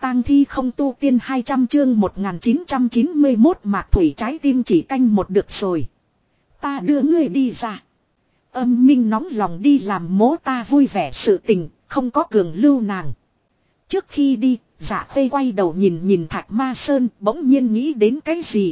tang thi không tu tiên 200 chương 1991 Mạc Thủy trái tim chỉ canh một được rồi. Ta đưa ngươi đi ra. Âm Minh nóng lòng đi làm mố ta vui vẻ sự tình, không có cường lưu nàng. Trước khi đi, Dạ Khê quay đầu nhìn nhìn Thạch Ma Sơn, bỗng nhiên nghĩ đến cái gì.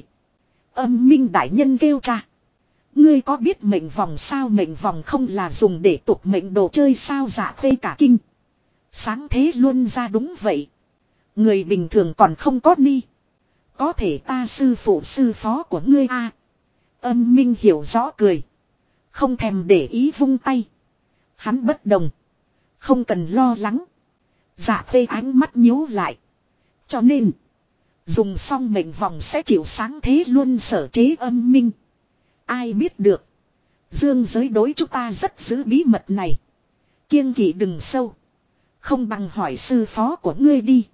Âm Minh đại nhân kêu cha. Ngươi có biết mệnh vòng sao? Mệnh vòng không là dùng để tục mệnh đồ chơi sao? Dạ Khê cả kinh. Sáng thế luôn ra đúng vậy. Người bình thường còn không có ni. Có thể ta sư phụ sư phó của ngươi a. Âm Minh hiểu rõ cười. Không thèm để ý vung tay. Hắn bất đồng. Không cần lo lắng. Dạ Khê ánh mắt nhíu lại. Cho nên. Dùng xong mệnh vòng sẽ chịu sáng thế luôn sở chế. Âm Minh. Ai biết được. Dương giới đối chúng ta rất giữ bí mật này. Kiêng kỵ đừng sâu. Không bằng hỏi sư phó của ngươi đi.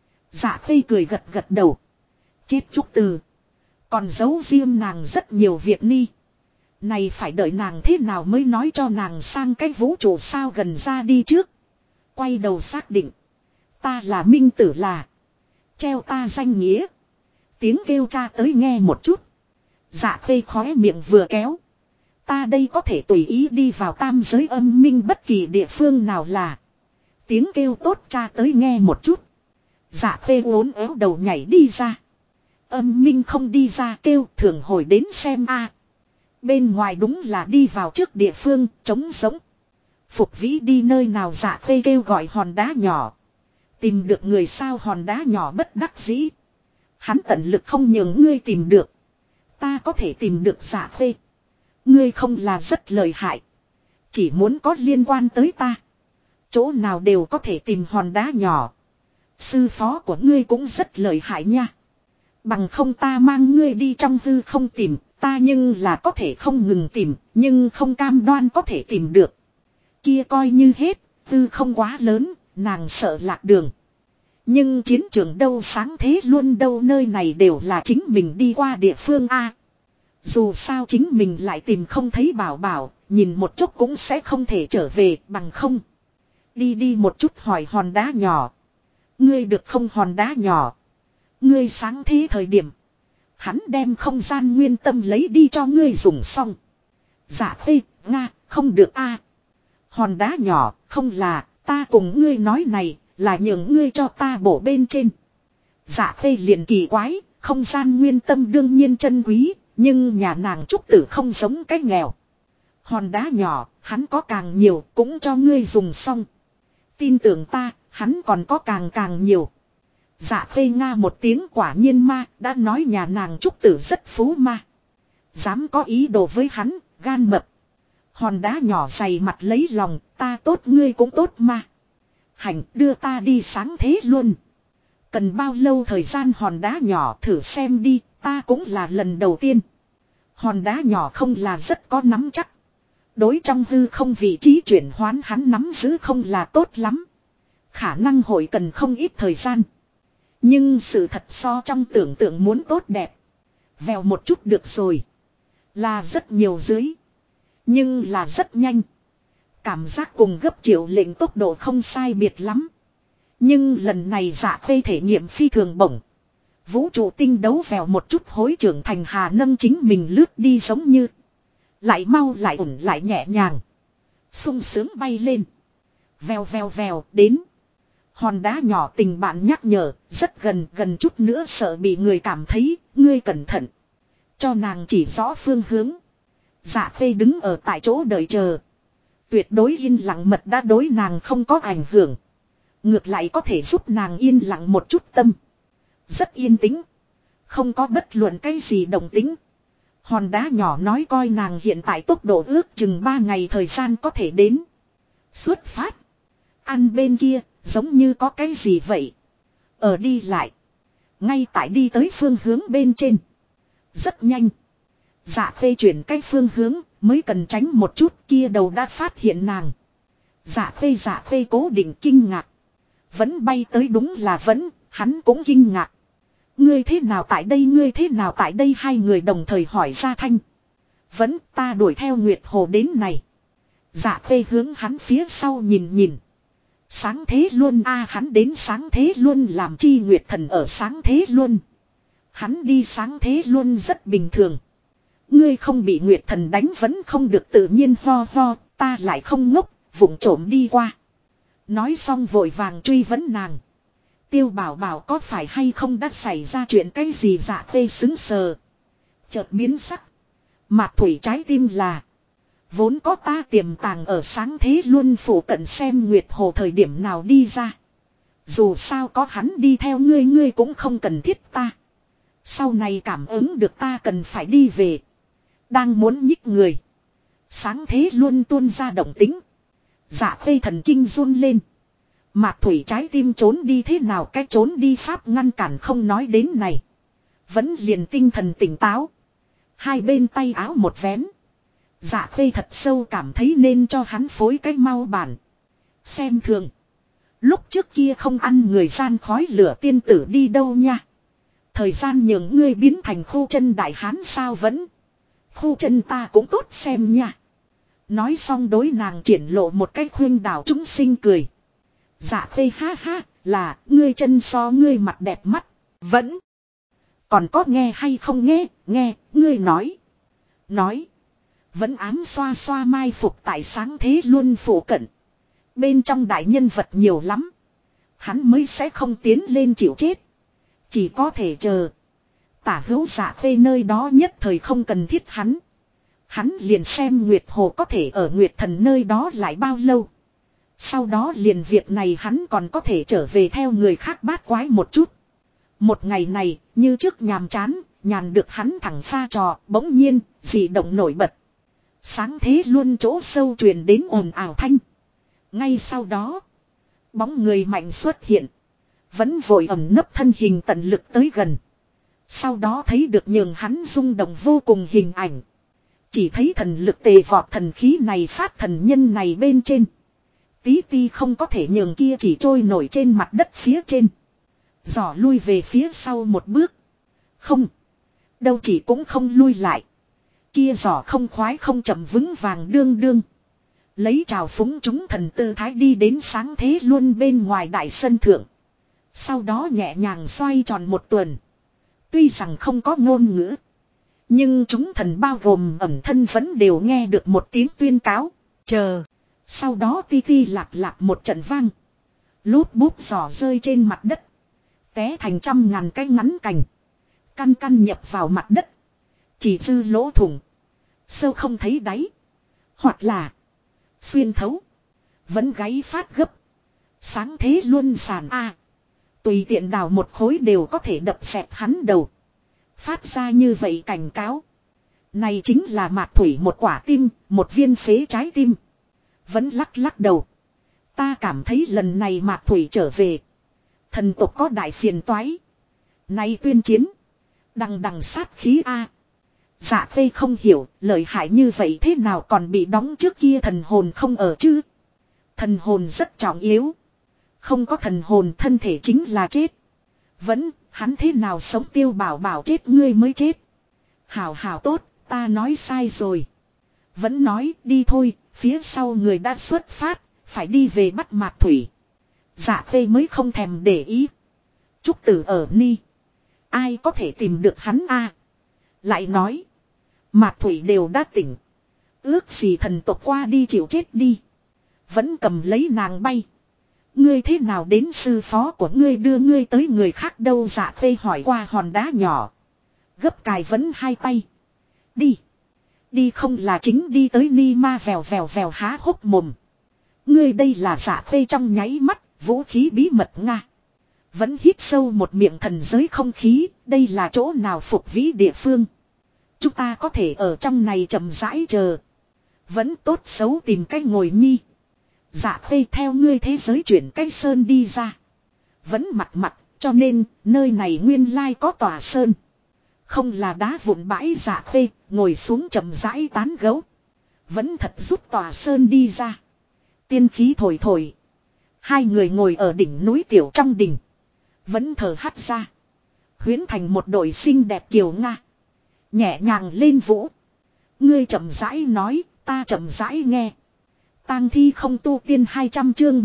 Dạ Khê cười gật gật đầu. Chết Trúc Từ. Còn giấu riêng nàng rất nhiều việc ni. Này phải đợi nàng thế nào mới nói cho nàng sang cái vũ trụ sao gần ra đi trước. Quay đầu xác định. Ta là Minh Tử là. Treo ta danh nghĩa. Tiếng kêu cha tới nghe một chút. Dạ Khê khóe miệng vừa kéo. Ta đây có thể tùy ý đi vào tam giới âm minh bất kỳ địa phương nào là. Tiếng kêu tốt cha tới nghe một chút. Dạ Khê uốn éo đầu nhảy đi ra. Âm Minh không đi ra kêu thường hồi đến xem a. Bên ngoài đúng là đi vào trước địa phương trống giống. Phục Vĩ đi nơi nào? Dạ Khê kêu gọi hòn đá nhỏ. Tìm được người sao? Hòn đá nhỏ bất đắc dĩ. Hắn tận lực không nhường ngươi tìm được. Ta có thể tìm được. Dạ Khê. Ngươi không là rất lợi hại. Chỉ muốn có liên quan tới ta. Chỗ nào đều có thể tìm hòn đá nhỏ. Sư phó của ngươi cũng rất lợi hại nha. Bằng không ta mang ngươi đi trong hư không tìm. Ta nhưng là có thể không ngừng tìm. Nhưng không cam đoan có thể tìm được. Kia coi như hết. Hư không quá lớn. Nàng sợ lạc đường. Nhưng chiến trường đâu sáng thế luôn đâu. Nơi này đều là chính mình đi qua địa phương a. Dù sao chính mình lại tìm không thấy bảo bảo. Nhìn một chút cũng sẽ không thể trở về bằng không. Đi một chút hỏi hòn đá nhỏ. Ngươi được không? Hòn đá nhỏ. Ngươi sáng thế thời điểm. Hắn đem không gian nguyên tâm lấy đi cho ngươi dùng xong. Dạ Khê, Nga, không được a. Hòn đá nhỏ, không là, ta cùng ngươi nói này, là nhường ngươi cho ta bổ bên trên. Dạ Khê liền kỳ quái, không gian nguyên tâm đương nhiên chân quý, nhưng nhà nàng Trúc Tử không giống cái nghèo. Hòn đá nhỏ, hắn có càng nhiều, cũng cho ngươi dùng xong. Tin tưởng ta, hắn còn có càng nhiều. Dạ Khê Nga một tiếng quả nhiên ma, đã nói nhà nàng Trúc Tử rất phú ma. Dám có ý đồ với hắn, gan mập. Hòn đá nhỏ dày mặt lấy lòng, ta tốt ngươi cũng tốt ma. Hành đưa ta đi sáng thế luôn. Cần bao lâu thời gian? Hòn đá nhỏ thử xem đi, ta cũng là lần đầu tiên. Hòn đá nhỏ không là rất có nắm chắc. Đối trong hư không vị trí chuyển hoán hắn nắm giữ không là tốt lắm. Khả năng hội cần không ít thời gian. Nhưng sự thật so trong tưởng tượng muốn tốt đẹp. Vèo một chút được rồi. Là rất nhiều dưới. Nhưng là rất nhanh. Cảm giác cùng gấp triệu lệnh tốc độ không sai biệt lắm. Nhưng lần này Dạ Khê thể nghiệm phi thường bổng. Vũ trụ tinh đấu vèo một chút hối trưởng thành hà nâng chính mình lướt đi giống như. Lại mau lại ổn lại nhẹ nhàng. Sung sướng bay lên. Vèo đến. Hòn đá nhỏ tình bạn nhắc nhở, rất gần chút nữa sợ bị người cảm thấy, ngươi cẩn thận. Cho nàng chỉ rõ phương hướng. Dạ Khê đứng ở tại chỗ đợi chờ. Tuyệt đối yên lặng mật đã đối nàng không có ảnh hưởng. Ngược lại có thể giúp nàng yên lặng một chút tâm. Rất yên tĩnh. Không có bất luận cái gì động tĩnh. Hòn đá nhỏ nói coi nàng hiện tại tốc độ ước chừng 3 ngày thời gian có thể đến. Xuất phát. Ăn bên kia, giống như có cái gì vậy. Ở đi lại. Ngay tại đi tới phương hướng bên trên. Rất nhanh. Dạ Khê chuyển cái phương hướng, mới cần tránh một chút kia đầu đã phát hiện nàng. Dạ Khê cố định kinh ngạc. Vẫn bay tới đúng là vẫn, hắn cũng kinh ngạc. Ngươi thế nào tại đây? Ngươi thế nào tại đây? Hai người đồng thời hỏi ra thanh. Vẫn ta đuổi theo Nguyệt Hồ đến này. Dạ Khê hướng hắn phía sau nhìn. Sáng thế luôn a, hắn đến sáng thế luôn làm chi, Nguyệt Thần ở sáng thế luôn. Hắn đi sáng thế luôn rất bình thường. Ngươi không bị Nguyệt Thần đánh vẫn không được, tự nhiên ho ho, ta lại không ngốc, vụng trộm đi qua. Nói xong vội vàng truy vấn nàng. Tiêu Bảo Bảo có phải hay không đã xảy ra chuyện cái gì? Dạ Khê sững sờ. Chợt biến sắc. Mạc Thủy trái tim là. Vốn có ta tiềm tàng ở sáng thế luôn phụ cận xem Nguyệt Hồ thời điểm nào đi ra. Dù sao có hắn đi theo ngươi, ngươi cũng không cần thiết ta. Sau này cảm ứng được ta cần phải đi về. Đang muốn nhích người. Sáng thế luôn tuôn ra động tính. Dạ Khê thần kinh run lên. Mạc Thủy trái tim trốn đi thế nào, cái trốn đi pháp ngăn cản không nói đến này. Vẫn liền tinh thần tỉnh táo. Hai bên tay áo một vén. Dạ Khê thật sâu cảm thấy nên cho hắn phối cái mau bản. Xem thường. Lúc trước kia không ăn người gian khói lửa tiên tử đi đâu nha. Thời gian nhường ngươi biến thành khu chân đại hán sao vẫn. Khu chân ta cũng tốt xem nha. Nói xong đối nàng triển lộ một cái khuyên đảo chúng sinh cười. Dạ Khê ha ha, là ngươi chân so ngươi mặt đẹp mắt. Vẫn. Còn có nghe hay không nghe, nghe, ngươi nói. Nói. Vẫn ám xoa xoa mai phục tại sáng thế luôn phủ cận. Bên trong đại nhân vật nhiều lắm. Hắn mới sẽ không tiến lên chịu chết. Chỉ có thể chờ. Tả hữu Dạ Khê nơi đó nhất thời không cần thiết hắn. Hắn liền xem Nguyệt Hồ có thể ở Nguyệt Thần nơi đó lại bao lâu. Sau đó liền việc này hắn còn có thể trở về theo người khác bát quái một chút. Một ngày này, như trước nhàm chán, nhàn được hắn thẳng pha trò, bỗng nhiên, dị động nổi bật. Sáng thế luôn chỗ sâu truyền đến ồn ào thanh. Ngay sau đó, bóng người mạnh xuất hiện. Vẫn vội ẩn nấp thân hình tận lực tới gần. Sau đó thấy được nhường hắn rung động vô cùng hình ảnh. Chỉ thấy thần lực tề vọt thần khí này phát thần nhân này bên trên. Tí ti không có thể nhường kia chỉ trôi nổi trên mặt đất phía trên. Giỏ lui về phía sau một bước. Không. Đâu chỉ cũng không lui lại. Kia giỏ không khoái không chậm vững vàng đương đương. Lấy trào phúng chúng thần tư thái đi đến sáng thế luôn bên ngoài đại sân thượng. Sau đó nhẹ nhàng xoay tròn một tuần. Tuy rằng không có ngôn ngữ. Nhưng chúng thần bao gồm ẩm thân vẫn đều nghe được một tiếng tuyên cáo. Chờ. Sau đó ti ti lạp lạp một trận vang. Lút bút giỏ rơi trên mặt đất. Té thành trăm ngàn cái ngắn cành. Căn căn nhập vào mặt đất. Chỉ dư lỗ thủng. Sâu không thấy đáy. Hoặc là. Xuyên thấu. Vẫn gáy phát gấp. Sáng thế luôn sàn A. Tùy tiện đào một khối đều có thể đập xẹp hắn đầu. Phát ra như vậy cảnh cáo. Này chính là Mạc Thủy một quả tim. Một viên phế trái tim. Vẫn lắc lắc đầu. Ta cảm thấy lần này Mạc Thủy trở về. Thần tộc có đại phiền toái. Nay tuyên chiến. Đằng đằng sát khí A. Dạ Khê không hiểu lợi hại như vậy thế nào còn bị đóng trước kia thần hồn không ở chứ. Thần hồn rất trọng yếu. Không có thần hồn thân thể chính là chết. Vẫn hắn thế nào sống Tiêu Bảo Bảo chết ngươi mới chết. Hảo hảo tốt ta nói sai rồi. Vẫn nói đi thôi phía sau người đã xuất phát. Phải đi về bắt Mạc Thủy. Dạ Khê mới không thèm để ý. Trúc Tử ở Ni. Ai có thể tìm được hắn a? Lại nói. Mạc Thủy đều đã tỉnh. Ước gì thần tộc qua đi chịu chết đi. Vẫn cầm lấy nàng bay. Ngươi thế nào đến sư phó của ngươi đưa ngươi tới người khác đâu? Dạ Khê hỏi qua hòn đá nhỏ. Gấp cài vẫn hai tay. Đi. Đi không là chính đi tới Ni ma vèo vèo vèo há hốc mồm. Ngươi đây là Dạ Khê trong nháy mắt. Vũ khí bí mật Nga. Vẫn hít sâu một miệng thần giới không khí. Đây là chỗ nào phục vĩ địa phương. Chúng ta có thể ở trong này chậm rãi chờ. Vẫn tốt xấu tìm cách ngồi nhi. Dạ Khê theo ngươi thế giới chuyển cách sơn đi ra. Vẫn mặt mặt cho nên nơi này nguyên lai có tòa sơn. Không là đá vụn bãi. Dạ Khê ngồi xuống chậm rãi tán gấu. Vẫn thật rút tòa sơn đi ra. Tiên khí thổi thổi. Hai người ngồi ở đỉnh núi tiểu trong đỉnh. Vẫn thở hắt ra. Huyến thành một đội xinh đẹp kiều Nga. Nhẹ nhàng lên vũ. Ngươi chậm rãi nói, ta chậm rãi nghe. Tang thi không tu tiên 200 chương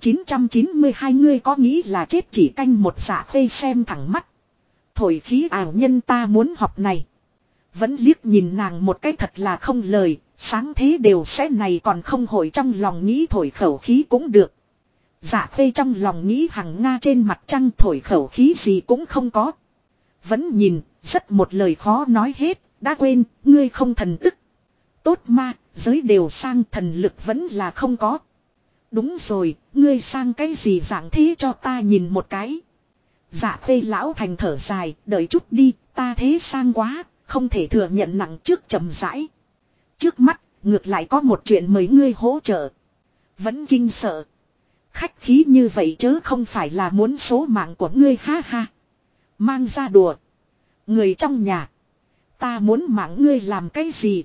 1992 ngươi có nghĩ là chết chỉ canh một Dạ Khê xem thẳng mắt. Thổi khí ảo nhân ta muốn học này. Vẫn liếc nhìn nàng một cái thật là không lời, sáng thế đều sẽ này còn không hội trong lòng nghĩ thổi khẩu khí cũng được. Dạ Khê trong lòng nghĩ hằng Nga trên mặt trăng thổi khẩu khí gì cũng không có. Vẫn nhìn, rất một lời khó nói hết, đã quên, ngươi không thần tức. Tốt ma, giới đều sang thần lực vẫn là không có. Đúng rồi, ngươi sang cái gì dạng thế cho ta nhìn một cái. Dạ Khê lão thành thở dài, đợi chút đi, ta thế sang quá, không thể thừa nhận nặng trước chậm rãi. Trước mắt, ngược lại có một chuyện mời ngươi hỗ trợ. Vẫn kinh sợ. Khách khí như vậy chớ không phải là muốn số mạng của ngươi ha ha. Mang ra đùa. Người trong nhà. Ta muốn mạng ngươi làm cái gì?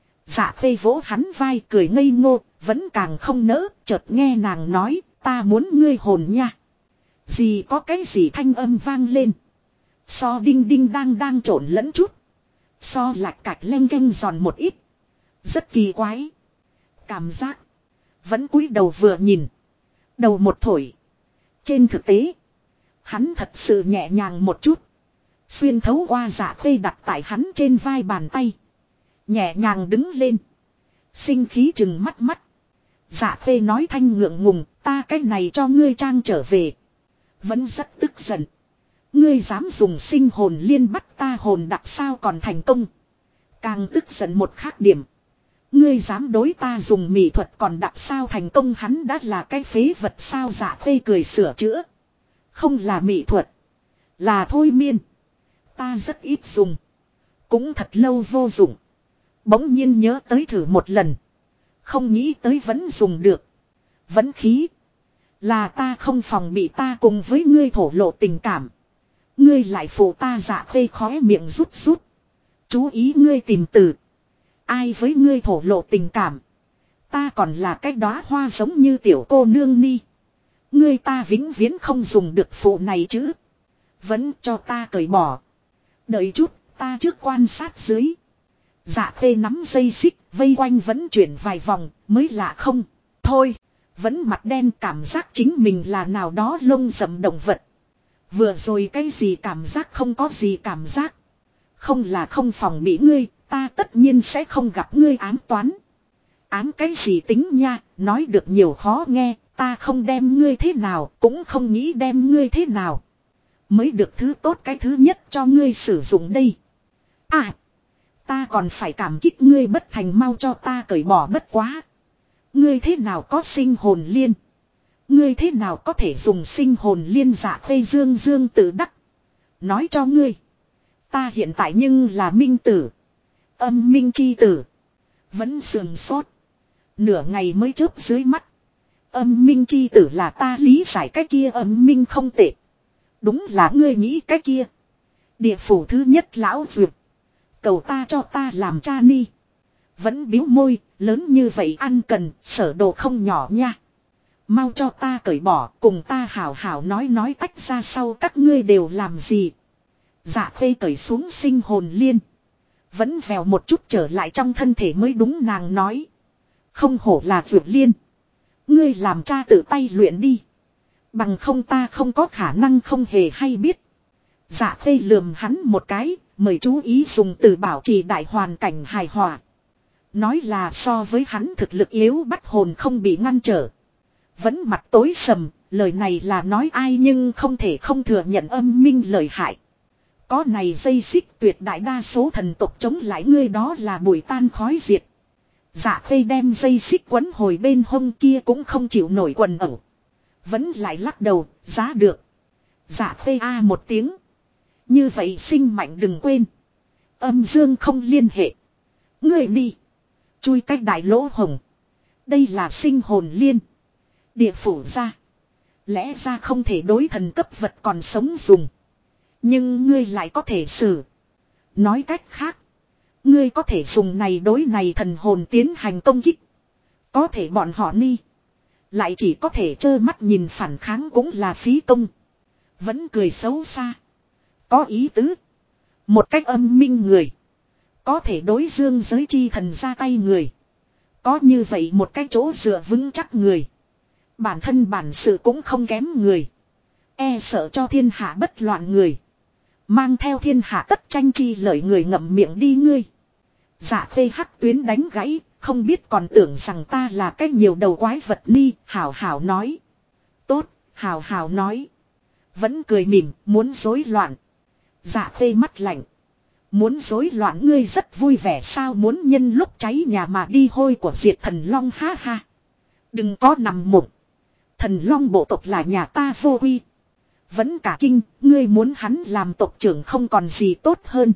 Dạ Khê vỗ hắn vai cười ngây ngô, vẫn càng không nỡ, chợt nghe nàng nói, ta muốn ngươi hồn nha. Gì có cái gì thanh âm vang lên. So đinh đinh đang trộn lẫn chút. So lạch cạch leng keng giòn một ít. Rất kỳ quái. Cảm giác. Vẫn cúi đầu vừa nhìn. Đầu một thổi. Trên thực tế. Hắn thật sự nhẹ nhàng một chút. Xuyên thấu qua Dạ Khê đặt tại hắn trên vai bàn tay. Nhẹ nhàng đứng lên. Sinh khí chừng mắt mắt. Dạ Khê nói thanh ngượng ngùng. Ta cái này cho ngươi trang trở về. Vẫn rất tức giận. Ngươi dám dùng sinh hồn liên bắt ta hồn đặc sao còn thành công. Càng tức giận một khác điểm. Ngươi dám đối ta dùng mỹ thuật còn đặc sao thành công hắn đã là cái phế vật sao. Dạ Khê cười sửa chữa. Không là mỹ thuật. Là thôi miên. Ta rất ít dùng. Cũng thật lâu vô dụng. Bỗng nhiên nhớ tới thử một lần. Không nghĩ tới vẫn dùng được. Vẫn khí. Là ta không phòng bị ta cùng với ngươi thổ lộ tình cảm. Ngươi lại phụ ta. Dạ Khê khóe miệng rút rút. Chú ý ngươi tìm từ. Ai với ngươi thổ lộ tình cảm. Ta còn là cái đóa hoa giống như tiểu cô nương ni. Ngươi ta vĩnh viễn không dùng được phụ này chứ. Vẫn cho ta cởi bỏ. Đợi chút, ta trước quan sát dưới. Dạ Khê nắm dây xích, vây quanh vẫn chuyển vài vòng, mới lạ không. Thôi, vẫn mặt đen cảm giác chính mình là nào đó lông rậm động vật. Vừa rồi cái gì cảm giác không có gì cảm giác. Không là không phòng bị ngươi, ta tất nhiên sẽ không gặp ngươi ám toán. Ám cái gì tính nha, nói được nhiều khó nghe, ta không đem ngươi thế nào, cũng không nghĩ đem ngươi thế nào. Mới được thứ tốt cái thứ nhất cho ngươi sử dụng đây. À, ta còn phải cảm kích ngươi bất thành mau cho ta cởi bỏ bất quá. Ngươi thế nào có sinh hồn liên? Ngươi thế nào có thể dùng sinh hồn liên? Dạ Khê dương dương tự đắc. Nói cho ngươi. Ta hiện tại nhưng là minh tử. Âm minh chi tử. Vẫn sườn sốt. Nửa ngày mới chớp dưới mắt. Âm minh chi tử là ta lý giải cái kia âm minh không tệ. Đúng là ngươi nghĩ cái kia. Địa phủ thứ nhất lão dược. Cầu ta cho ta làm cha ni. Vẫn biếu môi, lớn như vậy ăn cần, sở đồ không nhỏ nha. Mau cho ta cởi bỏ, cùng ta hảo hảo nói tách ra sau các ngươi đều làm gì. Dạ Khê cởi xuống sinh hồn liên. Vẫn vèo một chút trở lại trong thân thể mới đúng nàng nói. Không hổ là vượt liên. Ngươi làm cha tự tay luyện đi. Bằng không ta không có khả năng không hề hay biết. Dạ Khê lườm hắn một cái, mời chú ý dùng từ bảo trì đại hoàn cảnh hài hòa. Nói là so với hắn thực lực yếu bắt hồn không bị ngăn trở. Vẫn mặt tối sầm, lời này là nói ai nhưng không thể không thừa nhận âm minh lời hại. Có này dây xích tuyệt đại đa số thần tộc chống lại ngươi đó là bụi tan khói diệt. Dạ Khê đem dây xích quấn hồi bên hông kia cũng không chịu nổi quần ẩu. Vẫn lại lắc đầu, giá được. Dạ Khê a một tiếng. Như vậy sinh mạnh đừng quên. Âm dương không liên hệ. Ngươi đi. Chui cách đại lỗ hồng. Đây là sinh hồn liên. Địa phủ ra. Lẽ ra không thể đối thần cấp vật còn sống dùng. Nhưng ngươi lại có thể xử. Nói cách khác. Ngươi có thể dùng này đối này thần hồn tiến hành công kích. Có thể bọn họ ni. Lại chỉ có thể trơ mắt nhìn phản kháng cũng là phí công. Vẫn cười xấu xa. Có ý tứ. Một cách âm minh người. Có thể đối dương giới chi thần ra tay người. Có như vậy một cái chỗ dựa vững chắc người. Bản thân bản sự cũng không kém người. E sợ cho thiên hạ bất loạn người. Mang theo thiên hạ tất tranh chi lợi người ngậm miệng đi ngươi. Dạ khê hắc tuyến đánh gãy. Không biết còn tưởng rằng ta là cái nhiều đầu quái vật ni. Hảo hảo nói. Tốt, hảo hảo nói. Vẫn cười mỉm, muốn rối loạn. Dạ khê mắt lạnh. Muốn rối loạn ngươi rất vui vẻ sao, muốn nhân lúc cháy nhà mà đi hôi của diệt thần long, ha ha. Đừng có nằm mộng. Thần long bộ tộc là nhà ta vô uy. Vẫn cả kinh, ngươi muốn hắn làm tộc trưởng không còn gì tốt hơn.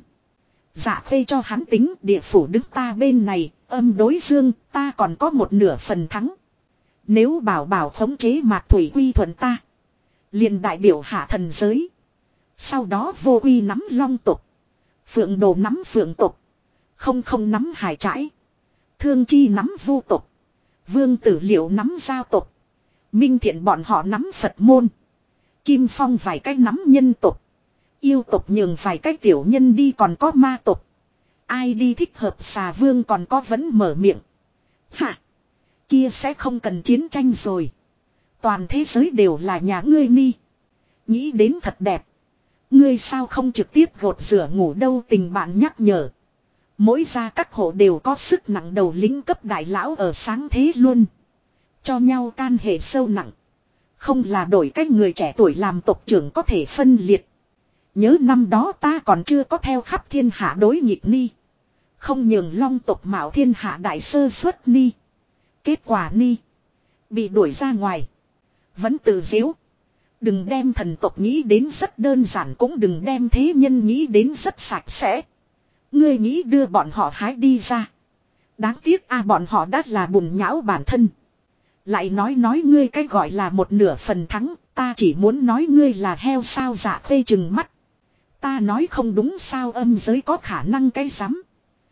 Dạ khê cho hắn tính, địa phủ đứng ta bên này, âm đối dương, ta còn có một nửa phần thắng. Nếu bảo bảo khống chế mạc thủy quy thuận ta, liền đại biểu hạ thần giới. Sau đó vô uy nắm long tộc, phượng đồ nắm phượng tộc, không nắm hải trãi, thương chi nắm vu tộc, vương tử liệu nắm giao tộc, minh thiện bọn họ nắm Phật môn, kim phong vài cái nắm nhân tộc, yêu tộc nhường vài cái tiểu nhân đi, còn có ma tộc. Ai đi thích hợp xà vương còn có vẫn mở miệng. Hả? Kia sẽ không cần chiến tranh rồi. Toàn thế giới đều là nhà ngươi ni. Nghĩ đến thật đẹp. Ngươi sao không trực tiếp gột rửa ngủ đâu, tình bạn nhắc nhở. Mỗi gia các hộ đều có sức nặng đầu lĩnh cấp đại lão ở sáng thế luôn. Cho nhau can hệ sâu nặng. Không là đổi cách người trẻ tuổi làm tộc trưởng có thể phân liệt. Nhớ năm đó ta còn chưa có theo khắp thiên hạ đối nghịch ni. Không nhường long tộc mạo thiên hạ đại sơ suất ni. Kết quả ni. Bị đuổi ra ngoài. Vẫn tự giễu. Đừng đem thần tộc nghĩ đến rất đơn giản, cũng đừng đem thế nhân nghĩ đến rất sạch sẽ. Ngươi nghĩ đưa bọn họ hái đi ra. Đáng tiếc bọn họ đã là bùn nhão bản thân. Lại nói ngươi cái gọi là một nửa phần thắng, ta chỉ muốn nói ngươi là heo sao. Dạ khê chừng mắt. Ta nói không đúng sao, âm giới có khả năng cái rắm.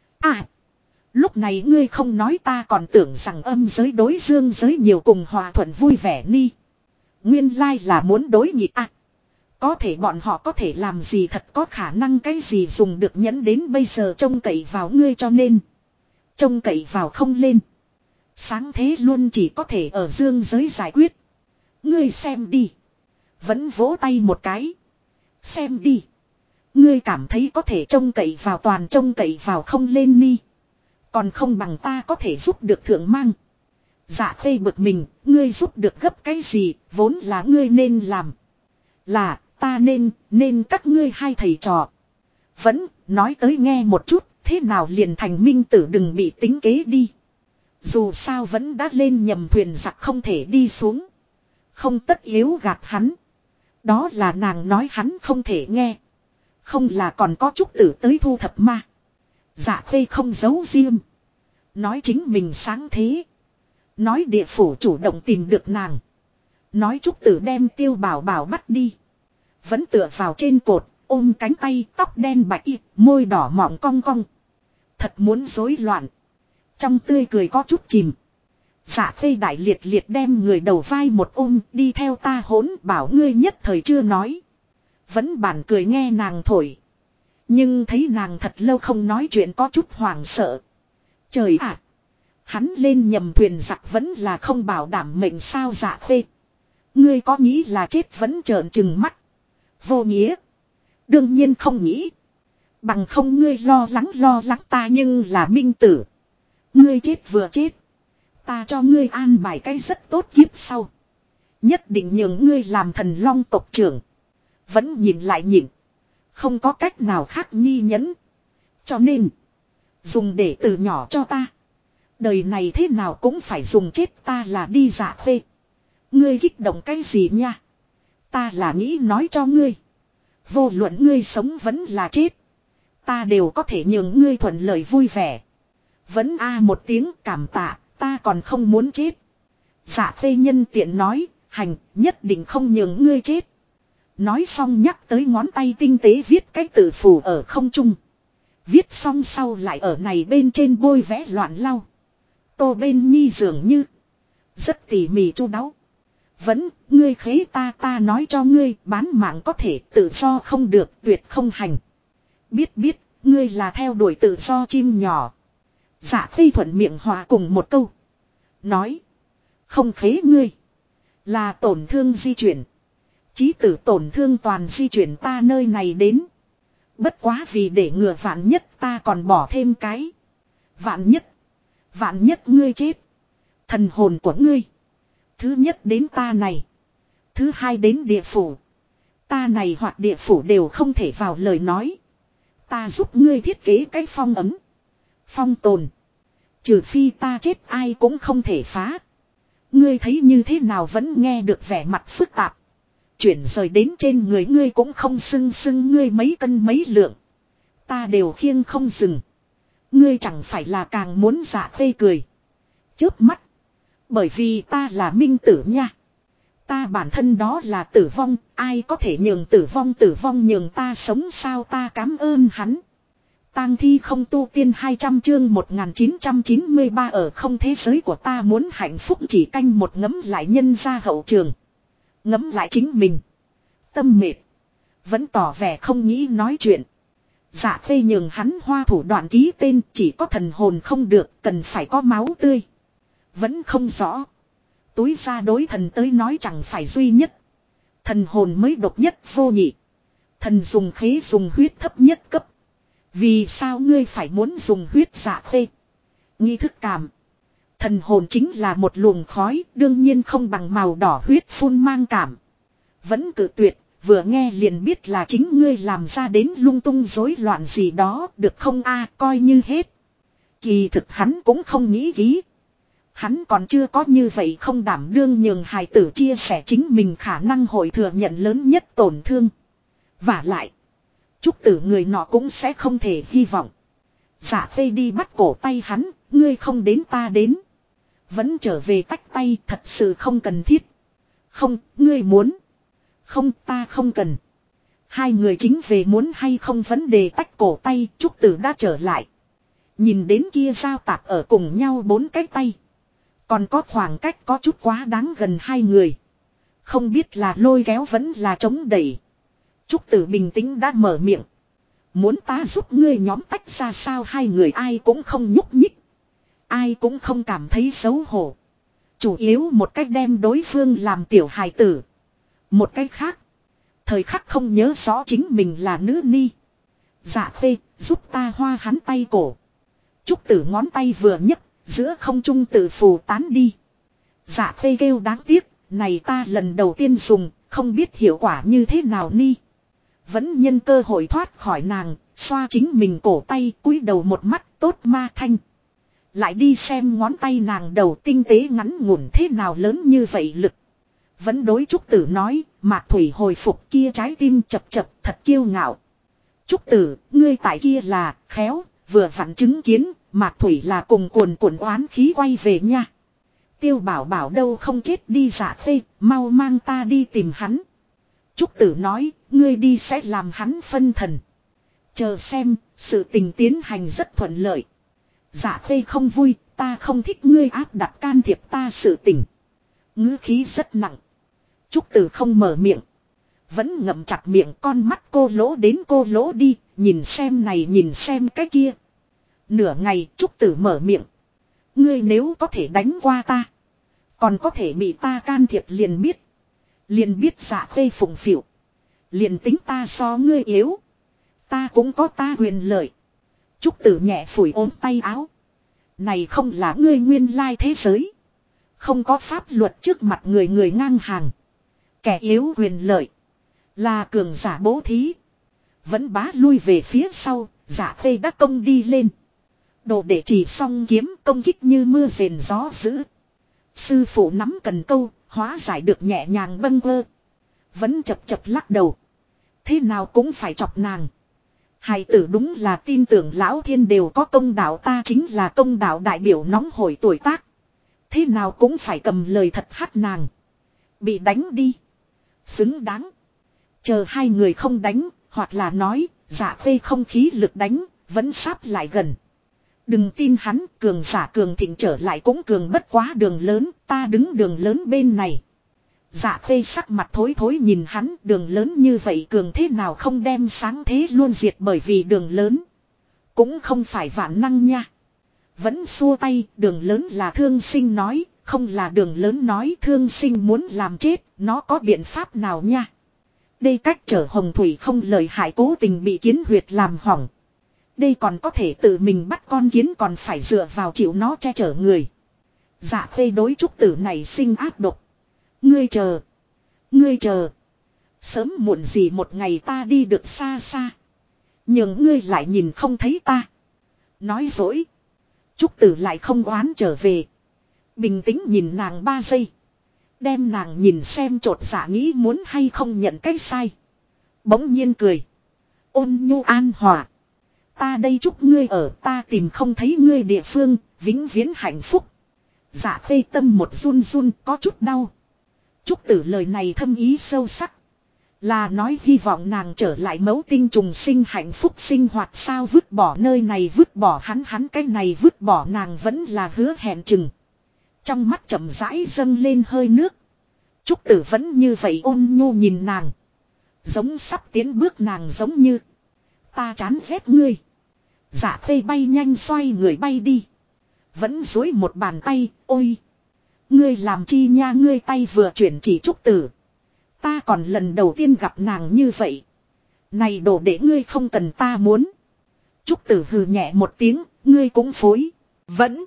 Lúc này ngươi không nói ta còn tưởng rằng âm giới đối dương giới nhiều cùng hòa thuận vui vẻ ni. Nguyên lai là muốn đối nghịch Có thể bọn họ có thể làm gì, thật có khả năng cái gì dùng được nhẫn đến bây giờ trông cậy vào ngươi, cho nên trông cậy vào không lên. Sáng thế luôn chỉ có thể ở dương giới giải quyết. Ngươi xem đi. Vẫn vỗ tay một cái. Xem đi. Ngươi cảm thấy có thể trông cậy vào, toàn trông cậy vào không lên ni. Còn không bằng ta có thể giúp được thượng mang. Dạ khê bực mình, ngươi giúp được gấp cái gì, vốn là ngươi nên làm. Là, ta nên các ngươi hai thầy trò. Vẫn, nói tới nghe một chút, thế nào liền thành minh tử đừng bị tính kế đi. Dù sao vẫn đã lên nhầm thuyền giặc không thể đi xuống. Không tất yếu gạt hắn. Đó là nàng nói hắn không thể nghe. Không là còn có trúc tử tới thu thập ma. Dạ khê không giấu riêng. Nói chính mình sáng thế. Nói địa phủ chủ động tìm được nàng. Nói trúc tử đem tiêu bảo bảo bắt đi. Vẫn tựa vào trên cột, ôm cánh tay, tóc đen bạch y, môi đỏ mọng cong cong. Thật muốn rối loạn. Trong tươi cười có chút chìm. Dạ khê đại liệt liệt đem người đầu vai một ôm, đi theo ta hỗn, bảo ngươi nhất thời chưa nói. Vẫn bản cười nghe nàng thổi. Nhưng thấy nàng thật lâu không nói chuyện có chút hoảng sợ. Trời ạ! Hắn lên nhầm thuyền giặc vẫn là không bảo đảm mệnh sao. Dạ khê. Ngươi có nghĩ là chết vẫn trợn trừng mắt. Vô nghĩa. Đương nhiên không nghĩ. Bằng không ngươi lo lắng ta nhưng là minh tử. Ngươi chết vừa chết. Ta cho ngươi an bài cái rất tốt kiếp sau. Nhất định nhường ngươi làm thần long tộc trưởng. Vẫn nhìn lại nhìn. Không có cách nào khác nhi nhẫn. Cho nên. Dùng để từ nhỏ cho ta. Đời này thế nào cũng phải dùng chết ta là đi. Dạ khê. Ngươi kích động cái gì nha. Ta là nghĩ nói cho ngươi. Vô luận ngươi sống vẫn là chết. Ta đều có thể nhường ngươi thuận lợi vui vẻ. Vẫn một tiếng cảm tạ. Ta còn không muốn chết. Dạ khê nhân tiện nói. Hành nhất định không nhường ngươi chết. Nói xong nhắc tới ngón tay tinh tế viết cái tự phù ở không trung. Viết xong sau lại ở này bên trên bôi vẽ loạn lau. Tô bên nhi dường như. Rất tỉ mỉ chu đáo. Vẫn, ngươi khế ta nói cho ngươi, bán mạng có thể, tự do không được, tuyệt không hành. Biết, ngươi là theo đuổi tự do chim nhỏ. Dạ Khê thuận miệng hòa cùng một câu. Nói. Không khế ngươi. Là tổn thương di chuyển. Chí tử tổn thương toàn di chuyển ta nơi này đến. Bất quá vì để ngừa vạn nhất ta còn bỏ thêm cái. Vạn nhất. Vạn nhất ngươi chết. Thần hồn của ngươi. Thứ nhất đến ta này. Thứ hai đến địa phủ. Ta này hoặc địa phủ đều không thể vào lời nói. Ta giúp ngươi thiết kế cái phong ấm. Phong tồn. Trừ phi ta chết ai cũng không thể phá. Ngươi thấy như thế nào vẫn nghe được vẻ mặt phức tạp. Chuyển rời đến trên người ngươi cũng không xưng ngươi mấy cân mấy lượng. Ta đều khiêng không dừng. Ngươi chẳng phải là càng muốn Dạ Khê cười. Chớp mắt. Bởi vì ta là minh tử nha. Ta bản thân đó là tử vong. Ai có thể nhường tử vong nhường ta sống sao ta cảm ơn hắn. Tang thi không tu tiên 200 chương 1993 ở không thế giới của ta muốn hạnh phúc chỉ canh một ngấm lại nhân ra hậu trường. Ngấm lại chính mình. Tâm mệt. Vẫn tỏ vẻ không nghĩ nói chuyện. Dạ Khê nhường hắn hoa thủ đoạn ký tên chỉ có thần hồn không được cần phải có máu tươi. Vẫn không rõ. Túi ra đối thần tới nói chẳng phải duy nhất. Thần hồn mới độc nhất vô nhị. Thần dùng khế dùng huyết thấp nhất cấp. Vì sao ngươi phải muốn dùng huyết Dạ Khê? Nghi thức cảm. Thần hồn chính là một luồng khói, đương nhiên không bằng màu đỏ huyết phun mang cảm. Vẫn cự tuyệt, vừa nghe liền biết là chính ngươi làm ra đến lung tung rối loạn gì đó, được không a coi như hết. Kỳ thực hắn cũng không nghĩ kỹ. Hắn còn chưa có như vậy không đảm đương nhường hài tử chia sẻ chính mình khả năng hội thừa nhận lớn nhất tổn thương. Và lại, Trúc tử người nọ cũng sẽ không thể hy vọng. Dạ Khê đi bắt cổ tay hắn, ngươi không đến ta đến. Vẫn trở về tách tay thật sự không cần thiết. Không, ngươi muốn. Không ta không cần. Hai người chính về muốn hay không vấn đề tách cổ tay Trúc tử đã trở lại. Nhìn đến kia giao tạp ở cùng nhau bốn cái tay. Còn có khoảng cách có chút quá đáng gần hai người. Không biết là lôi kéo vẫn là chống đẩy. Trúc tử bình tĩnh đã mở miệng. Muốn ta giúp ngươi nhóm tách ra sao hai người ai cũng không nhúc nhích. Ai cũng không cảm thấy xấu hổ. Chủ yếu một cách đem đối phương làm tiểu hài tử. Một cách khác. Thời khắc không nhớ rõ chính mình là nữ ni. Dạ Khê giúp ta hoa hắn tay cổ. Trúc tử ngón tay vừa nhấc. Giữa không trung tự phù tán đi. Dạ Khê kêu đáng tiếc. Này ta lần đầu tiên dùng. Không biết hiệu quả như thế nào ni. Vẫn nhân cơ hội thoát khỏi nàng. Xoa chính mình cổ tay cúi đầu một mắt tốt ma thanh. Lại đi xem ngón tay nàng đầu tinh tế ngắn ngủn thế nào lớn như vậy lực. Vẫn đối Trúc tử nói. Mạc Thủy hồi phục kia trái tim chập chập thật kiêu ngạo. Trúc tử ngươi tại kia là khéo. Vừa vặn chứng kiến. Mạc Thủy là cùng cuồn oán khí quay về nha. Tiêu bảo bảo đâu không chết đi Dạ Khê. Mau mang ta đi tìm hắn. Trúc tử nói. Ngươi đi sẽ làm hắn phân thần. Chờ xem. Sự tình tiến hành rất thuận lợi. Dạ Khê không vui. Ta không thích ngươi áp đặt can thiệp ta sự tình. Ngữ khí rất nặng. Trúc tử không mở miệng. Vẫn ngậm chặt miệng con mắt cô lỗ đến cô lỗ đi. Nhìn xem này nhìn xem cái kia. Nửa ngày Trúc tử mở miệng. Ngươi nếu có thể đánh qua ta. Còn có thể bị ta can thiệp liền biết. Liền biết Dạ Khê phụng phịu. Liền tính ta so ngươi yếu. Ta cũng có ta quyền lợi. Trúc tử nhẹ phủi ốm tay áo. Này không là ngươi nguyên lai thế giới. Không có pháp luật trước mặt người người ngang hàng. Kẻ yếu quyền lợi. Là cường giả bố thí. Vẫn bá lui về phía sau. Dạ Khê đã công đi lên. Đồ để chỉ xong kiếm công kích như mưa rền gió dữ. Sư phụ nắm cần câu. Hóa giải được nhẹ nhàng bâng quơ. Vẫn chập chập lắc đầu. Thế nào cũng phải chọc nàng. Hài tử đúng là tin tưởng lão thiên đều có công đạo ta chính là công đạo đại biểu nóng hổi tuổi tác. Thế nào cũng phải cầm lời thật hát nàng. Bị đánh đi. Xứng đáng. Chờ hai người không đánh, hoặc là nói, Dạ Khê không khí lực đánh, vẫn sắp lại gần. Đừng tin hắn, cường giả cường thịnh trở lại cũng cường bất quá đường lớn, ta đứng đường lớn bên này. Dạ Khê sắc mặt thối thối nhìn hắn, đường lớn như vậy cường thế nào không đem sáng thế luôn diệt bởi vì đường lớn. Cũng không phải vạn năng nha. Vẫn xua tay, Đường lớn là Thương Sinh nói, không là Đường lớn nói Thương Sinh muốn làm chết, nó có biện pháp nào nha. Đây cách trở hồng thủy không lời hại cố tình bị kiến huyệt làm hỏng. Đây còn có thể tự mình bắt con kiến còn phải dựa vào chịu nó che chở người. Dạ Khê đối trúc tử này sinh ác độc. Ngươi chờ. Ngươi chờ. Sớm muộn gì một ngày ta đi được xa xa. Nhưng ngươi lại nhìn không thấy ta. Nói dối. Trúc tử lại không oán trở về. Bình tĩnh nhìn nàng 3 giây. Đem nàng nhìn xem trột dạ nghĩ muốn hay không nhận cái sai. Bỗng nhiên cười. Ôn nhu an hòa. Ta đây chúc ngươi ở ta tìm không thấy ngươi địa phương, vĩnh viễn hạnh phúc. Dạ Khê tâm một run run có chút đau. Trúc tử lời này thâm ý sâu sắc. Là nói hy vọng nàng trở lại mẫu tinh trùng sinh hạnh phúc sinh hoạt sao vứt bỏ nơi này vứt bỏ hắn cái này vứt bỏ nàng vẫn là hứa hẹn chừng. Trong mắt chậm rãi dâng lên hơi nước. Trúc tử vẫn như vậy ôn nhu nhìn nàng. Giống sắp tiến bước nàng giống như. Ta chán ghét ngươi. Dạ Khê bay nhanh xoay người bay đi. Vẫn dối một bàn tay, ôi. Ngươi làm chi nha ngươi tay vừa chuyển chỉ Trúc tử. Ta còn lần đầu tiên gặp nàng như vậy. Này đồ để ngươi không cần ta muốn. Trúc tử hừ nhẹ một tiếng, ngươi cũng phối. Vẫn.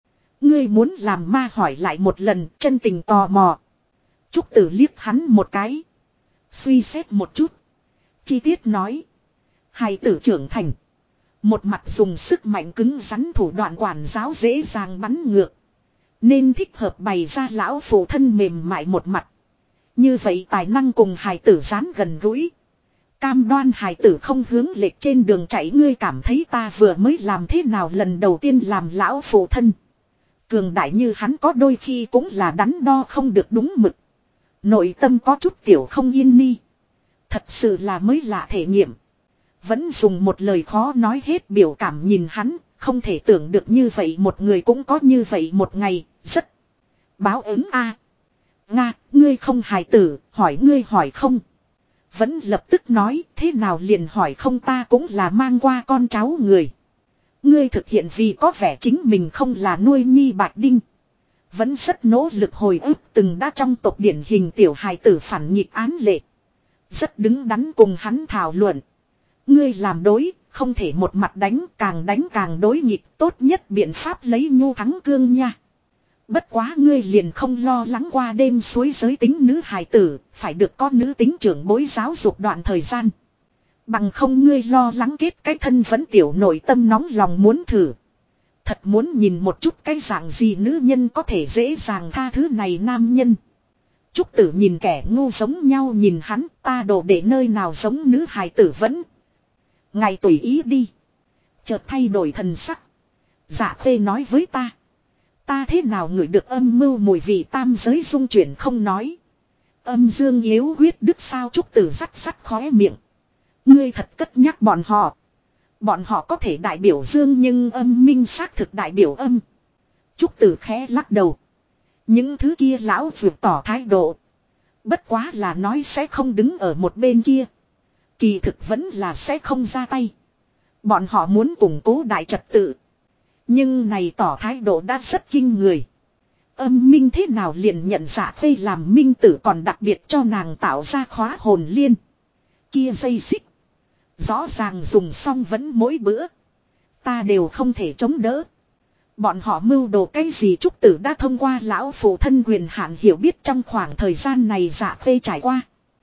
Ngươi muốn làm ma hỏi lại một lần, chân tình tò mò. Trúc tử liếc hắn một cái. Suy xét một chút. Chi tiết nói. Hài tử trưởng thành. Một mặt dùng sức mạnh cứng rắn thủ đoạn quản giáo dễ dàng bắn ngược. Nên thích hợp bày ra lão phụ thân mềm mại một mặt. Như vậy tài năng cùng hài tử dán gần gũi. Cam đoan hài tử không hướng lệch trên đường chạy ngươi cảm thấy ta vừa mới làm thế nào lần đầu tiên làm lão phụ thân. Cường đại như hắn có đôi khi cũng là đắn đo không được đúng mực. Nội tâm có chút tiểu không yên ni. Thật sự là mới lạ thể nghiệm. Vẫn dùng một lời khó nói hết biểu cảm nhìn hắn. Không thể tưởng được như vậy một người cũng có như vậy một ngày. Rất báo ứng a. Nga, ngươi không hài tử, hỏi ngươi hỏi không. Vẫn lập tức nói thế nào liền hỏi không ta cũng là mang qua con cháu người. Ngươi thực hiện vì có vẻ chính mình không là nuôi nhi bạch đinh. Vẫn rất nỗ lực hồi ức từng đã trong tộc điển hình tiểu hài tử phản nghịch án lệ. Rất đứng đắn cùng hắn thảo luận. Ngươi làm đối, không thể một mặt đánh càng đối nghịch tốt nhất biện pháp lấy nhu thắng cương nha. Bất quá ngươi liền không lo lắng qua đêm suối giới tính nữ hài tử, phải được con nữ tính trưởng bối giáo dục đoạn thời gian. Bằng không ngươi lo lắng kết cái thân vẫn tiểu nội tâm nóng lòng muốn thử. Thật muốn nhìn một chút cái dạng gì nữ nhân có thể dễ dàng tha thứ này nam nhân. Trúc tử nhìn kẻ ngu giống nhau nhìn hắn ta đổ để nơi nào giống nữ hài tử vẫn. Ngày tùy ý đi. Chợt thay đổi thần sắc. Dạ Khê nói với ta. Ta thế nào ngửi được âm mưu mùi vị tam giới dung chuyển không nói. Âm dương yếu huyết đức sao Trúc tử rắc rắc khóe miệng. Ngươi thật cất nhắc bọn họ. Bọn họ có thể đại biểu dương nhưng âm minh xác thực đại biểu âm. Trúc tử khẽ lắc đầu. Những thứ kia lão vượt tỏ thái độ. Bất quá là nói sẽ không đứng ở một bên kia. Kỳ thực vẫn là sẽ không ra tay. Bọn họ muốn củng cố đại trật tự. Nhưng này tỏ thái độ đã rất kinh người. Âm minh thế nào liền nhận Dạ Khê làm minh tử còn đặc biệt cho nàng tạo ra khóa hồn liên. Kia dây xích. Rõ ràng dùng xong vẫn mỗi bữa. Ta đều không thể chống đỡ. Bọn họ mưu đồ cái gì Trúc tử đã thông qua lão phụ thân quyền hạn hiểu biết trong khoảng thời gian này Dạ Khê trải qua.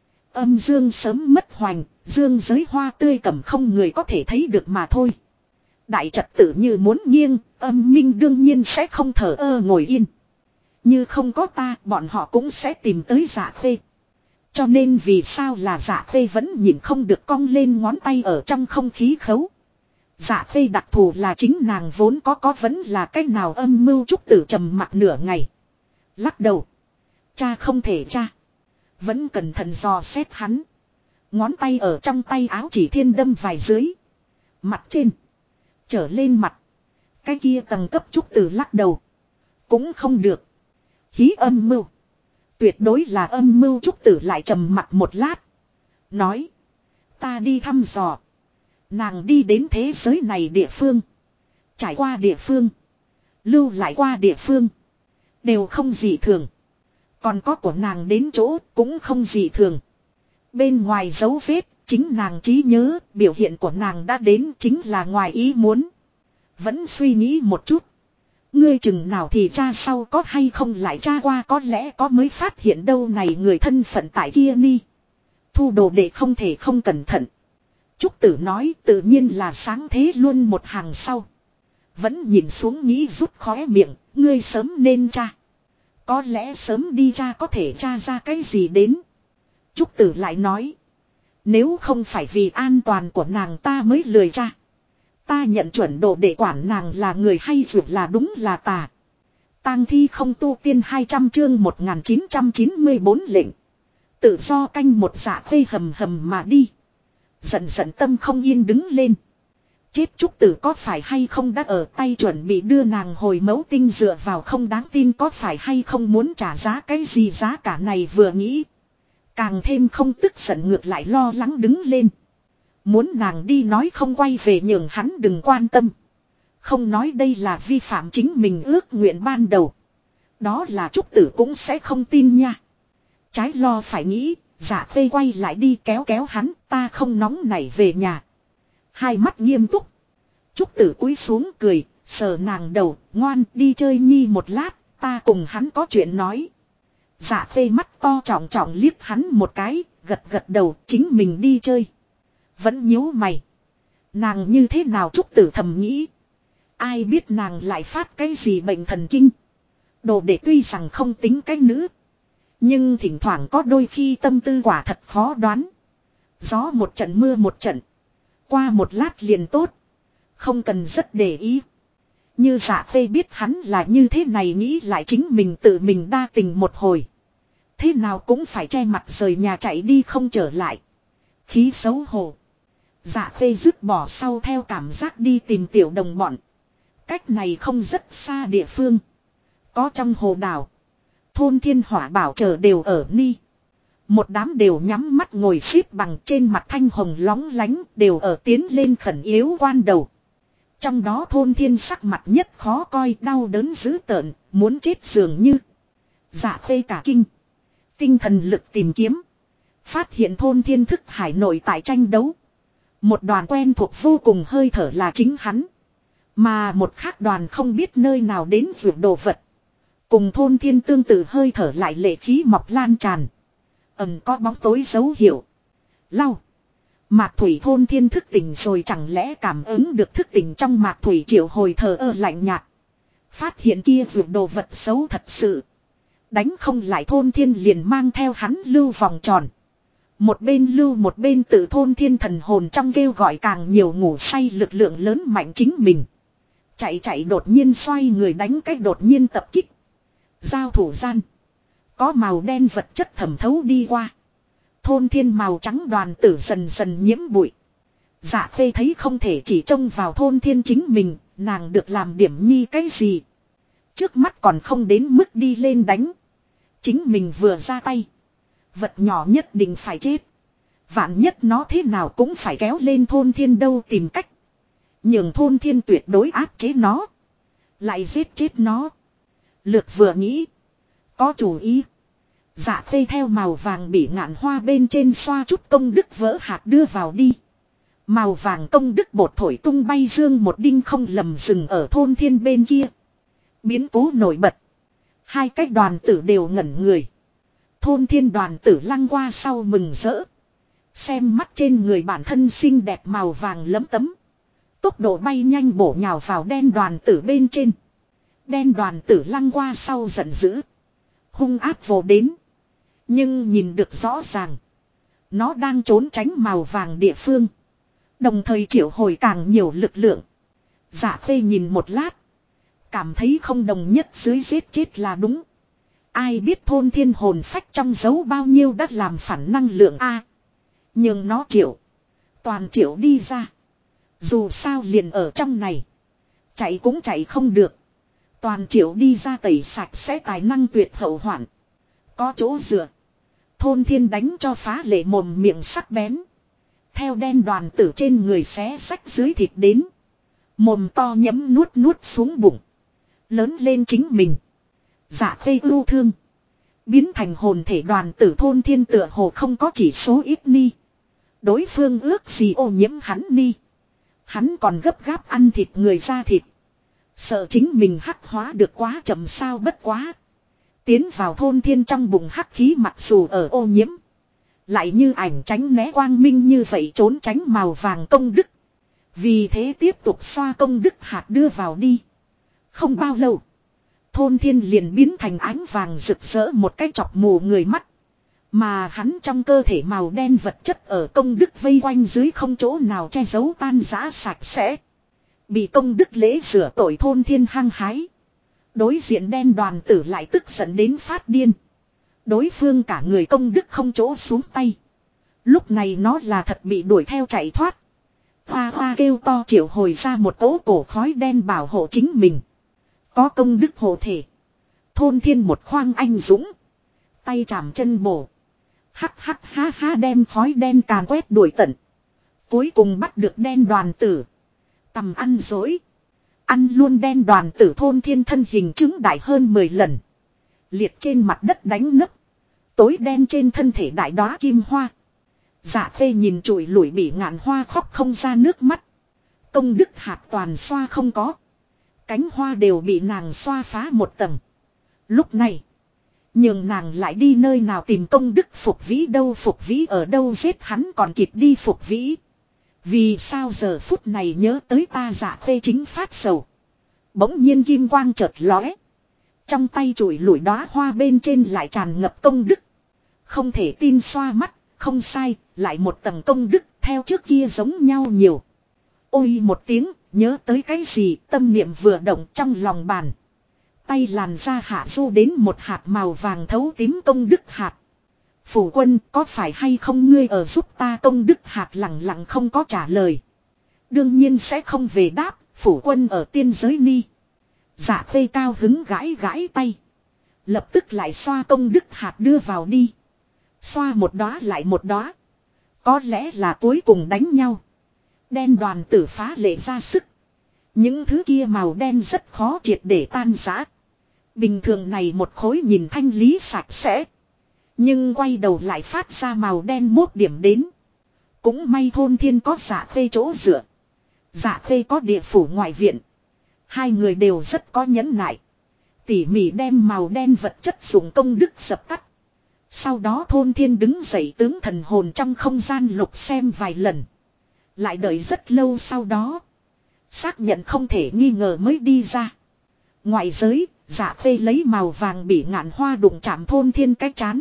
Âm dương sớm mất hoành, dương giới hoa tươi cẩm không người có thể thấy được mà thôi. Đại trật tự như muốn nghiêng, âm minh đương nhiên sẽ không thờ ơ ngồi yên. Như không có ta, bọn họ cũng sẽ tìm tới Dạ Khê. Cho nên vì sao là Dạ Khê vẫn nhìn không được cong lên ngón tay ở trong không khí khấu. Dạ Khê đặc thù là chính nàng vốn có vẫn là cách nào âm mưu Trúc tử trầm mặc nửa ngày. Lắc đầu. Cha không thể cha. Vẫn cẩn thận dò xét hắn. Ngón tay ở trong tay áo chỉ thiên đâm vài dưới. Mặt trên. Trở lên mặt. Cái kia tầng cấp Trúc tử lắc đầu. Cũng không được. Hí âm mưu. Tuyệt đối là âm mưu Trúc tử lại trầm mặt một lát. Nói. Ta đi thăm dò. Nàng đi đến thế giới này địa phương. Trải qua địa phương. Lưu lại qua địa phương. Đều không gì thường. Còn có của nàng đến chỗ cũng không gì thường. Bên ngoài dấu vết, chính nàng trí nhớ, biểu hiện của nàng đã đến chính là ngoài ý muốn. Vẫn suy nghĩ một chút. Ngươi chừng nào thì cha sau có hay không lại cha qua có lẽ có mới phát hiện đâu này người thân phận tại kia ni. Thu đồ để không thể không cẩn thận. Trúc Tử nói tự nhiên là sáng thế luôn một hàng sau. Vẫn nhìn xuống nghĩ rút khóe miệng, ngươi sớm nên tra. Có lẽ sớm đi tra có thể tra ra cái gì đến. Trúc Tử lại nói. Nếu không phải vì an toàn của nàng ta mới lười tra. Ta nhận chuẩn độ để quản nàng là người hay dược là đúng là tà. Tang thi không tu tiên 200 chương 1994 lệnh. Tự do canh một dạ khuê hầm hầm mà đi. Giận giận tâm không yên đứng lên. Chết Trúc Tử có phải hay không đã ở tay chuẩn bị đưa nàng hồi mẫu tinh dựa vào không đáng tin có phải hay không muốn trả giá cái gì giá cả này vừa nghĩ. Càng thêm không tức giận ngược lại lo lắng đứng lên. Muốn nàng đi nói không quay về nhường hắn đừng quan tâm. Không nói đây là vi phạm chính mình ước nguyện ban đầu. Đó là Trúc Tử cũng sẽ không tin nha. Trái lo phải nghĩ, Dạ Khê quay lại đi kéo kéo hắn, ta không nóng nảy về nhà. Hai mắt nghiêm túc. Trúc Tử cúi xuống cười, sờ nàng đầu, ngoan đi chơi nhi một lát, ta cùng hắn có chuyện nói. Dạ Khê mắt to trọng trọng liếc hắn một cái, gật gật đầu, chính mình đi chơi. Vẫn nhíu mày. Nàng như thế nào Trúc Tử thầm nghĩ. Ai biết nàng lại phát cái gì bệnh thần kinh. Đồ để tuy rằng không tính cái nữ. Nhưng thỉnh thoảng có đôi khi tâm tư quả thật khó đoán. Gió một trận mưa một trận. Qua một lát liền tốt. Không cần rất để ý. Như Dạ Khê biết hắn là như thế này nghĩ lại chính mình tự mình đa tình một hồi. Thế nào cũng phải che mặt rời nhà chạy đi không trở lại. Khí xấu hổ. Dạ Khê dứt bỏ sau theo cảm giác đi tìm tiểu đồng bọn. Cách này không rất xa địa phương. Có trong hồ đảo. Thôn Thiên Hỏa Bảo chờ đều ở ni. Một đám đều nhắm mắt ngồi xếp bằng trên mặt thanh hồng lóng lánh đều ở tiến lên khẩn yếu quan đầu. Trong đó Thôn Thiên sắc mặt nhất khó coi đau đớn dữ tợn, muốn chết dường như. Dạ Khê cả kinh. Tinh thần lực tìm kiếm. Phát hiện Thôn Thiên thức hải nội tại tranh đấu. Một đoàn quen thuộc vô cùng hơi thở là chính hắn. Mà một khác đoàn không biết nơi nào đến vượt đồ vật. Cùng Thôn Thiên tương tự hơi thở lại lệ khí mọc lan tràn. Ẩn có bóng tối dấu hiệu. Lau. Mạc Thủy Thôn Thiên thức tỉnh rồi chẳng lẽ cảm ứng được thức tỉnh trong Mạc Thủy triệu hồi thờ ơ lạnh nhạt. Phát hiện kia vượt đồ vật xấu thật sự. Đánh không lại Thôn Thiên liền mang theo hắn lưu vòng tròn. Một bên lưu một bên tự Thôn Thiên thần hồn trong kêu gọi càng nhiều ngủ say lực lượng lớn mạnh chính mình. Chạy chạy đột nhiên xoay người đánh cách đột nhiên tập kích. Giao thủ gian. Có màu đen vật chất thẩm thấu đi qua. Thôn Thiên màu trắng đoàn tử dần dần nhiễm bụi. Dạ Khê thấy không thể chỉ trông vào Thôn Thiên chính mình, nàng được làm điểm nhi cái gì. Trước mắt còn không đến mức đi lên đánh. Chính mình vừa ra tay. Vật nhỏ nhất định phải chết. Vạn nhất nó thế nào cũng phải kéo lên Thôn Thiên đâu tìm cách. Nhường Thôn Thiên tuyệt đối áp chế nó. Lại giết chết nó. Lược vừa nghĩ. Có chủ ý. Dạ Khê theo màu vàng bị ngạn hoa bên trên xoa chút công đức vỡ hạt đưa vào đi. Màu vàng công đức bột thổi tung bay dương một đinh không lầm dừng ở Thôn Thiên bên kia. Biến cố nổi bật. Hai cái đoàn tử đều ngẩn người. Thôn Thiên đoàn tử lăng qua sau mừng rỡ. Xem mắt trên người bản thân xinh đẹp màu vàng lấm tấm. Tốc độ bay nhanh bổ nhào vào đen đoàn tử bên trên. Đen đoàn tử lăng qua sau giận dữ. Hung áp vồ đến. Nhưng nhìn được rõ ràng. Nó đang trốn tránh màu vàng địa phương. Đồng thời triệu hồi càng nhiều lực lượng. Dạ Khê nhìn một lát. Cảm thấy không đồng nhất dưới giết chết là đúng. Ai biết Thôn Thiên hồn phách trong dấu bao nhiêu đã làm phản năng lượng A. Nhưng nó triệu. Toàn triệu đi ra. Dù sao liền ở trong này. Chạy cũng chạy không được. Toàn triệu đi ra tẩy sạch sẽ tài năng tuyệt hậu hoạn. Có chỗ dựa. Thôn Thiên đánh cho phá lệ mồm miệng sắc bén. Theo đen đoàn tử trên người xé sách dưới thịt đến. Mồm to nhấm nuốt nuốt xuống bụng. Lớn lên chính mình. Dạ khê ưu thương. Biến thành hồn thể đoàn tử thôn thiên tựa hồ không có chỉ số ít ni. Đối phương ước gì ô nhiễm hắn ni. Hắn còn gấp gáp ăn thịt người ra thịt. Sợ chính mình hắc hóa được quá chậm sao bất quá. Tiến vào thôn thiên trong bụng hắc khí mặc dù ở ô nhiễm. Lại như ảnh tránh né quang minh như vậy trốn tránh màu vàng công đức. Vì thế tiếp tục xoa công đức hạt đưa vào đi. Không bao lâu. Thôn thiên liền biến thành ánh vàng rực rỡ một cái chọc mù người mắt. Mà hắn trong cơ thể màu đen vật chất ở công đức vây quanh dưới không chỗ nào che giấu tan rã sạch sẽ. Bị công đức lễ rửa tội thôn thiên hăng hái. Đối diện đen đoàn tử lại tức giận đến phát điên. Đối phương cả người công đức không chỗ xuống tay. Lúc này nó là thật bị đuổi theo chạy thoát. Hoa hoa kêu to triệu hồi ra một cỗ cổ khói đen bảo hộ chính mình. Có công đức hộ thể. Thôn thiên một khoang anh dũng. Tay chạm chân bổ. Hắc hắc ha ha đem khói đen càn quét đuổi tận. Cuối cùng bắt được đen đoàn tử. Tầm ăn dối. Ăn luôn đen đoàn tử thôn thiên thân hình chứng đại hơn 10 lần. Liệt trên mặt đất đánh nấc. Tối đen trên thân thể đại đóa kim hoa. Dạ phê nhìn trụi lủi bị ngạn hoa khóc không ra nước mắt. Công đức hạt toàn xoa không có. Cánh hoa đều bị nàng xoa phá một tầng. Lúc này. Nhưng nàng lại đi nơi nào tìm công đức Phục Vĩ đâu Phục Vĩ ở đâu giết hắn còn kịp đi Phục Vĩ. Vì sao giờ phút này nhớ tới ta dạ phê chính phát sầu. Bỗng nhiên kim quang chợt lóe. Trong tay chùi lủi đóa hoa bên trên lại tràn ngập công đức. Không thể tin xoa mắt, không sai, lại một tầng công đức theo trước kia giống nhau nhiều. Ôi một tiếng, nhớ tới cái gì, tâm niệm vừa động trong lòng bàn. Tay làn ra hạ du đến một hạt màu vàng thấu tím công đức hạt. Phủ quân có phải hay không ngươi ở giúp ta công đức hạt lặng lặng không có trả lời. Đương nhiên sẽ không về đáp, phủ quân ở tiên giới ni. Dạ phê cao hứng gãi gãi tay. Lập tức lại xoa công đức hạt đưa vào đi. Xoa một đóa lại một đóa. Có lẽ là cuối cùng đánh nhau. Đen đoàn tử phá lệ ra sức. Những thứ kia màu đen rất khó triệt để tan rã. Bình thường này một khối nhìn thanh lý sạch sẽ. Nhưng quay đầu lại phát ra màu đen mốt điểm đến. Cũng may thôn thiên có dạ phê chỗ dựa. Dạ phê có địa phủ ngoại viện. Hai người đều rất có nhẫn nại. Tỉ mỉ đem màu đen vật chất dùng công đức dập tắt. Sau đó thôn thiên đứng dậy tướng thần hồn trong không gian lục xem vài lần. Lại đợi rất lâu sau đó. Xác nhận không thể nghi ngờ mới đi ra. Ngoại giới, dạ phê lấy màu vàng bị ngạn hoa đụng chạm thôn thiên cái chán.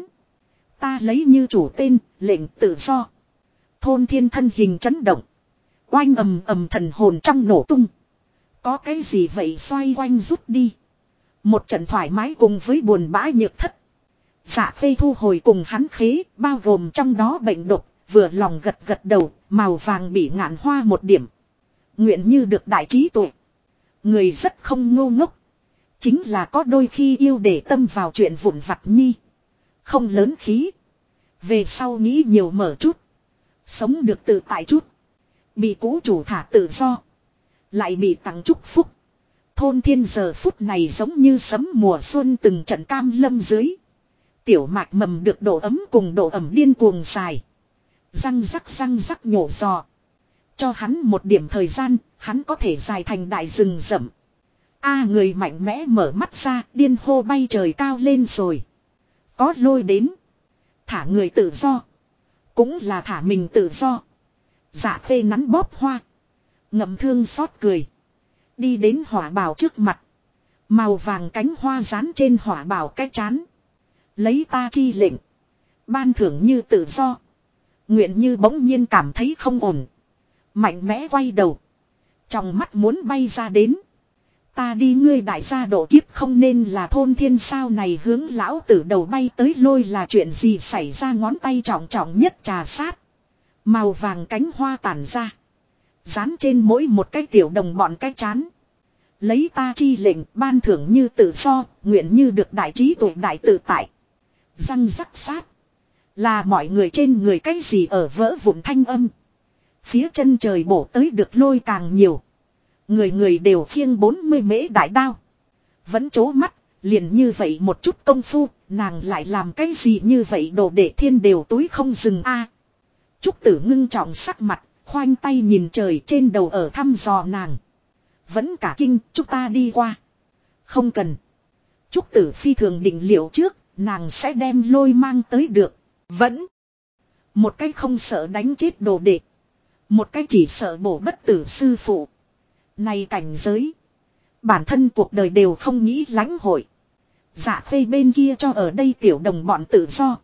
Ta lấy như chủ tên, lệnh tự do. Thôn thiên thân hình chấn động. Oanh ầm ầm thần hồn trong nổ tung. Có cái gì vậy xoay quanh rút đi. Một trận thoải mái cùng với buồn bã nhược thất. Dạ phê thu hồi cùng hắn khế, bao gồm trong đó bệnh độc, vừa lòng gật gật đầu, màu vàng bị ngạn hoa một điểm. Nguyện như được đại trí tuệ. Người rất không ngu ngốc. Chính là có đôi khi yêu để tâm vào chuyện vụn vặt nhi. Không lớn khí. Về sau nghĩ nhiều mở chút. Sống được tự tại chút. Bị cũ chủ thả tự do. Lại bị tặng chúc phúc. Thôn thiên giờ phút này giống như sấm mùa xuân từng trận cam lâm dưới. Tiểu mạch mầm được độ ấm cùng độ ẩm điên cuồng dài. Răng rắc nhổ giò. Cho hắn một điểm thời gian, hắn có thể dài thành đại rừng rậm. Người mạnh mẽ mở mắt ra, điên hô bay trời cao lên rồi. Có lôi đến. Thả người tự do. Cũng là thả mình tự do. Dạ phê nắn bóp hoa. Ngậm thương xót cười. Đi đến hỏa bào trước mặt. Màu vàng cánh hoa dán trên hỏa bào cái chán. Lấy ta chi lệnh. Ban thưởng như tự do. Nguyện như bỗng nhiên cảm thấy không ổn. Mạnh mẽ quay đầu. Trong mắt muốn bay ra đến. Ta đi ngươi đại gia độ kiếp không nên là thôn thiên sao này hướng lão tử đầu bay tới lôi là chuyện gì xảy ra ngón tay trọng trọng nhất trà sát. Màu vàng cánh hoa tản ra. Dán trên mỗi một cái tiểu đồng bọn cái chán. Lấy ta chi lệnh ban thưởng như tự do, nguyện như được đại trí tuệ đại tự tại. Răng rắc sát. Là mọi người trên người cái gì ở vỡ vụn thanh âm. Phía chân trời bổ tới được lôi càng nhiều. Người người đều khiêng 40 mễ đại đao. Vẫn chố mắt, liền như vậy một chút công phu, nàng lại làm cái gì như vậy đồ để thiên đều túi không dừng a. Trúc Tử ngưng trọng sắc mặt, khoanh tay nhìn trời trên đầu ở thăm dò nàng. Vẫn cả kinh, chúng ta đi qua. Không cần. Trúc Tử phi thường định liệu trước, nàng sẽ đem lôi mang tới được. Vẫn. Một cái không sợ đánh chết đồ đệ. Một cái chỉ sợ bổ bất tử sư phụ. Này cảnh giới. Bản thân cuộc đời đều không nghĩ lãnh hội. Dạ Khê bên kia cho ở đây tiểu đồng bọn tự do.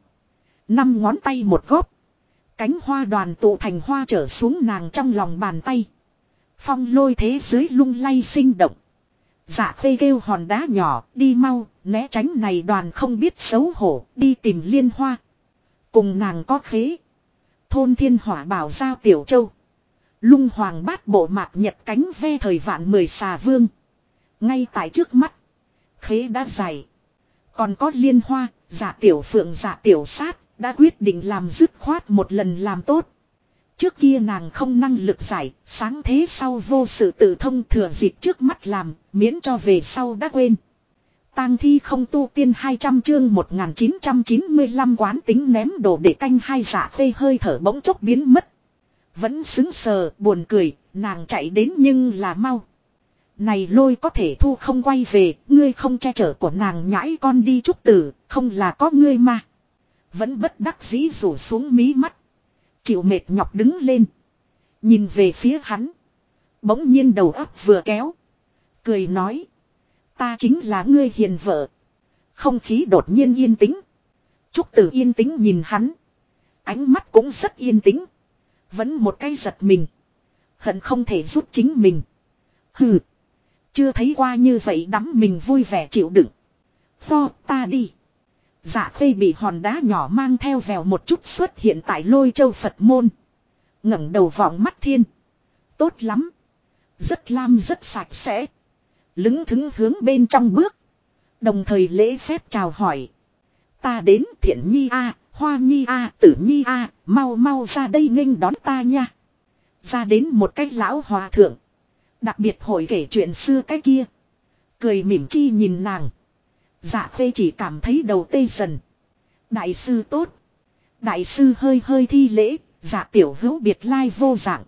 5 ngón tay một góp. Cánh hoa đoàn tụ thành hoa trở xuống nàng trong lòng bàn tay. Phong lôi thế giới lung lay sinh động. Dạ Khê kêu hòn đá nhỏ, đi mau, né tránh này đoàn không biết xấu hổ, đi tìm Liên Hoa. Cùng nàng có khế. Thôn thiên hỏa bảo giao tiểu châu. Lung hoàng bát bộ mạc nhật cánh ve thời vạn 10 xà vương. Ngay tại trước mắt. Khế đã dày. Còn có Liên Hoa, dạ tiểu phượng dạ tiểu sát, đã quyết định làm dứt khoát một lần làm tốt. Trước kia nàng không năng lực giải, sáng thế sau vô sự tự thông thừa dịp trước mắt làm, miễn cho về sau đã quên. Tang thi không tu tiên 200 chương 1995 quán tính ném đồ để canh hai Dạ Khê hơi thở bỗng chốc biến mất. Vẫn sững sờ, buồn cười, nàng chạy đến nhưng là mau. Này lôi có thể thu không quay về, ngươi không che chở của nàng nhãi con đi Trúc Tử, không là có ngươi mà. Vẫn bất đắc dĩ rủ xuống mí mắt. Chịu mệt nhọc đứng lên. Nhìn về phía hắn. Bỗng nhiên đầu óc vừa kéo. Cười nói. Ta chính là ngươi hiền vợ. Không khí đột nhiên yên tĩnh. Trúc Tử yên tĩnh nhìn hắn. Ánh mắt cũng rất yên tĩnh. Vẫn một cái giật mình. Hận không thể giúp chính mình. Hừ. Chưa thấy qua như vậy đắm mình vui vẻ chịu đựng. Pho ta đi. Dạ Khê bị hòn đá nhỏ mang theo vèo một chút xuất hiện tại Lôi Châu Phật môn. Ngẩng đầu vọng mắt thiên. Tốt lắm. Rất lam rất sạch sẽ. Lững thững hướng bên trong bước. Đồng thời lễ phép chào hỏi. Ta đến Thiện Nhi a, Hoa Nhi a, Tử Nhi a, mau mau ra đây nghênh đón ta nha. Ra đến một cái lão hòa thượng. Đặc biệt hội kể chuyện xưa cái kia. Cười mỉm chi nhìn nàng. Dạ Khê chỉ cảm thấy đầu tê dần. Đại sư tốt. Đại sư hơi hơi thi lễ. Dạ tiểu hữu biệt lai vô dạng.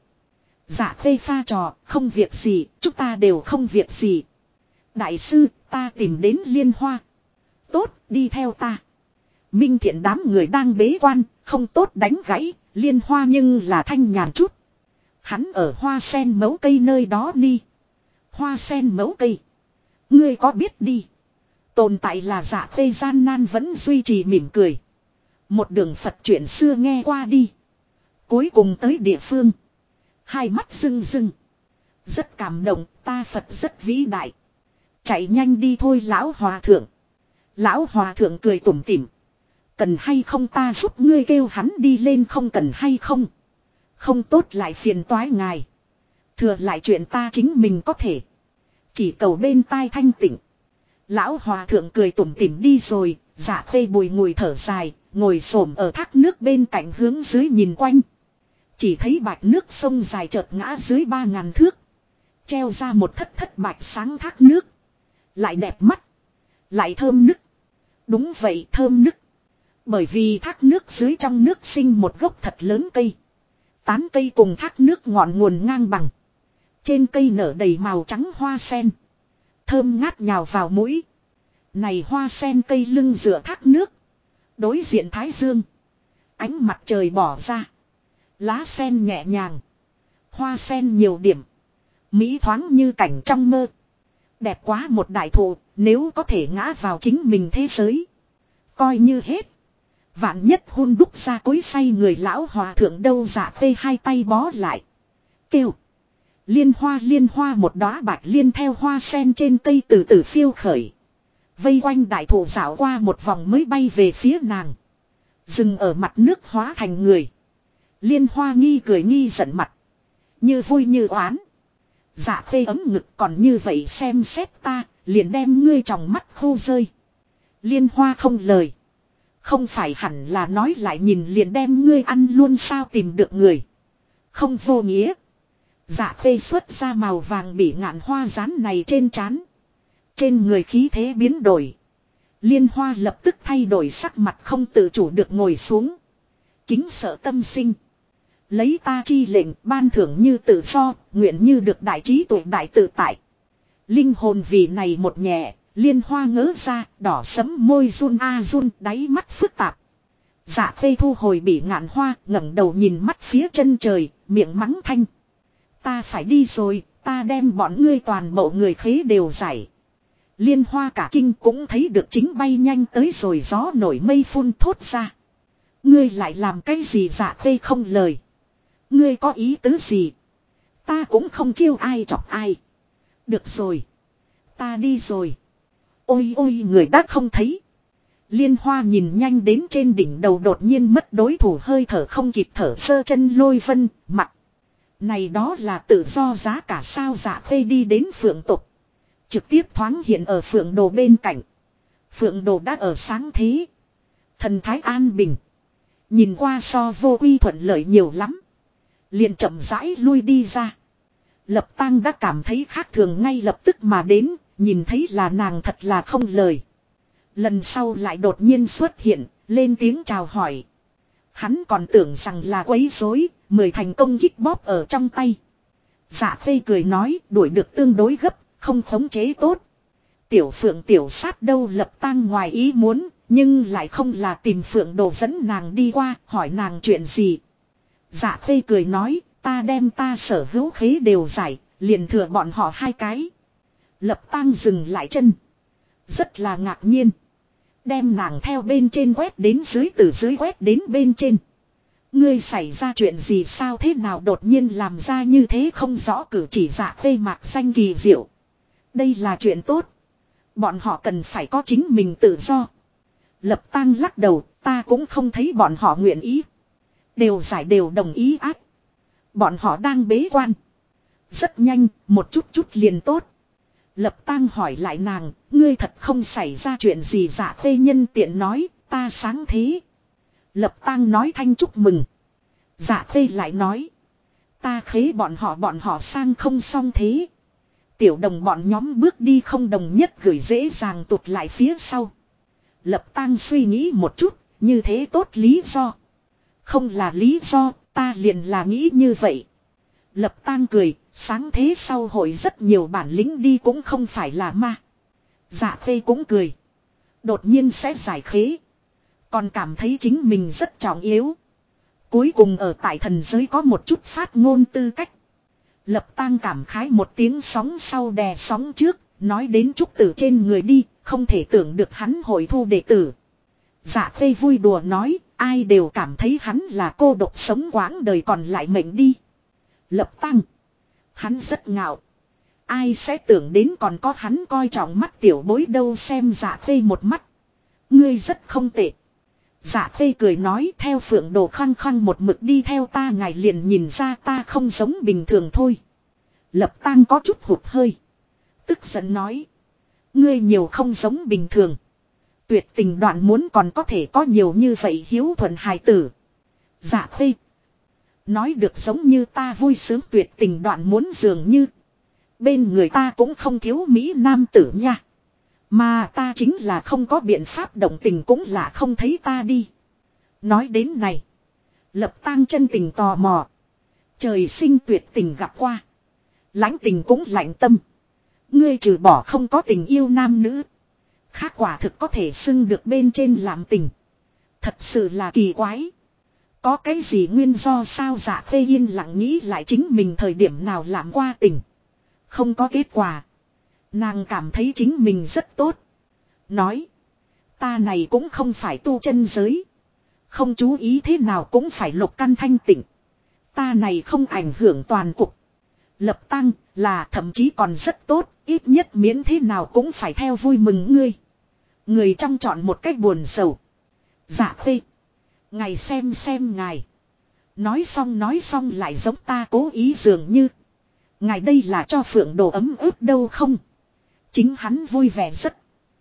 Dạ Khê pha trò. Không việc gì. Chúng ta đều không việc gì. Đại sư ta tìm đến Liên Hoa. Tốt đi theo ta. Minh Thiện đám người đang bế quan. Không tốt đánh gãy. Liên Hoa nhưng là thanh nhàn chút. Hắn ở hoa sen mẫu cây nơi đó đi. Hoa sen mẫu cây. Ngươi có biết đi. Tồn tại là Dạ Khê gian nan vẫn duy trì mỉm cười. Một đường Phật chuyện xưa nghe qua đi. Cuối cùng tới địa phương. Hai mắt rưng rưng. Rất cảm động, ta Phật rất vĩ đại. Chạy nhanh đi thôi lão hòa thượng. Lão hòa thượng cười tủm tỉm. Cần hay không ta giúp ngươi kêu hắn đi lên không cần hay không. Không tốt lại phiền toái ngài. Thừa lại chuyện ta chính mình có thể. Chỉ cầu bên tai thanh tịnh. Lão hòa thượng cười tủm tỉm đi rồi. Dạ Khê bùi ngùi thở dài. Ngồi xổm ở thác nước bên cạnh hướng dưới nhìn quanh. Chỉ thấy bạch nước sông dài chợt ngã dưới 3000 thước. Treo ra một thất thất bạch sáng thác nước. Lại đẹp mắt. Lại thơm nức. Đúng vậy thơm nức. Bởi vì thác nước dưới trong nước sinh một gốc thật lớn cây. Tán cây cùng thác nước ngọn nguồn ngang bằng. Trên cây nở đầy màu trắng hoa sen. Thơm ngát nhào vào mũi. Này hoa sen cây lưng dựa thác nước. Đối diện thái dương. Ánh mặt trời bỏ ra. Lá sen nhẹ nhàng. Hoa sen nhiều điểm. Mỹ thoáng như cảnh trong mơ. Đẹp quá một đại thụ. Nếu có thể ngã vào chính mình thế giới. Coi như hết. Vạn nhất hôn đúc ra cối say người lão hòa thượng đâu. Dạ Khê hai tay bó lại. Kêu. Liên hoa một đóa bạch liên theo hoa sen trên cây từ từ phiêu khởi. Vây quanh đại thụ dạo qua một vòng mới bay về phía nàng. Dừng ở mặt nước hóa thành người. Liên Hoa nghi cười nghi giận mặt. Như vui như oán. Dạ Khê ấm ngực còn như vậy xem xét ta. Liền đem ngươi trong mắt khô rơi. Liên Hoa không lời. Không phải hẳn là nói lại nhìn liền đem ngươi ăn luôn sao tìm được người. Không vô nghĩa. Dạ Khê xuất ra màu vàng bị ngạn hoa rán này trên trán. Trên người khí thế biến đổi. Liên Hoa lập tức thay đổi sắc mặt, không tự chủ được ngồi xuống. Kính sợ tâm sinh. Lấy ta chi lệnh, ban thưởng như tự do, nguyện như được đại trí tuệ đại tự tại. Linh hồn vì này một nhẹ, Liên Hoa ngỡ ra, đỏ sẫm môi run run, đáy mắt phức tạp. Dạ Khê thu hồi bị ngạn hoa, ngẩng đầu nhìn mắt phía chân trời, miệng mắng thanh. Ta phải đi rồi, ta đem bọn ngươi toàn bộ người khế đều giải. Liên Hoa cả kinh cũng thấy được chính bay nhanh tới rồi, gió nổi mây phun thốt ra. Ngươi lại làm cái gì? Dạ Khê không lời. Ngươi có ý tứ gì? Ta cũng không chiêu ai chọc ai. Được rồi. Ta đi rồi. Ôi ôi, người đã không thấy. Liên Hoa nhìn nhanh đến trên đỉnh đầu, đột nhiên mất đối thủ, hơi thở không kịp thở, sơ chân lôi vân, mặt. Này đó là tự do giá cả sao? Dạ Khê đi đến Phượng Tục. Trực tiếp thoáng hiện ở Phượng Đồ bên cạnh. Phượng Đồ đã ở sáng thế. Thần thái an bình. Nhìn qua so Vô Uy thuận lợi nhiều lắm. Liền chậm rãi lui đi ra. Lập Tang đã cảm thấy khác thường, ngay lập tức mà đến. Nhìn thấy là nàng thật là không lời. Lần sau lại đột nhiên xuất hiện, lên tiếng chào hỏi. Hắn còn tưởng rằng là quấy rối, 10 thành công kích bóp ở trong tay. Dạ Khê cười nói, đuổi được tương đối gấp, không khống chế tốt. Tiểu Phượng tiểu sát đâu? Lập Tang ngoài ý muốn, nhưng lại không là tìm Phượng Đồ dẫn nàng đi qua, hỏi nàng chuyện gì. Dạ Khê cười nói, ta đem ta sở hữu khế đều giải, liền thừa bọn họ 2 cái. Lập Tang dừng lại chân. Rất là ngạc nhiên. Đem nàng theo bên trên quét đến dưới, từ dưới quét đến bên trên. Ngươi xảy ra chuyện gì sao? Thế nào đột nhiên làm ra như thế không rõ cử chỉ? Dạ Khê mạc xanh kỳ diệu. Đây là chuyện tốt. Bọn họ cần phải có chính mình tự do. Lập Tang lắc đầu, ta cũng không thấy bọn họ nguyện ý. Đều giải đều đồng ý ác. Bọn họ đang bế quan. Rất nhanh, một chút liền tốt. Lập Tang hỏi lại nàng, ngươi thật không xảy ra chuyện gì? Dạ Khê nhân tiện nói, ta sáng thế. Lập Tang nói thanh chúc mừng. Dạ Khê lại nói, ta khế bọn họ sang không xong thế. Tiểu đồng bọn nhóm bước đi không đồng nhất, gửi dễ dàng tụt lại phía sau. Lập Tang suy nghĩ một chút, như thế tốt lý do. Không là lý do, ta liền là nghĩ như vậy. Lập Tang cười, sáng thế sau hội rất nhiều bản lĩnh đi cũng không phải là ma. Dạ Khê cũng cười. Đột nhiên sẽ giải khế. Còn cảm thấy chính mình rất trọng yếu. Cuối cùng ở tại thần giới có một chút phát ngôn tư cách. Lập Tang cảm khái một tiếng, sóng sau đè sóng trước, nói đến trúc tử trên người đi, không thể tưởng được hắn hội thu đệ tử. Dạ Khê vui đùa nói, ai đều cảm thấy hắn là cô độc sống quãng đời còn lại mệnh đi. Lập Tang, hắn rất ngạo. Ai sẽ tưởng đến còn có hắn coi trọng mắt tiểu bối đâu? Xem Dạ Khê một mắt. Ngươi rất không tệ. Dạ Khê cười nói, theo Phượng Đồ khăng khăng một mực đi theo ta, ngài liền nhìn ra ta không giống bình thường thôi. Lập Tang có chút hụt hơi. Tức giận nói, ngươi nhiều không giống bình thường. Tuyệt tình đoạn muốn còn có thể có nhiều như vậy hiếu thuận hài tử. Dạ Khê nói được giống như ta vui sướng tuyệt tình đoạn muốn dường như. Bên người ta cũng không thiếu mỹ nam tử nha. Mà ta chính là không có biện pháp động tình cũng là không thấy ta đi. Nói đến này, Lập Tang chân tình tò mò. Trời sinh tuyệt tình gặp qua. Lãnh tình cũng lạnh tâm. Ngươi trừ bỏ không có tình yêu nam nữ, khác quả thực có thể xưng được bên trên làm tình. Thật sự là kỳ quái. Có cái gì nguyên do sao? Dạ Khê yên lặng nghĩ lại chính mình thời điểm nào làm qua tình. Không có kết quả. Nàng cảm thấy chính mình rất tốt. Nói, ta này cũng không phải tu chân giới. Không chú ý thế nào cũng phải lục căn thanh tịnh. Ta này không ảnh hưởng toàn cục. Lập Tang là thậm chí còn rất tốt, ít nhất miễn thế nào cũng phải theo vui mừng ngươi. Người trong chọn một cách buồn sầu. Dạ Khê, ngài xem ngài. Nói xong lại giống ta cố ý dường như. Ngài đây là cho Phượng Đồ ấm ức đâu không? Chính hắn vui vẻ rất.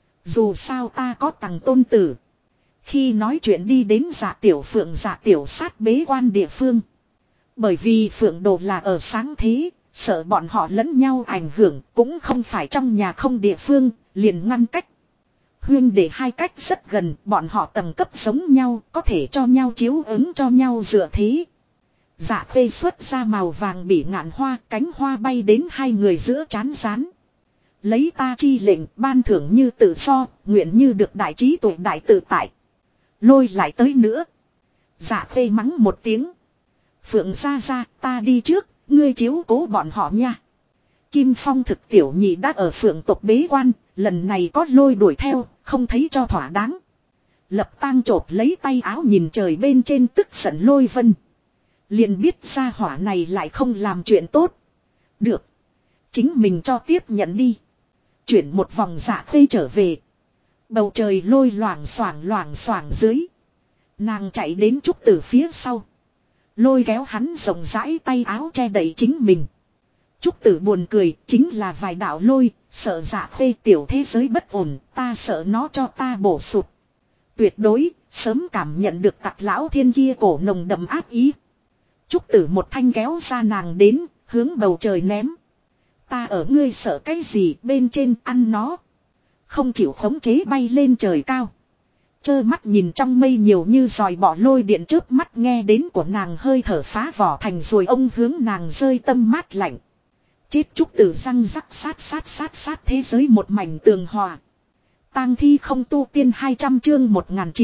Dù sao ta có tầng tôn tử. Khi nói chuyện đi đến Dạ Tiểu Phượng Dạ Tiểu sát bế quan địa phương. Bởi vì Phượng Đồ là ở sáng thế, Sợ bọn họ lẫn nhau ảnh hưởng, cũng không phải trong nhà không địa phương, liền ngăn cách. Huyên để hai cách rất gần, bọn họ tầng cấp giống nhau, có thể cho nhau chiếu ứng cho nhau dựa thế. Dạ Khê xuất ra màu vàng bị ngạn hoa, cánh hoa bay đến hai người giữa trán rán. Lấy ta chi lệnh, ban thưởng như tự do, nguyện như được đại trí tuệ đại tự tại. Lôi lại tới nữa. Dạ Khê mắng một tiếng. Phượng ra, ta đi trước, ngươi chiếu cố bọn họ nha. Kim Phong thực tiểu nhị đã ở Phượng tộc bế quan, lần này có lôi đuổi theo, không thấy cho thỏa đáng. Lập Tang chộp lấy tay áo nhìn trời bên trên tức giận Lôi Vân. Liền biết ra hỏa này lại không làm chuyện tốt. Được. Chính mình cho tiếp nhận đi. Chuyển một vòng Dạ Khê trở về. Bầu trời lôi loảng xoảng dưới. Nàng chạy đến Trúc Tử phía sau. Lôi kéo hắn rộng rãi tay áo che đậy chính mình. Trúc Tử buồn cười, chính là vài đạo lôi, sợ Dạ Khê tiểu thế giới bất ổn, ta sợ nó cho ta bổ sụp. Tuyệt đối, sớm cảm nhận được tặc lão thiên kia cổ nồng đậm áp ý. Trúc Tử một thanh kéo ra nàng đến, hướng bầu trời ném. Ta ở ngươi sợ cái gì bên trên ăn nó. Không chịu khống chế bay lên trời cao. Chơ mắt nhìn trong mây nhiều như dòi bỏ lôi điện chớp mắt nghe đến của nàng hơi thở phá vỏ thành rồi ông hướng nàng rơi tâm mát lạnh. Chết Trúc Tử răng rắc sát thế giới một mảnh tường hòa. Tang thi không tu tiên 200 chương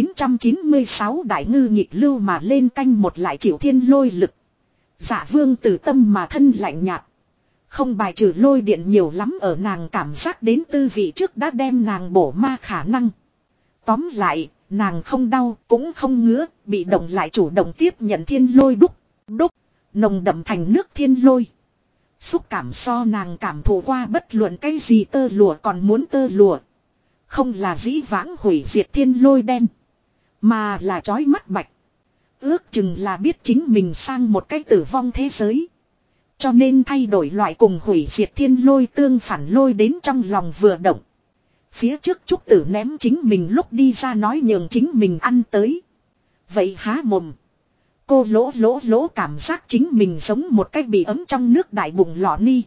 1996 đại ngư nhịp lưu mà lên canh một lại chịu thiên lôi lực. Dạ Vương từ tâm mà thân lạnh nhạt. Không bài trừ lôi điện nhiều lắm ở nàng cảm giác đến tư vị trước đã đem nàng bổ ma khả năng. Tóm lại, nàng không đau cũng không ngứa, bị động lại chủ động tiếp nhận thiên lôi đúc, nồng đậm thành nước thiên lôi. Xúc cảm so nàng cảm thụ qua bất luận cái gì tơ lụa còn muốn tơ lụa. Không là dĩ vãng hủy diệt thiên lôi đen. Mà là chói mắt bạch. Ước chừng là biết chính mình sang một cái tử vong thế giới. Cho nên thay đổi loại cùng hủy diệt thiên lôi tương phản lôi đến trong lòng vừa động. Phía trước Trúc Tử ném chính mình lúc đi ra nói nhường chính mình ăn tới. Vậy há mồm. Cô lỗ cảm giác chính mình giống một cái bị ấm trong nước đại bụng lọ ni.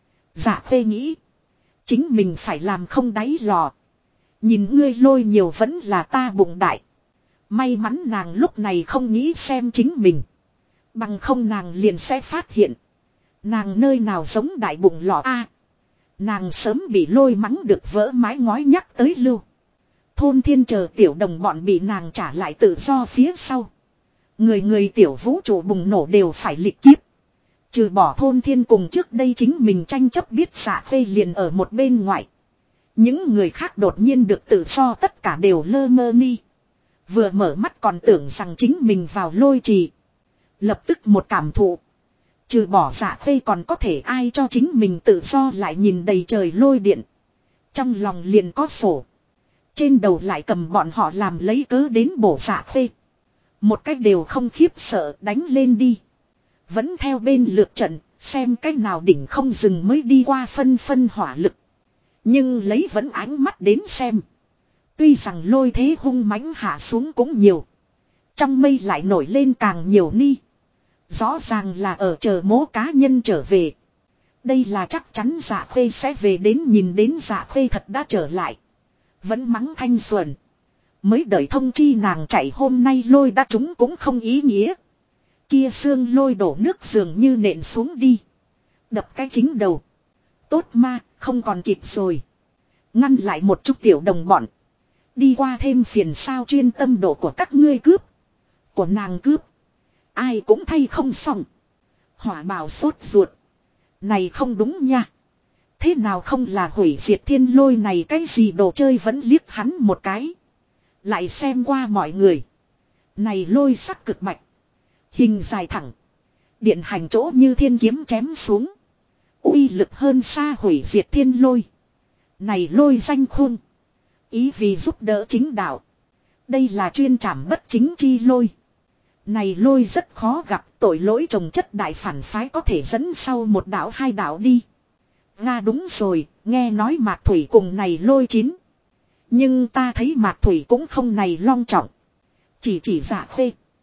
Dạ Khê nghĩ. Chính mình phải làm không đáy lò. Nhìn ngươi lôi nhiều vẫn là ta bụng đại. May mắn nàng lúc này không nghĩ xem chính mình. Bằng không nàng liền sẽ phát hiện. Nàng nơi nào giống đại bụng lọ a. Nàng sớm bị lôi mắng được vỡ mái ngói nhắc tới lưu. Thôn Thiên chờ tiểu đồng bọn bị nàng trả lại tự do phía sau. Người tiểu vũ trụ bùng nổ đều phải lịch kiếp. Trừ bỏ Thôn Thiên cùng trước đây chính mình tranh chấp biết Dạ Khê liền ở một bên ngoại. Những người khác đột nhiên được tự do tất cả đều lơ mơ mi. Vừa mở mắt còn tưởng rằng chính mình vào lôi trì. Lập tức một cảm thụ. Trừ bỏ Dạ Khê còn có thể ai cho chính mình tự do lại nhìn đầy trời lôi điện. Trong lòng liền có sổ. Trên đầu lại cầm bọn họ làm lấy cớ đến bổ Dạ Khê. Một cách đều không khiếp sợ đánh lên đi. Vẫn theo bên lượt trận, xem cách nào đỉnh không dừng mới đi qua phân hỏa lực. Nhưng lấy vẫn ánh mắt đến xem. Tuy rằng lôi thế hung mãnh hạ xuống cũng nhiều. Trong mây lại nổi lên càng nhiều ni. Rõ ràng là ở chờ mố cá nhân trở về. Đây là chắc chắn Dạ Khê sẽ về đến nhìn đến Dạ Khê thật đã trở lại. Vẫn mắng thanh xuẩn. Mới đợi thông chi nàng chạy hôm nay lôi đã trúng cũng không ý nghĩa. Kia xương lôi đổ nước dường như nện xuống đi. Đập cái chính đầu. Tốt ma, không còn kịp rồi. Ngăn lại một chút tiểu đồng bọn. Đi qua thêm phiền sao chuyên tâm độ của các ngươi cướp. Của nàng cướp. Ai cũng thay không xong. Hỏa bào sốt ruột. Này không đúng nha. Thế nào không là hủy diệt thiên lôi này cái gì đồ chơi vẫn liếc hắn một cái. Lại xem qua mọi người. Này lôi sắc cực bạch. Hình dài thẳng. Điện hành chỗ như thiên kiếm chém xuống. Uy lực hơn xa hủy diệt thiên lôi. Này lôi danh khôn. Ý vì giúp đỡ chính đạo. Đây là chuyên trảm bất chính chi lôi. Này lôi rất khó gặp tội lỗi trồng chất đại phản phái có thể dẫn sau một đạo hai đạo đi. Nga đúng rồi, nghe nói Mạc Thủy cùng này lôi chín. Nhưng ta thấy Mạc Thủy cũng không này long trọng. Chỉ Dạ Khê.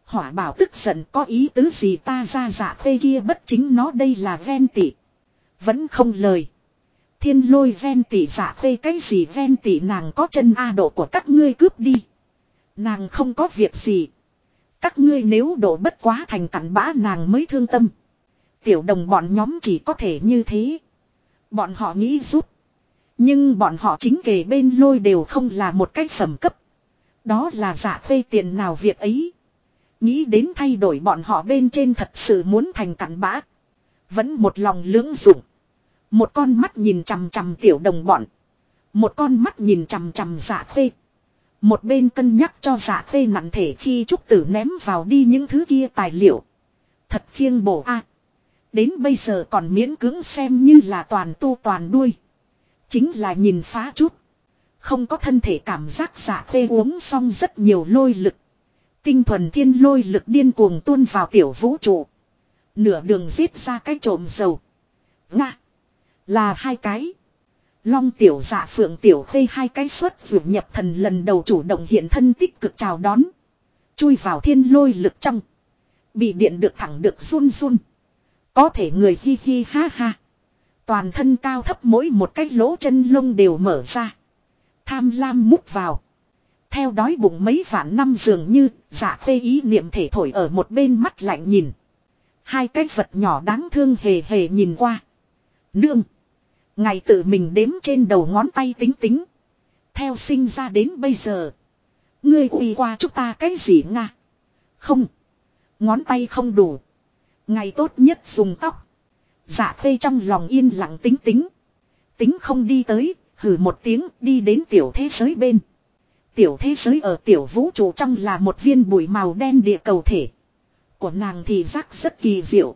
Hỏa bảo tức giận có ý tứ gì ta ra dạ khê kia bất chính nó đây là ven tị. Vẫn không lời. Thiên lôi ven tị dạ khê cái gì ven tị nàng có chân A độ của các ngươi cướp đi. Nàng không có việc gì. Các ngươi nếu độ bất quá thành cặn bã nàng mới thương tâm. Tiểu đồng bọn nhóm chỉ có thể như thế. Bọn họ nghĩ rút. Nhưng bọn họ chính kề bên lôi đều không là một cái phẩm cấp. Đó là dạ khê tiền nào việc ấy. Nghĩ đến thay đổi bọn họ bên trên thật sự muốn thành cặn bã. Vẫn một lòng lưỡng dụng. Một con mắt nhìn chằm chằm tiểu đồng bọn. Một con mắt nhìn chằm chằm dạ khê. Một bên cân nhắc cho dạ khê nặng thể khi trúc tử ném vào đi những thứ kia tài liệu. Thật khiêng bổ a. Đến bây giờ còn miễn cưỡng xem như là toàn tu toàn đuôi. Chính là nhìn phá chút. Không có thân thể cảm giác dạ khê uống xong rất nhiều lôi lực. Tinh thuần thiên lôi lực điên cuồng tuôn vào tiểu vũ trụ. Nửa đường giết ra cái trộm dầu. Nga. Là hai cái. Long tiểu dạ phượng tiểu khê hai cái xuất vượt nhập thần lần đầu chủ động hiện thân tích cực chào đón. Chui vào thiên lôi lực trong. Bị điện được thẳng được run run. Có thể người hi hi ha ha. Toàn thân cao thấp mỗi một cái lỗ chân lông đều mở ra. Tham lam múc vào. Theo đói bụng mấy vạn năm dường như dạ khê ý niệm thể thổi ở một bên mắt lạnh nhìn. Hai cái vật nhỏ đáng thương hề hề nhìn qua. Nương. Ngày tự mình đếm trên đầu ngón tay tính tính. Theo sinh ra đến bây giờ. Ngươi uy qua chúng ta cái gì nga? Không. Ngón tay không đủ. Ngày tốt nhất dùng tóc. Dạ khê trong lòng yên lặng tính tính. Tính không đi tới, hừ một tiếng đi đến tiểu thế giới bên. Tiểu thế giới ở tiểu vũ trụ trong là một viên bụi màu đen địa cầu thể. Của nàng thì giác rất kỳ diệu.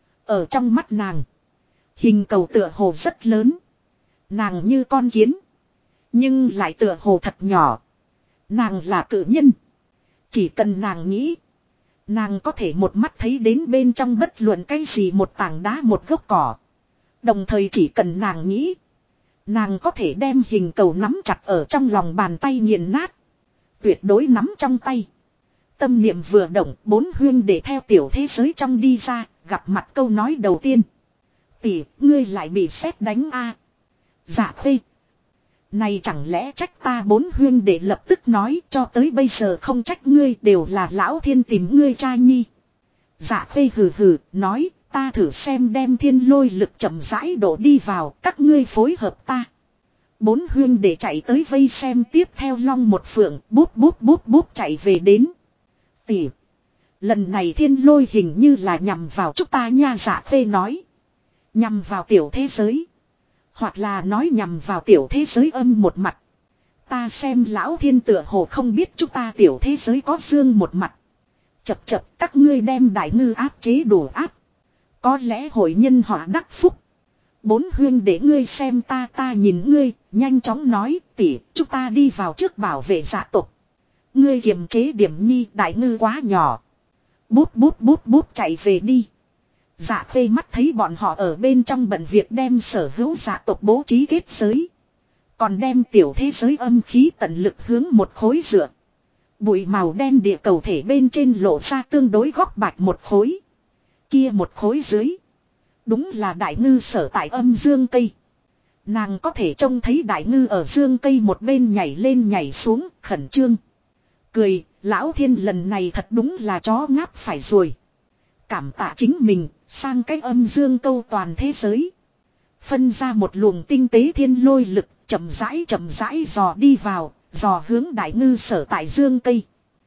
Ở trong mắt nàng. Hình cầu tựa hồ rất lớn. Nàng như con kiến. Nhưng lại tựa hồ thật nhỏ. Nàng là cự nhân. Chỉ cần nàng nghĩ. Nàng có thể một mắt thấy đến bên trong bất luận cái gì một tảng đá một gốc cỏ. Đồng thời chỉ cần nàng nghĩ. Nàng có thể đem hình cầu nắm chặt ở trong lòng bàn tay nghiền nát. Tuyệt đối nắm trong tay. Tâm niệm vừa động, bốn huyên để theo tiểu thế giới trong đi ra, gặp mặt câu nói đầu tiên. Tỷ, ngươi lại bị sét đánh a. Dạ khê. Này chẳng lẽ trách ta bốn huyên để lập tức nói cho tới bây giờ không trách ngươi đều là lão thiên tìm ngươi cha nhi. Dạ khê hừ hừ, nói ta thử xem đem thiên lôi lực chậm rãi đổ đi vào, các ngươi phối hợp ta. Bốn huyên để chạy tới vây xem tiếp theo long một phượng, bút bút bút bút chạy về đến. Tỷ. Lần này thiên lôi hình như là nhằm vào chúng ta nha dạ khê nói. Nhằm vào tiểu thế giới. Hoặc là nói nhằm vào tiểu thế giới âm một mặt. Ta xem lão thiên tựa hồ không biết chúng ta tiểu thế giới có dương một mặt. Chập chập các ngươi đem đại ngư áp chế đủ áp. Có lẽ hội nhân họ đắc phúc. Bốn huyên để ngươi xem ta nhìn ngươi, nhanh chóng nói tỷ, chúng ta đi vào trước bảo vệ dạ tộc. Ngươi kiềm chế điểm nhi đại ngư quá nhỏ. Bút bút bút bút chạy về đi. Dạ khê mắt thấy bọn họ ở bên trong bận việc đem sở hữu dạ tộc bố trí kết giới. Còn đem tiểu thế giới âm khí tận lực hướng một khối dựa. Bụi màu đen địa cầu thể bên trên lộ ra tương đối góc bạch một khối. Kia một khối dưới. Đúng là đại ngư sở tại âm dương cây. Nàng có thể trông thấy đại ngư ở dương cây một bên nhảy lên nhảy xuống, khẩn trương. Cười, lão thiên lần này thật đúng là chó ngáp phải rồi. Cảm tạ chính mình, sang cái âm dương câu toàn thế giới. Phân ra một luồng tinh tế thiên lôi lực, chậm rãi dò đi vào, dò hướng đại ngư sở tại dương cây.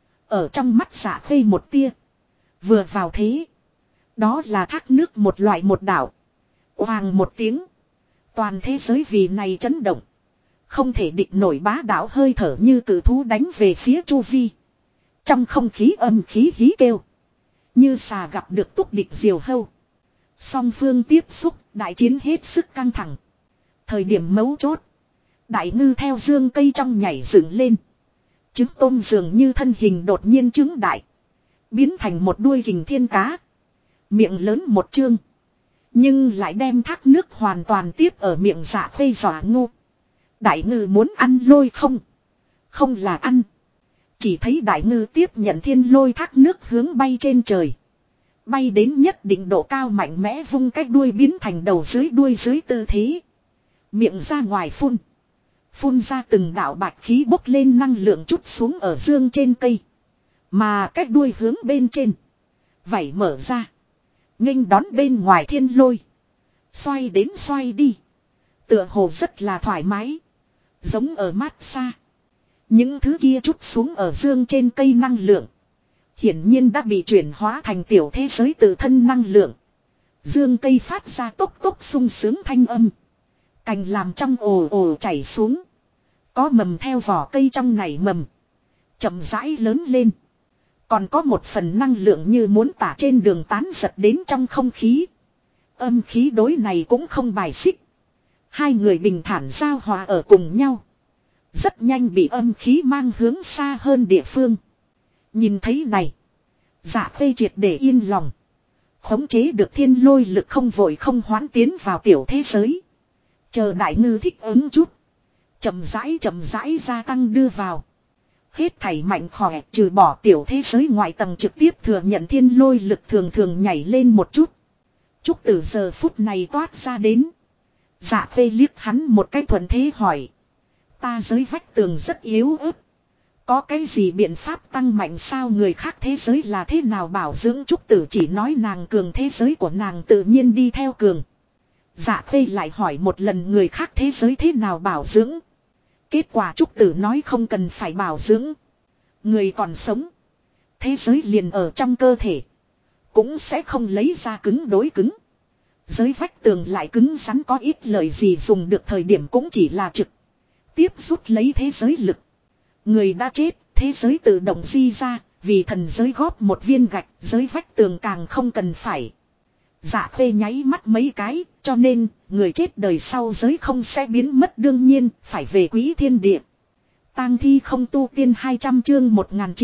Ở trong mắt dạ khê một tia. Vừa vào thế. Đó là thác nước một loại một đảo. Hoàng một tiếng. Toàn thế giới vì này chấn động. Không thể địch nổi bá đạo hơi thở như cử thú đánh về phía chu vi. Trong không khí âm khí hí kêu. Như xà gặp được túc địch diều hâu. Song phương tiếp xúc, đại chiến hết sức căng thẳng. Thời điểm mấu chốt. Đại ngư theo dương cây trong nhảy dựng lên. Trứng tôm dường như thân hình đột nhiên trứng đại. Biến thành một đuôi hình thiên cá. Miệng lớn một chương. Nhưng lại đem thác nước hoàn toàn tiếp ở miệng dạ khê dọa ngu. Đại ngư muốn ăn lôi không? Không là ăn. Chỉ thấy đại ngư tiếp nhận thiên lôi thác nước hướng bay trên trời. Bay đến nhất định độ cao mạnh mẽ vung cái đuôi biến thành đầu dưới đuôi dưới tư thế. Miệng ra ngoài phun. Phun ra từng đạo bạch khí bốc lên năng lượng chút xuống ở dương trên cây. Mà cái đuôi hướng bên trên. Vảy mở ra. Nghênh đón bên ngoài thiên lôi. Xoay đến xoay đi. Tựa hồ rất là thoải mái. Giống ở mát xa. Những thứ kia chút xuống ở dương trên cây năng lượng. Hiển nhiên đã bị chuyển hóa thành tiểu thế giới tự thân năng lượng. Dương cây phát ra tốc tốc sung sướng thanh âm. Cành làm trong ồ ồ chảy xuống. Có mầm theo vỏ cây trong nảy mầm. Chậm rãi lớn lên. Còn có một phần năng lượng như muốn tả trên đường tán giật đến trong không khí. Âm khí đối này cũng không bài xích. Hai người bình thản giao hòa ở cùng nhau. Rất nhanh bị âm khí mang hướng xa hơn địa phương. Nhìn thấy này. Dạ Khê triệt để yên lòng. Khống chế được thiên lôi lực không vội không hoán tiến vào tiểu thế giới. Chờ đại ngư thích ứng chút. Chậm rãi gia tăng đưa vào. Hết thảy mạnh khỏe trừ bỏ tiểu thế giới ngoại tầng trực tiếp thừa nhận thiên lôi lực thường thường nhảy lên một chút. Trúc Tử giờ phút này toát ra đến. Dạ Khê liếc hắn một cái thuận thế hỏi. Ta giới vách tường rất yếu ớt. Có cái gì biện pháp tăng mạnh sao người khác thế giới là thế nào bảo dưỡng Trúc Tử chỉ nói nàng cường thế giới của nàng tự nhiên đi theo cường. Dạ Khê lại hỏi một lần người khác thế giới thế nào bảo dưỡng. Kết quả Trúc Tử nói không cần phải bảo dưỡng. Người còn sống. Thế giới liền ở trong cơ thể. Cũng sẽ không lấy ra cứng đối cứng. Giới vách tường lại cứng rắn có ít lời gì dùng được thời điểm cũng chỉ là trực. Tiếp rút lấy thế giới lực. Người đã chết, thế giới tự động di ra, vì thần giới góp một viên gạch, giới vách tường càng không cần phải. Dạ Khê nháy mắt mấy cái, cho nên, người chết đời sau giới không sẽ biến mất đương nhiên, phải về quý thiên địa. Tang thi không tu tiên 200 chương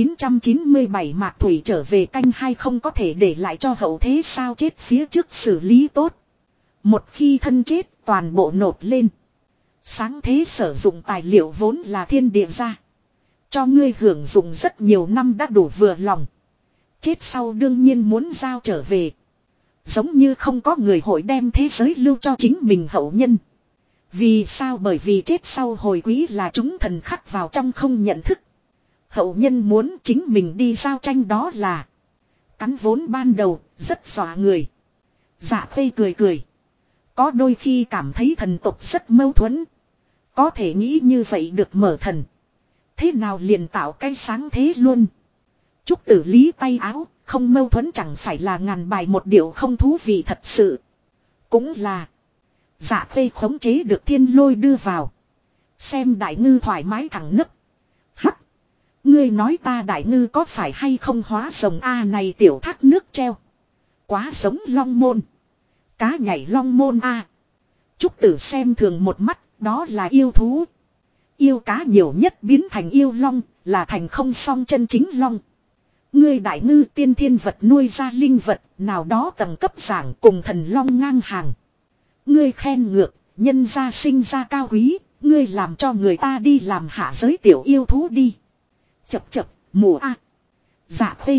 1997 Mạc Thủy trở về canh hai không có thể để lại cho hậu thế sao chết phía trước xử lý tốt. Một khi thân chết, toàn bộ nộp lên. Sáng thế sử dụng tài liệu vốn là thiên địa ra. Cho ngươi hưởng dụng rất nhiều năm đã đủ vừa lòng. Chết sau đương nhiên muốn giao trở về. Giống như không có người hội đem thế giới lưu cho chính mình hậu nhân. Vì sao? Bởi vì chết sau hồi quý là chúng thần khắc vào trong không nhận thức. Hậu nhân muốn chính mình đi giao tranh đó là. Cắn vốn ban đầu, rất dọa người. Dạ Khê cười cười. Có đôi khi cảm thấy thần tộc rất mâu thuẫn. Có thể nghĩ như vậy được mở thần. Thế nào liền tạo cái sáng thế luôn. Trúc Tử lý tay áo, không mâu thuẫn chẳng phải là ngàn bài một điệu không thú vị thật sự. Cũng là. Dạ Khê khống chế được thiên lôi đưa vào. Xem đại ngư thoải mái thẳng nấc. Hắc. Ngươi nói ta đại ngư có phải hay không hóa rồng A này tiểu thác nước treo. Quá giống long môn. Cá nhảy long môn A. Trúc Tử xem thường một mắt, đó là yêu thú. Yêu cá nhiều nhất biến thành yêu long, là thành không song chân chính long. Ngươi đại ngư tiên thiên vật nuôi ra linh vật, nào đó tầng cấp giảng cùng thần long ngang hàng. Ngươi khen ngược, nhân gia sinh ra cao quý, ngươi làm cho người ta đi làm hạ giới tiểu yêu thú đi. Chập chập, mùa A. Dạ Khê.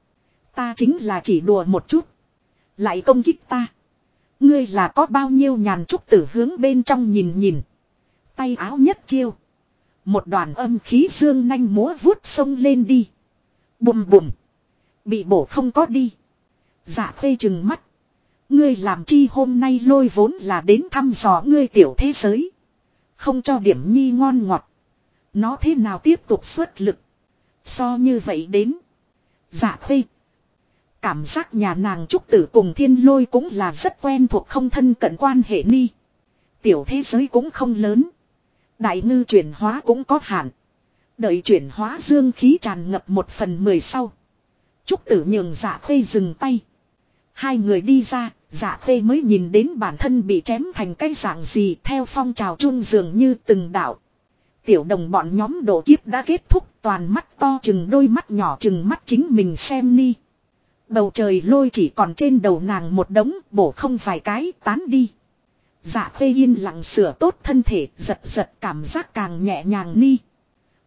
Ta chính là chỉ đùa một chút. Lại công kích ta. Ngươi là có bao nhiêu nhàn Trúc Tử hướng bên trong nhìn nhìn. Tay áo nhất chiêu. Một đoàn âm khí dương nanh múa vuốt sông lên đi. Bùm bùm. Bị bổ không có đi. Dạ Khê trừng mắt. Ngươi làm chi hôm nay lôi vốn là đến thăm dò ngươi tiểu thế giới. Không cho điểm nhi ngon ngọt. Nó thế nào tiếp tục xuất lực. So như vậy đến. Dạ Khê. Cảm giác nhà nàng Trúc Tử cùng thiên lôi cũng là rất quen thuộc không thân cận quan hệ ni. Tiểu thế giới cũng không lớn. Đại ngư chuyển hóa cũng có hạn. Đợi chuyển hóa dương khí tràn ngập 1/10 sau. Trúc Tử nhường Dạ Khê dừng tay. Hai người đi ra, Dạ Khê mới nhìn đến bản thân bị chém thành cái dạng gì theo phong trào trung dường như từng đạo. Tiểu đồng bọn nhóm độ kiếp đã kết thúc toàn mắt to chừng đôi mắt nhỏ chừng mắt chính mình xem ni. Bầu trời lôi chỉ còn trên đầu nàng một đống bổ không vài cái tán đi. Dạ Khê yên lặng sửa tốt thân thể giật giật cảm giác càng nhẹ nhàng ni.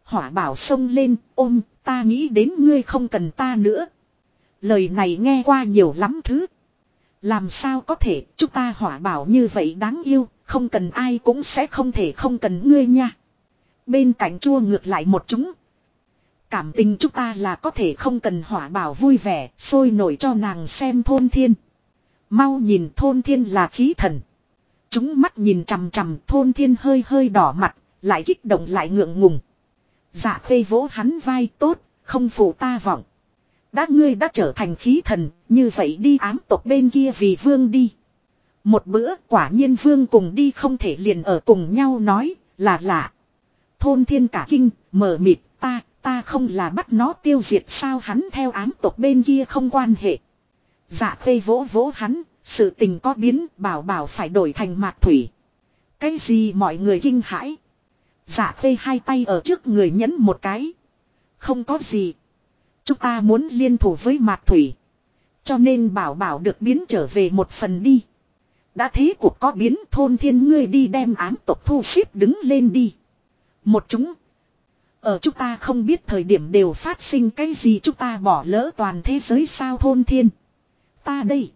Hỏa bảo xông lên, ôm, ta nghĩ đến ngươi không cần ta nữa. Lời này nghe qua nhiều lắm thứ. Làm sao có thể, chúng ta hỏa bảo như vậy đáng yêu, không cần ai cũng sẽ không thể không cần ngươi nha. Bên cạnh chua ngược lại một chúng. Cảm tình chúng ta là có thể không cần hỏa bảo vui vẻ, sôi nổi cho nàng xem thôn thiên. Mau nhìn thôn thiên là khí thần. Chúng mắt nhìn chằm chằm thôn thiên hơi hơi đỏ mặt, lại kích động lại ngượng ngùng. Dạ khê vỗ hắn vai tốt, không phụ ta vọng. Ngươi đã trở thành khí thần, như vậy đi ám tộc bên kia vì vương đi. Một bữa quả nhiên vương cùng đi không thể liền ở cùng nhau nói, là lạ. Thôn thiên cả kinh, mờ mịt, ta không là bắt nó tiêu diệt sao hắn theo ám tộc bên kia không quan hệ. Dạ khê vỗ vỗ hắn, sự tình có biến, bảo phải đổi thành mạc thủy. Cái gì mọi người kinh hãi. Dạ khê hai tay ở trước người nhấn một cái. Không có gì. Chúng ta muốn liên thủ với mạc thủy. Cho nên bảo được biến trở về một phần đi. Đã thế cuộc có biến thôn thiên ngươi đi đem ám tộc thu xếp đứng lên đi. Một chúng. Ở chúng ta không biết thời điểm đều phát sinh cái gì chúng ta bỏ lỡ toàn thế giới sao thôn thiên. Ta đây.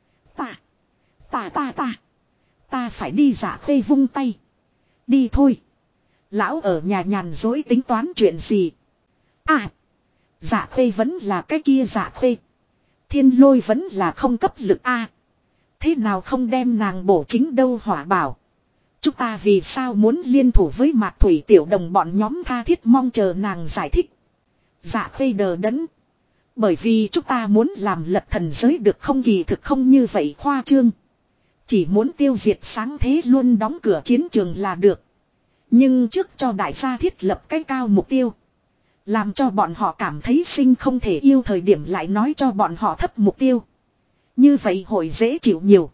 Ta phải đi giả khê vung tay. Đi thôi. Lão ở nhà nhàn dối tính toán chuyện gì. Dạ khê vẫn là cái kia dạ khê. Thiên lôi vẫn là không cấp lực thế nào không đem nàng bổ chính đâu hỏa bảo. Chúng ta vì sao muốn liên thủ với mạc thủy tiểu đồng bọn nhóm tha thiết mong chờ nàng giải thích. Dạ khê đờ đẫn. Bởi vì chúng ta muốn làm lật thần giới được không kỳ thực không như vậy khoa trương. Chỉ muốn tiêu diệt sáng thế luôn đóng cửa chiến trường là được. Nhưng trước cho đại gia thiết lập cái cao mục tiêu. Làm cho bọn họ cảm thấy sinh không thể yêu thời điểm lại nói cho bọn họ thấp mục tiêu. Như vậy hội dễ chịu nhiều.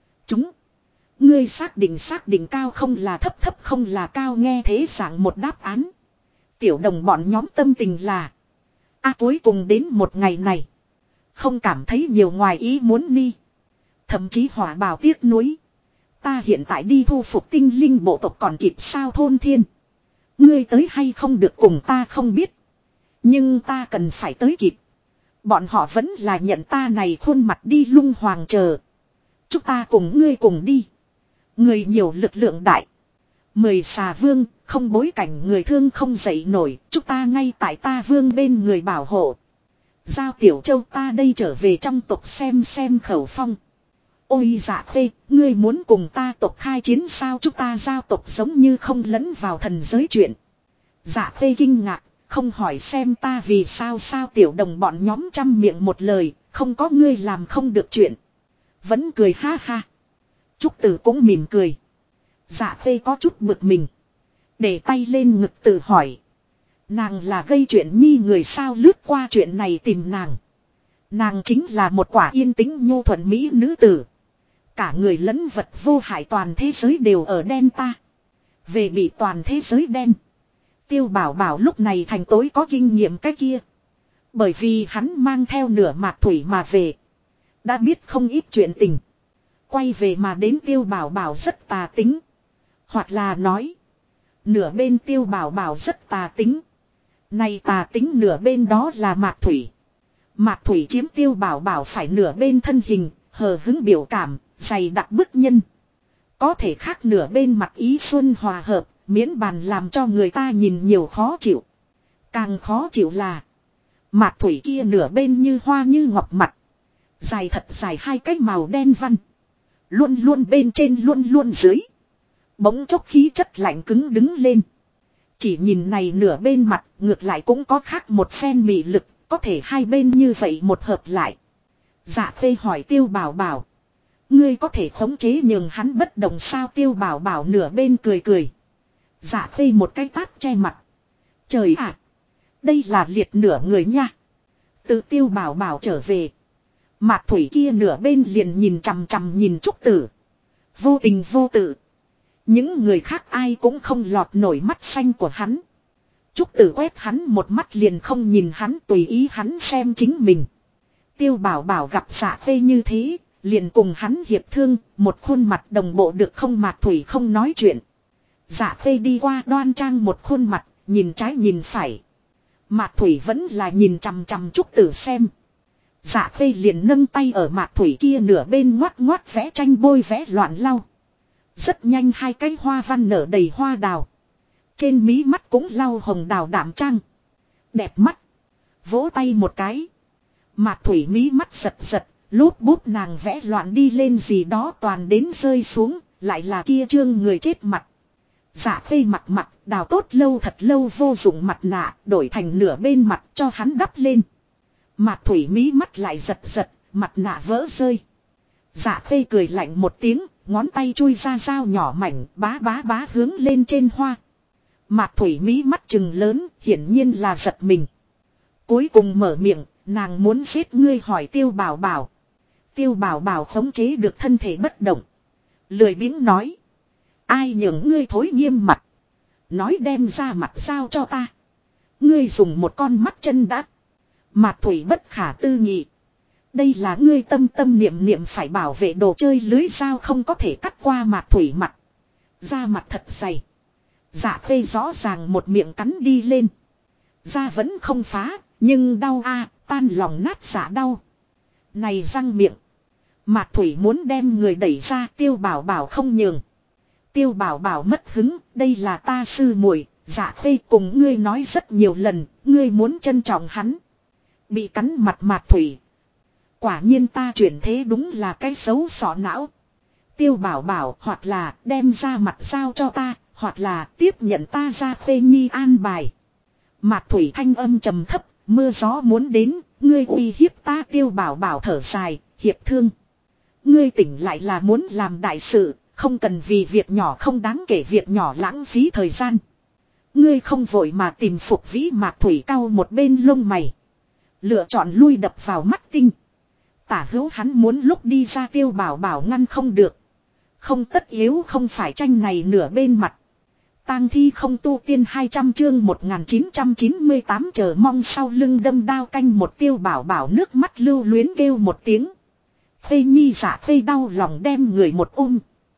Ngươi xác định cao không là thấp không là cao nghe thế dạng một đáp án. Tiểu đồng bọn nhóm tâm tình là. Cuối cùng đến một ngày này. Không cảm thấy nhiều ngoài ý muốn đi. Thậm chí hỏa bào tiếc nuối. Ta hiện tại đi thu phục tinh linh bộ tộc còn kịp sao thôn thiên. Ngươi tới hay không được cùng ta không biết. Nhưng ta cần phải tới kịp. Bọn họ vẫn là nhận ta này khuôn mặt đi lung hoàng chờ. Chúng ta cùng ngươi cùng đi. Người nhiều lực lượng đại. 10 xà vương, không bối cảnh người thương không dậy nổi. Chúng ta ngay tại ta vương bên người bảo hộ. Giao tiểu châu ta đây trở về trong tộc xem khẩu phong. Ôi dạ khê, ngươi muốn cùng ta tộc khai chiến sao chúng ta giao tộc giống như không lẫn vào thần giới chuyện. Dạ khê kinh ngạc, không hỏi xem ta vì sao tiểu đồng bọn nhóm trăm miệng một lời, không có ngươi làm không được chuyện. Vẫn cười ha ha. Trúc Tử cũng mỉm cười. Dạ khê có chút bực mình. Để tay lên ngực tự hỏi. Nàng là gây chuyện nhi người sao lướt qua chuyện này tìm nàng. Nàng chính là một quả yên tĩnh nhu thuận mỹ nữ tử. Cả người lẫn vật vô hại toàn thế giới đều ở đen ta. Về bị toàn thế giới đen. Tiêu bảo lúc này thành tối có kinh nghiệm cái kia. Bởi vì hắn mang theo nửa mạc thủy mà về. Đã biết không ít chuyện tình. Quay về mà đến tiêu bảo rất tà tính. Hoặc là nói. Nửa bên tiêu bảo rất tà tính. Này tà tính nửa bên đó là mạc thủy. Mạc thủy chiếm tiêu bảo phải nửa bên thân hình. Hờ hứng biểu cảm, dày đặc bức nhân. Có thể khác nửa bên mặt ý xuân hòa hợp. Miễn bàn làm cho người ta nhìn nhiều khó chịu. Càng khó chịu là. Mạc thủy kia nửa bên như hoa như ngọc mặt. Dài thật dài hai cái màu đen văn. Luôn luôn bên trên luôn luôn dưới. Bỗng chốc khí chất lạnh cứng đứng lên. Chỉ nhìn này nửa bên mặt ngược lại cũng có khác một phen mị lực. Có thể hai bên như vậy một hợp lại. Dạ phê hỏi tiêu bảo. Ngươi có thể khống chế nhường hắn bất động sao tiêu bảo nửa bên cười. Dạ phê một cái tát che mặt. Trời ạ. Đây là liệt nửa người nha. Từ tiêu bảo trở về. Mạc thủy kia nửa bên liền nhìn chằm nhìn Trúc Tử. Vô tình vô tự. Những người khác ai cũng không lọt nổi mắt xanh của hắn. Trúc Tử quét hắn một mắt liền không nhìn hắn tùy ý hắn xem chính mình. Tiêu bảo gặp dạ phê như thế. Liền cùng hắn hiệp thương. Một khuôn mặt đồng bộ được không Mạc thủy không nói chuyện. Dạ phê đi qua đoan trang một khuôn mặt. nhìn trái nhìn phải. Mạc Thủy vẫn là nhìn chằm chằm Trúc Tử xem. Dạ Khê liền nâng tay ở Mạc Thủy kia nửa bên ngoắt ngoắt vẽ tranh bôi vẽ loạn lau. Rất nhanh hai cái hoa văn nở đầy hoa đào. Trên mí mắt cũng lau hồng đào đạm trang. Đẹp mắt. Vỗ tay một cái. Mạc Thủy mí mắt giật giật. Lúp bút nàng vẽ loạn đi lên gì đó toàn đến rơi xuống. Lại là kia trương người chết mặt. Dạ Khê mặt mặt đào tốt lâu thật lâu vô dụng mặt nạ. Đổi thành nửa bên mặt cho hắn đắp lên. Mạc Thủy mí mắt lại giật giật. Mặt nạ vỡ rơi. Dạ Khê cười lạnh một tiếng. Ngón tay chui ra dao nhỏ mảnh. Bá bá bá hướng lên trên hoa. Mạc Thủy mí mắt trừng lớn. Hiển nhiên là giật mình. Cuối cùng mở miệng. Nàng muốn giết ngươi hỏi Tiêu Bảo Bảo. Tiêu Bảo Bảo khống chế được thân thể bất động. Lười biếng nói. Ai nhường ngươi thối nghiêm mặt. Nói đem ra mặt sao cho ta. Ngươi dùng một con mắt chân đã. Mạc Thủy bất khả tư nghị. Đây là ngươi tâm tâm niệm niệm phải bảo vệ đồ chơi lưới dao không có thể cắt qua Mạc Thủy mặt. Da mặt thật dày. Dạ Khê rõ ràng một miệng cắn đi lên. Da vẫn không phá. Nhưng đau a, tan lòng nát xả đau. Này răng miệng. Mạc Thủy muốn đem người đẩy ra. Tiêu Bảo Bảo không nhường. Tiêu Bảo Bảo mất hứng. Đây là ta sư muội. Dạ Khê cùng ngươi nói rất nhiều lần. Ngươi muốn trân trọng hắn. Bị cắn mặt Mạc Thủy. Quả nhiên ta chuyển thế đúng là cái xấu xỏ não. Tiêu Bảo Bảo hoặc là đem ra mặt giao cho ta. Hoặc là tiếp nhận ta ra Khê Nhi an bài. Mạc Thủy thanh âm trầm thấp. Mưa gió muốn đến. Ngươi uy hiếp ta. Tiêu Bảo Bảo thở dài. Hiệp thương. Ngươi tỉnh lại là muốn làm đại sự. Không cần vì việc nhỏ không đáng kể việc nhỏ lãng phí thời gian. Ngươi không vội mà tìm Phục Vĩ. Mạc Thủy cau một bên lông mày. Lựa chọn lui đập vào mắt tinh. Tả hữu hắn muốn lúc đi ra Tiêu Bảo Bảo ngăn không được. Không tất yếu không phải tranh này nửa bên mặt. Tang thi không tu tiên 200 chương 1998 chờ mong sau lưng đâm đao canh một. Tiêu Bảo Bảo nước mắt lưu luyến kêu một tiếng. Khê Nhi Dạ Khê đau lòng đem người một ôm.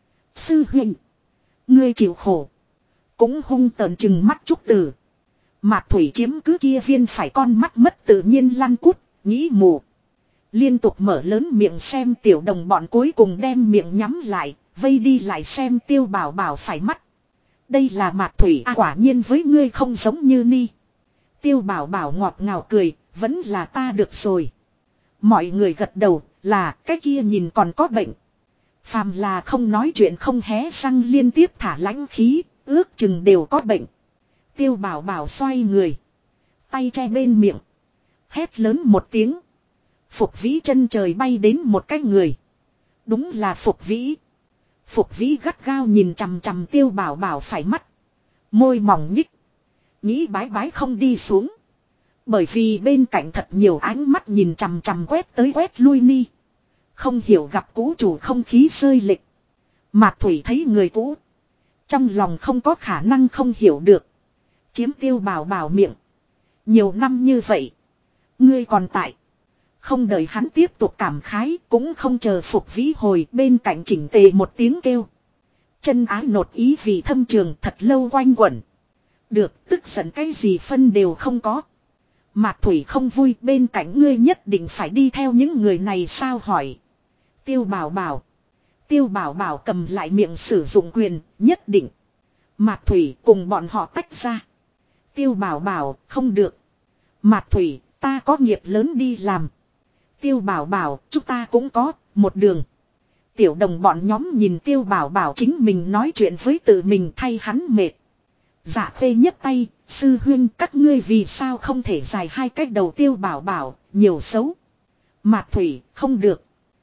Sư huynh. Ngươi chịu khổ. Cũng hung tợn chừng mắt Trúc Tử. Mạc Thủy chiếm cứ kia viên phải con mắt mất tự nhiên lăn cút. Nghĩ mù. Liên tục mở lớn miệng xem tiểu đồng bọn cuối cùng đem miệng nhắm lại. Vây đi lại xem Tiêu Bảo Bảo phải mắt. Đây là Mạc Thủy quả nhiên với ngươi không giống như ni. Tiêu Bảo Bảo ngọt ngào cười. Vẫn là ta được rồi. Mọi người gật đầu là cái kia nhìn còn có bệnh. Phàm là không nói chuyện không hé răng liên tiếp thả lãnh khí. Ước chừng đều có bệnh. Tiêu Bảo Bảo xoay người. Tay che bên miệng. Hét lớn một tiếng. Phục Vĩ chân trời bay đến một cái người. Đúng là Phục Vĩ. Phục Vĩ gắt gao nhìn chằm chằm Tiêu Bảo Bảo phải mắt. Môi mỏng nhích. Nghĩ bái bái không đi xuống. Bởi vì bên cạnh thật nhiều ánh mắt nhìn chằm chằm quét tới quét lui ni. Không hiểu gặp cũ chủ không khí rơi lịch. Mạc Thủy thấy người cũ. Trong lòng không có khả năng không hiểu được. Chiếm Tiêu Bảo Bảo miệng. Nhiều năm như vậy. Ngươi còn tại. Không đợi hắn tiếp tục cảm khái. Cũng không chờ Phục Vĩ hồi bên cạnh chỉnh tề một tiếng kêu. Chân ái nột ý vì thâm trường thật lâu quanh quẩn. Được tức giận cái gì phân đều không có. Mạc Thủy không vui bên cạnh ngươi nhất định phải đi theo những người này sao hỏi. Tiêu Bảo Bảo. Tiêu Bảo Bảo cầm lại miệng sử dụng quyền nhất định. Mạc Thủy cùng bọn họ tách ra. Tiêu Bảo Bảo không được. Mạc Thủy ta có nghiệp lớn đi làm. Tiêu Bảo Bảo chúng ta cũng có một đường. Tiểu đồng bọn nhóm nhìn Tiêu Bảo Bảo chính mình nói chuyện với tự mình thay hắn mệt. Dạ Khê nhấc tay, sư huynh các ngươi vì sao không thể dài hai cách đầu. Tiêu Bảo Bảo, nhiều xấu. Mạc Thủy, không được.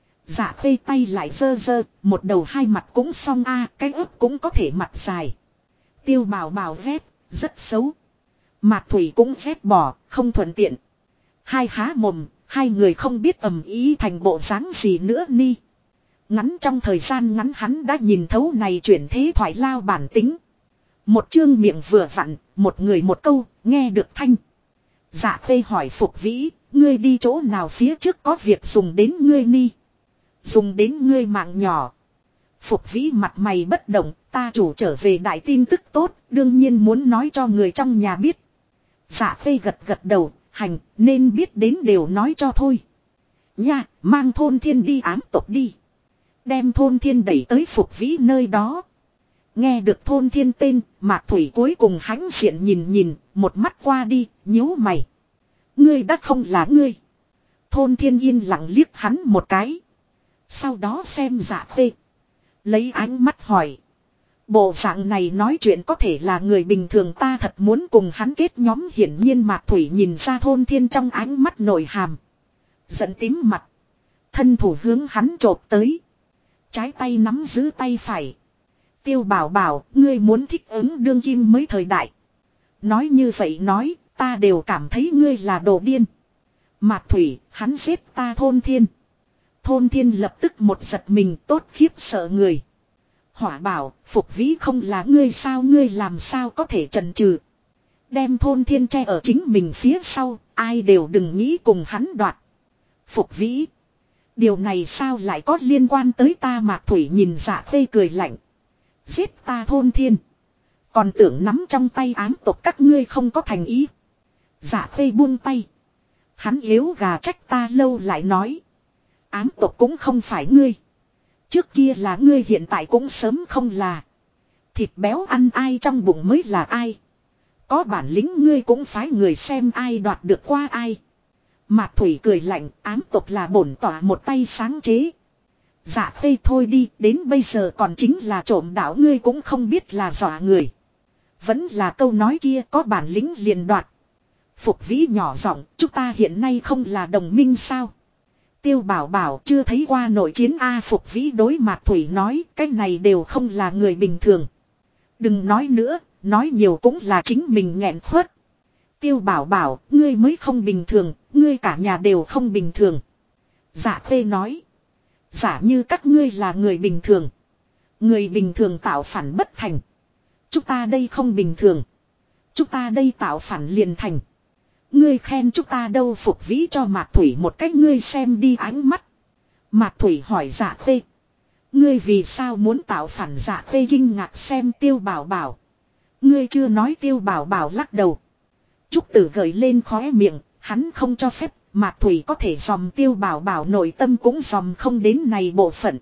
Dạ Khê tay lại dơ dơ, một đầu hai mặt cũng xong a, cái ớt cũng có thể mặt dài. Tiêu Bảo Bảo vét, rất xấu. Mạc Thủy cũng vét bỏ, không thuận tiện. Hai há mồm, hai người không biết ầm ý thành bộ dáng gì nữa ni. Ngắn trong thời gian ngắn hắn đã nhìn thấu này chuyển thế thoại lao bản tính. Một chương miệng vừa vặn, một người một câu, nghe được thanh. Dạ Khê hỏi Phục Vĩ, ngươi đi chỗ nào phía trước có việc dùng đến ngươi ni. Dùng đến ngươi mạng nhỏ. Phục Vĩ mặt mày bất động, ta chủ trở về đại tin tức tốt, đương nhiên muốn nói cho người trong nhà biết. Dạ Khê gật gật đầu, hành, nên biết đến đều nói cho thôi. Nha, mang thôn thiên đi ám tộc đi. Đem thôn thiên đẩy tới Phục Vĩ nơi đó. Nghe được thôn thiên tên, Mạc Thủy cuối cùng hãnh diện nhìn, một mắt qua đi, nhíu mày. Ngươi đã không là ngươi. Thôn thiên yên lặng liếc hắn một cái. Sau đó xem Dạ Khê. Lấy ánh mắt hỏi. Bộ dạng này nói chuyện có thể là người bình thường, ta thật muốn cùng hắn kết nhóm. Hiển nhiên Mạc Thủy nhìn ra thôn thiên trong ánh mắt nổi hàm. Giận tím mặt. Thân thủ hướng hắn chộp tới. Trái tay nắm giữ tay phải. Tiêu Bảo Bảo, ngươi muốn thích ứng đương kim mới thời đại. Nói như vậy nói, ta đều cảm thấy ngươi là đồ điên. Mạc Thủy, hắn giết ta thôn thiên. Thôn thiên lập tức một giật mình, tốt khiếp sợ người. Hỏa Bảo, Phục Vĩ không là ngươi sao, ngươi làm sao có thể chần chừ. Đem thôn thiên che ở chính mình phía sau, ai đều đừng nghĩ cùng hắn đoạt. Phục Vĩ. Điều này sao lại có liên quan tới ta? Mạc Thủy nhìn Dạ Khê cười lạnh. Giết ta thôn thiên. Còn tưởng nắm trong tay ám tộc các ngươi không có thành ý. Dạ Khê buông tay. Hắn yếu gà trách ta lâu lại nói. Ám tộc cũng không phải ngươi. Trước kia là ngươi, hiện tại cũng sớm không là. Thịt béo ăn ai trong bụng mới là ai. Có bản lĩnh ngươi cũng phái người xem ai đoạt được qua ai. Mạc Thủy cười lạnh, ám tộc là bổn tỏa một tay sáng chế. Dạ Khê thôi đi, đến bây giờ còn chính là trộm đạo ngươi cũng không biết là dọa người. Vẫn là câu nói kia, có bản lĩnh liền đoạt. Phục Vĩ nhỏ giọng, chúng ta hiện nay không là đồng minh sao? Tiêu Bảo Bảo chưa thấy qua nội chiến A. Phục Vĩ đối Mạc Thủy nói, cái này đều không là người bình thường. Đừng nói nữa, nói nhiều cũng là chính mình nghẹn khuất. Tiêu Bảo Bảo, ngươi mới không bình thường, ngươi cả nhà đều không bình thường. Dạ Khê nói. Giả như các ngươi là người bình thường. Người bình thường tạo phản bất thành. Chúng ta đây không bình thường. Chúng ta đây tạo phản liền thành. Ngươi khen chúng ta đâu? Phục Vĩ cho Mạc Thủy một cách ngươi xem đi ánh mắt. Mạc Thủy hỏi Dạ Khê. Ngươi vì sao muốn tạo phản? Dạ Khê kinh ngạc xem Tiêu Bảo Bảo. Ngươi chưa nói. Tiêu Bảo Bảo lắc đầu. Trúc Tử gợi lên khóe miệng, hắn không cho phép. Mạc Thủy có thể dòm Tiêu Bảo Bảo nội tâm cũng dòm không đến này bộ phận.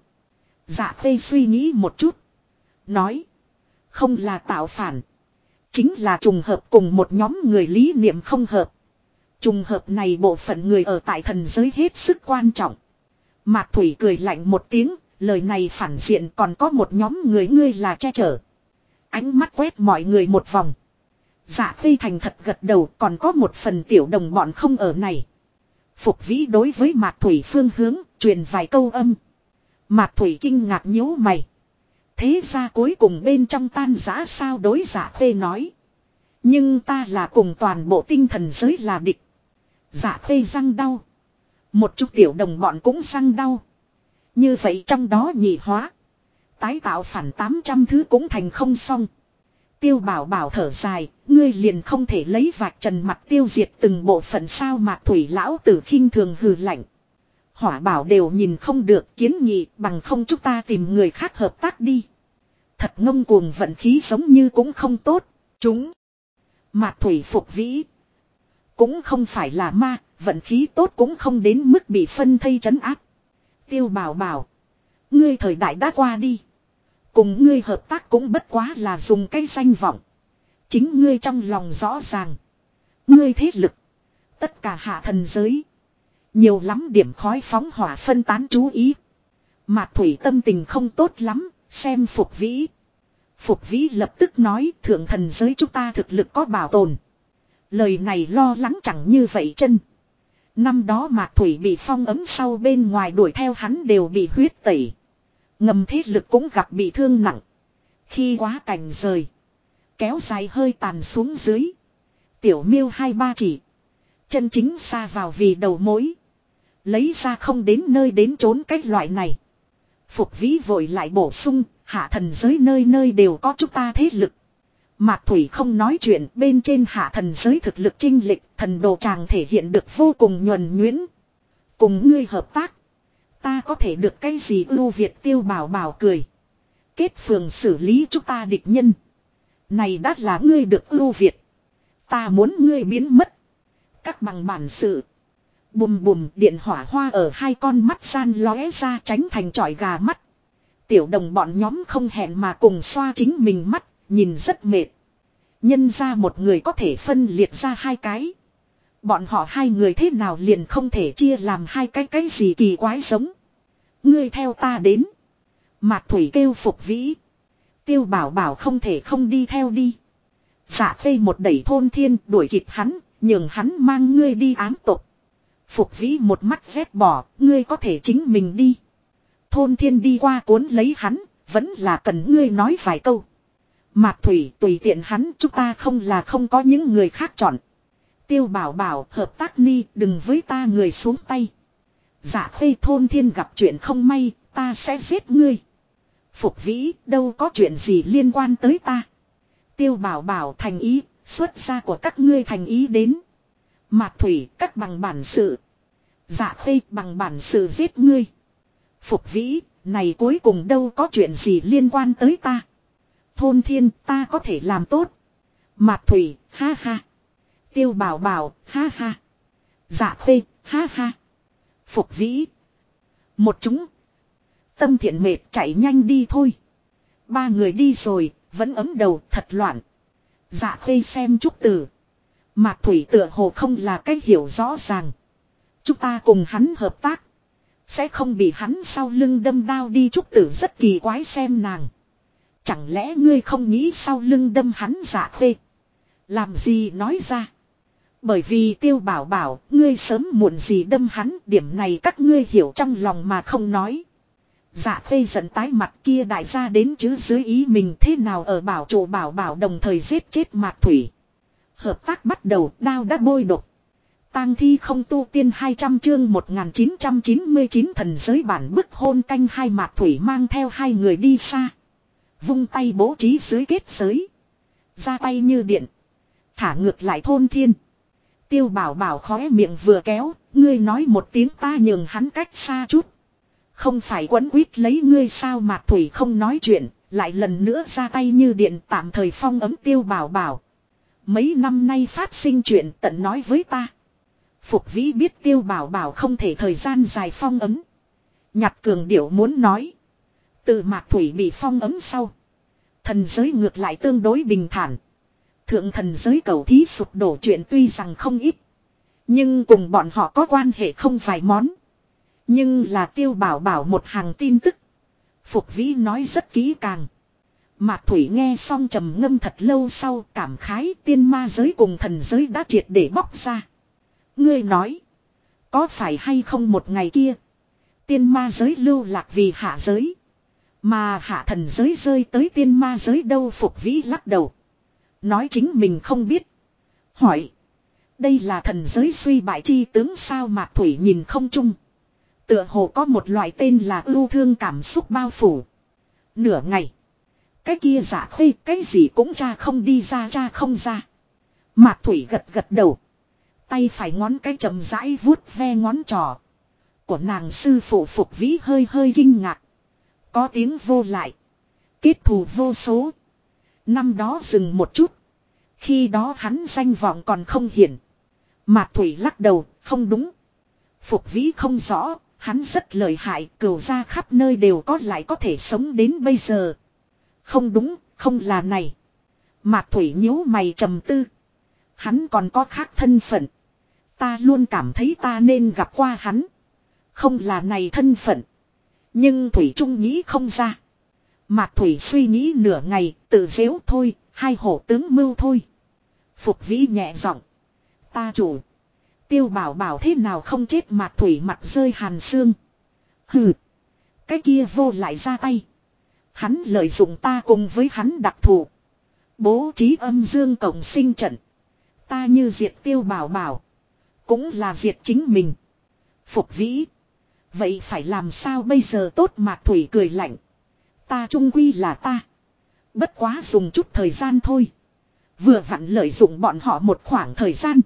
Dạ Khê suy nghĩ một chút. Nói. Không là tạo phản. Chính là trùng hợp cùng một nhóm người lý niệm không hợp. Trùng hợp này bộ phận người ở tại thần giới hết sức quan trọng. Mạc Thủy cười lạnh một tiếng. Lời này phản diện còn có một nhóm người ngươi là che chở. Ánh mắt quét mọi người một vòng. Dạ Khê thành thật gật đầu, còn có một phần tiểu đồng bọn không ở này. Phục Vĩ đối với Mạc Thủy phương hướng, truyền vài câu âm. Mạc Thủy kinh ngạc nhíu mày. Thế ra cuối cùng bên trong tan rã sao? Đối Dạ Khê nói. Nhưng ta là cùng toàn bộ tinh thần giới là địch. Dạ Khê răng đau. Một chút tiểu đồng bọn cũng răng đau. Như vậy trong đó nhị hóa. Tái tạo phản 800 thứ cũng thành không xong. Tiêu Bảo Bảo thở dài, ngươi liền không thể lấy vạch trần mặt tiêu diệt từng bộ phận sao? Mạc Thủy lão tử khinh thường hừ lạnh. Hỏa Bảo đều nhìn không được, kiến nghị bằng không chúng ta tìm người khác hợp tác đi. Thật ngông cuồng, vận khí giống như cũng không tốt. Chúng. Mạc Thủy Phục Vĩ. Cũng không phải là ma, vận khí tốt cũng không đến mức bị phân thây trấn áp. Tiêu Bảo Bảo. Ngươi thời đại đã qua đi. Cùng ngươi hợp tác cũng bất quá là dùng cái danh vọng. Chính ngươi trong lòng rõ ràng. Ngươi thế lực. Tất cả hạ thần giới. Nhiều lắm điểm khói phóng hỏa phân tán chú ý. Mạc Thủy tâm tình không tốt lắm. Xem Phục Vĩ. Phục Vĩ lập tức nói thượng thần giới chúng ta thực lực có bảo tồn. Lời này lo lắng chẳng như vậy chân. Năm đó Mạc Thủy bị phong ấm sau bên ngoài đuổi theo hắn đều bị huyết tẩy. Ngầm thế lực cũng gặp bị thương nặng. Khi quá cảnh rời. Kéo dài hơi tàn xuống dưới. Tiểu miêu 2-3 chỉ. Chân chính xa vào vì đầu mối. Lấy ra không đến nơi đến trốn cách loại này. Phục Vĩ vội lại bổ sung. Hạ thần giới nơi nơi đều có chúng ta thế lực. Mạc Thủy không nói chuyện, bên trên hạ thần giới thực lực chênh lệch, thần đồ tràng thể hiện được vô cùng nhuần nhuyễn. Cùng ngươi hợp tác. Ta có thể được cái gì ưu việt? Tiêu Bảo Bảo cười. kết phường xử lý chúng ta địch nhân. Này đã là ngươi được ưu việt. Ta muốn ngươi biến mất. Các bằng bản sự. Bùm bùm điện hỏa hoa ở hai con mắt gian lóe ra tránh thành chọi gà mắt. Tiểu đồng bọn nhóm không hẹn mà cùng xoa chính mình mắt, nhìn rất mệt. Nhân ra một người có thể phân liệt ra hai cái. Bọn họ hai người thế nào liền không thể chia làm hai cái gì kỳ quái giống. Ngươi theo ta đến. Mạc Thủy kêu Phục Vĩ. Tiêu Bảo Bảo không thể không đi theo đi. Dạ Phê một đẩy Thôn Thiên đuổi kịp hắn, nhường hắn mang ngươi đi ám tộc. Phục Vĩ một mắt vét bỏ, ngươi có thể chính mình đi. Thôn Thiên đi qua cuốn lấy hắn, vẫn là cần ngươi nói vài câu. Mạc Thủy tùy tiện hắn, chúng ta không là không có những người khác chọn. Tiêu Bảo Bảo hợp tác ni, đừng với ta người xuống tay. Dạ Phê Thôn Thiên gặp chuyện không may, ta sẽ giết ngươi. Phục Vĩ đâu có chuyện gì liên quan tới ta. Tiêu Bảo Bảo thành ý, xuất ra của các ngươi thành ý đến. Mạc Thủy các bằng bản sự. Dạ Phê bằng bản sự giết ngươi. Phục Vĩ, này cuối cùng đâu có chuyện gì liên quan tới ta. Thôn Thiên ta có thể làm tốt. Mạc Thủy, ha ha. Tiêu Bảo Bảo, ha ha. Dạ Phê, ha ha. Phục Vĩ. Một chúng. Tâm Thiện mệt chạy nhanh đi thôi. Ba người đi rồi, vẫn ấm đầu thật loạn. Dạ Phê xem Trúc Tử. Mạc Thủy tựa hồ không là cách hiểu rõ ràng. Chúng ta cùng hắn hợp tác. Sẽ không bị hắn sau lưng đâm đao đi. Trúc Tử rất kỳ quái xem nàng. Chẳng lẽ ngươi không nghĩ sau lưng đâm hắn Dạ Phê. Làm gì nói ra. Bởi vì Tiêu Bảo Bảo, ngươi sớm muộn gì đâm hắn, điểm này các ngươi hiểu trong lòng mà không nói. Dạ Phê giận tái mặt kia đại gia đến chứ dưới ý mình thế nào ở bảo chủ Bảo Bảo đồng thời giết chết Mạc Thủy. Hợp tác bắt đầu, đao đã bôi độc. Tang thi không tu tiên 200 chương 1999 thần giới bản bức hôn canh hai. Mạc Thủy mang theo hai người đi xa. Vung tay bố trí dưới kết giới. Ra tay như điện. Thả ngược lại Thôn Thiên. Tiêu Bảo Bảo khóe miệng vừa kéo, ngươi nói một tiếng ta nhường hắn cách xa chút. Không phải quấn quýt lấy ngươi sao. Mạc Thủy không nói chuyện, lại lần nữa ra tay như điện tạm thời phong ấm Tiêu Bảo Bảo. Mấy năm nay phát sinh chuyện tận nói với ta. Phục Vĩ biết Tiêu Bảo Bảo không thể thời gian dài phong ấm. Nhặt cường điệu muốn nói. Từ Mạc Thủy bị phong ấm sau. Thần giới ngược lại tương đối bình thản. Thượng thần giới cầu thí sụp đổ chuyện tuy rằng không ít. Nhưng cùng bọn họ có quan hệ không vài món. Nhưng là Tiêu Bảo Bảo một hàng tin tức. Phục Vĩ nói rất kỹ càng. Mạc Thủy nghe xong trầm ngâm thật lâu sau cảm khái tiên ma giới cùng thần giới đã triệt để bóc ra. Ngươi nói. Có phải hay không một ngày kia. Tiên ma giới lưu lạc vì hạ giới. Mà hạ thần giới rơi tới tiên ma giới đâu. Phục Vĩ lắc đầu. Nói chính mình không biết. Hỏi. Đây là thần giới suy bại chi tướng sao. Mạc Thủy nhìn không chung. Tựa hồ có một loại tên là ưu thương cảm xúc bao phủ. Nửa ngày. Cái kia Dạ Phê cái gì cũng tra không đi ra tra không ra. Mạc Thủy gật gật đầu. Tay phải ngón cái chậm rãi vuốt ve ngón trỏ. Của nàng sư phụ Phục Vĩ hơi hơi kinh ngạc. Có tiếng vô lại. Kết thù vô số. Năm đó dừng một chút. Khi đó hắn danh vọng còn không hiển. Mạc Thủy lắc đầu, không đúng. Phục Vĩ không rõ, hắn rất lợi hại, cửu gia khắp nơi đều có lại có thể sống đến bây giờ. Không đúng, không là này. Mạc Thủy nhíu mày trầm tư. Hắn còn có khác thân phận. Ta luôn cảm thấy ta nên gặp qua hắn. Không là này thân phận. Nhưng Thủy Trung nghĩ không ra. Mạc Thủy suy nghĩ nửa ngày, tự dễu thôi, hai hổ tướng mưu thôi. Phục Vĩ nhẹ giọng. Ta chủ. Tiêu Bảo Bảo thế nào không chết. Mạc Thủy mặt rơi hàn xương. Hừ. Cái kia vô lại ra tay. Hắn lợi dụng ta cùng với hắn đặc thù. Bố trí âm dương cộng sinh trận. Ta như diệt Tiêu Bảo Bảo. Cũng là diệt chính mình. Phục Vĩ. Vậy phải làm sao bây giờ tốt. Mạc Thủy cười lạnh. Ta trung quy là ta. Bất quá dùng chút thời gian thôi. Vừa vặn lợi dụng bọn họ một khoảng thời gian.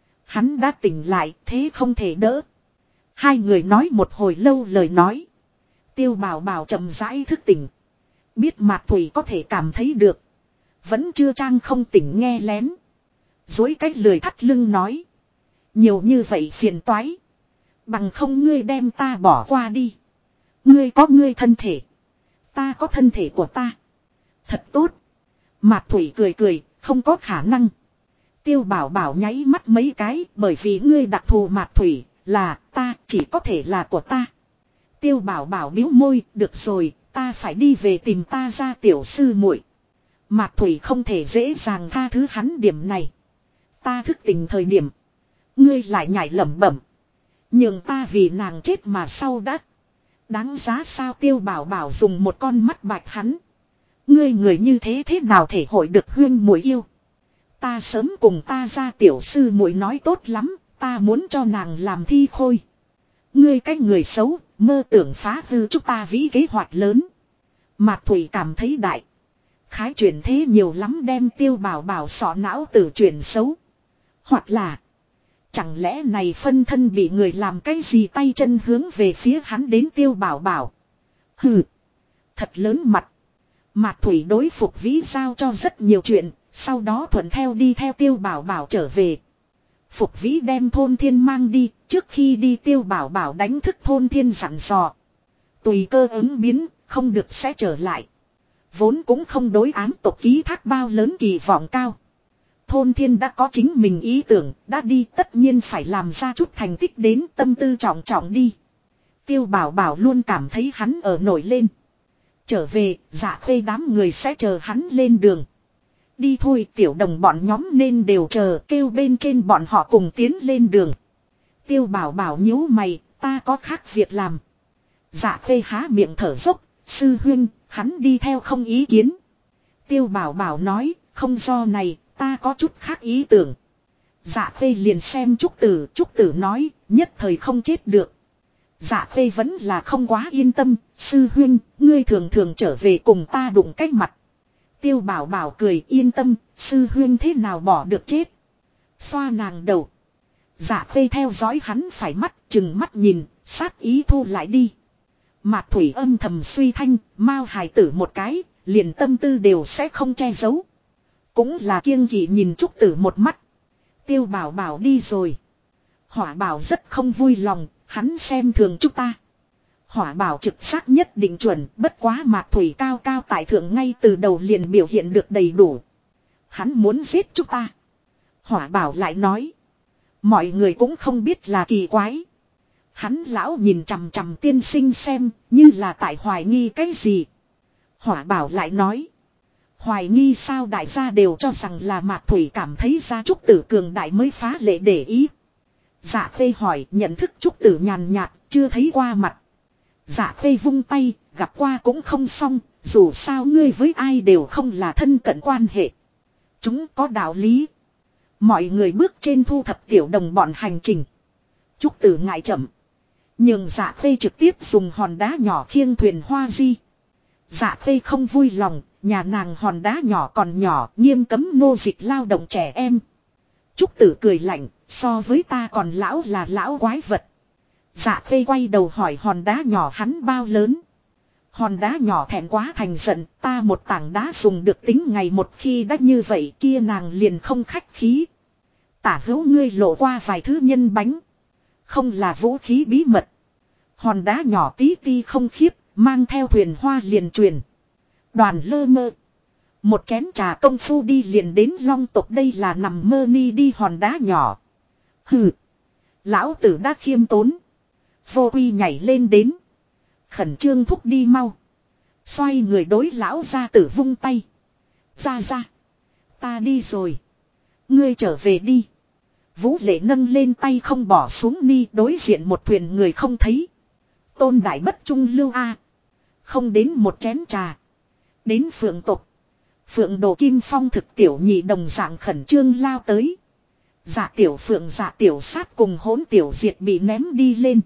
Hắn đã tỉnh lại thế không thể đỡ. Hai người nói một hồi lâu lời nói. Tiêu Bảo Bảo chậm rãi thức tỉnh. Biết Mạc Thủy có thể cảm thấy được. Vẫn chưa trang không tỉnh nghe lén. Dối cách lười thắt lưng nói. Nhiều như vậy phiền toái. Bằng không ngươi đem ta bỏ qua đi. Ngươi có ngươi thân thể. Ta có thân thể của ta. Thật tốt. Mạc Thủy cười cười, không có khả năng. Tiêu Bảo Bảo nháy mắt mấy cái, bởi vì ngươi đặc thù Mạc Thủy, là ta, chỉ có thể là của ta. Tiêu Bảo Bảo bĩu môi, được rồi, ta phải đi về tìm ta ra tiểu sư muội. Mạc Thủy không thể dễ dàng tha thứ hắn điểm này. Ta thức tỉnh thời điểm. Ngươi lại nhảy lẩm bẩm. Nhưng ta vì nàng chết mà sau đã. Đáng giá sao Tiêu Bảo Bảo dùng một con mắt bạch hắn. Ngươi người như thế thế nào thể hội được huyên muội yêu. Ta sớm cùng ta ra tiểu sư muội nói tốt lắm. Ta muốn cho nàng làm thi khôi. Ngươi cái người xấu. Mơ tưởng phá hư chúng ta vĩ kế hoạch lớn. Mạc Thủy cảm thấy đại. Khái chuyển thế nhiều lắm đem Tiêu Bảo Bảo sọ não tử chuyển xấu. Hoặc là. Chẳng lẽ này phân thân bị người làm cái gì tay chân hướng về phía hắn đến Tiêu Bảo Bảo. Hừ. Thật lớn mặt. Mạc Thủy đối Phục Vĩ giao cho rất nhiều chuyện. Sau đó thuận theo đi theo Tiêu Bảo Bảo trở về. Phục Vĩ đem Thôn Thiên mang đi. Trước khi đi Tiêu Bảo Bảo đánh thức Thôn Thiên dặn dò. Tùy cơ ứng biến. Không được sẽ trở lại. Vốn cũng không đối ám tộc ký thác bao lớn kỳ vọng cao. Thôn Thiên đã có chính mình ý tưởng, đã đi tất nhiên phải làm ra chút thành tích đến tâm tư trọng trọng đi. Tiêu Bảo Bảo luôn cảm thấy hắn ở nổi lên. Trở về, Dạ Khê đám người sẽ chờ hắn lên đường. Đi thôi tiểu đồng bọn nhóm nên đều chờ kêu bên trên bọn họ cùng tiến lên đường. Tiêu Bảo Bảo nhíu mày, ta có khác việc làm. Dạ Khê há miệng thở dốc, sư huynh, hắn đi theo không ý kiến. Tiêu Bảo Bảo nói, không do này, ta có chút khác ý tưởng. Dạ Khê liền xem Trúc Tử nói, nhất thời không chết được. Dạ Khê vẫn là không quá yên tâm, sư huynh, ngươi thường thường trở về cùng ta đụng cách mặt. Tiêu Bảo Bảo cười yên tâm, sư huynh thế nào bỏ được chết. Xoa nàng đầu. Dạ Khê theo dõi hắn phải mắt, chừng mắt nhìn, sát ý thu lại đi. Mạc Thủy âm thầm suy thanh, Mao hài tử một cái, liền tâm tư đều sẽ không che giấu. Cũng là kiêng kỵ nhìn Trúc Tử một mắt. Tiêu Bảo Bảo đi rồi. Hỏa Bảo rất không vui lòng, hắn xem thường chúng ta. Hỏa Bảo trực giác nhất định chuẩn, bất quá Mạc Thủy cao cao tại thượng ngay từ đầu liền biểu hiện được đầy đủ. Hắn muốn giết chúng ta. Hỏa Bảo lại nói. Mọi người cũng không biết là kỳ quái. Hắn lão nhìn chằm chằm tiên sinh xem, như là tại hoài nghi cái gì. Hỏa Bảo lại nói. Hoài nghi sao đại gia đều cho rằng là Mạc Thủy cảm thấy ra Trúc Tử cường đại mới phá lệ để ý. Dạ Khê hỏi nhận thức Trúc Tử nhàn nhạt, chưa thấy qua mặt. Dạ Khê vung tay, gặp qua cũng không xong, dù sao ngươi với ai đều không là thân cận quan hệ. Chúng có đạo lý. Mọi người bước trên thu thập tiểu đồng bọn hành trình. Trúc Tử ngại chậm. Nhưng Dạ Khê trực tiếp dùng hòn đá nhỏ khiêng thuyền hoa di. Dạ Khê không vui lòng, nhà nàng hòn đá nhỏ còn nhỏ, nghiêm cấm nô dịch lao động trẻ em. Trúc Tử cười lạnh, so với ta còn lão là lão quái vật. Dạ Khê quay đầu hỏi hòn đá nhỏ hắn bao lớn. Hòn đá nhỏ thẹn quá thành giận, ta một tảng đá dùng được tính ngày một khi đã như vậy kia nàng liền không khách khí. Tả hữu ngươi lộ qua vài thứ nhân bánh. Không là vũ khí bí mật. Hòn đá nhỏ tí ti không khiếp, mang theo thuyền hoa liền truyền. Đoàn lơ mơ. Một chén trà công phu đi liền đến Long tộc đây là nằm mơ ni đi hòn đá nhỏ. Hừ. Lão tử đã khiêm tốn. Vô Uy nhảy lên đến. Khẩn trương thúc đi mau. Xoay người đối lão gia tử vung tay. Ra ra. Ta đi rồi. Ngươi trở về đi. Vũ Lệ nâng lên tay không bỏ xuống ni đối diện một thuyền người không thấy. Tôn đại bất trung lưu a. Không đến một chén trà. Đến Phượng tộc. Phượng Đồ Kim Phong thực tiểu nhị đồng dạng khẩn trương lao tới. Dạ tiểu Phượng dạ tiểu sát cùng hỗn tiểu diệt bị ném đi lên.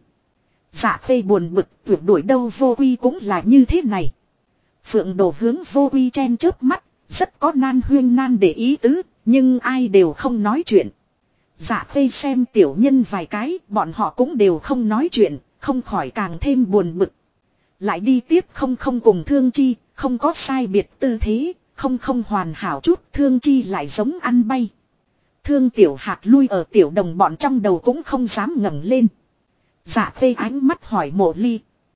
Dạ Khê buồn bực tuyệt đuổi đâu Vô Uy cũng là như thế này. Phượng Đồ hướng Vô Uy chen chớp mắt, rất có nan huyên nan để ý tứ, nhưng ai đều không nói chuyện. Dạ Khê xem tiểu nhân vài cái, bọn họ cũng đều không nói chuyện, không khỏi càng thêm buồn bực. Lại đi tiếp không cùng Thương Chi, Không có sai biệt tư thế, không hoàn hảo chút, Thương Chi lại giống ăn bay. Thương Tiểu Hạt lui ở tiểu đồng bọn trong đầu cũng không dám ngẩng lên. Dạ Khê ánh mắt hỏi Mộ Ly.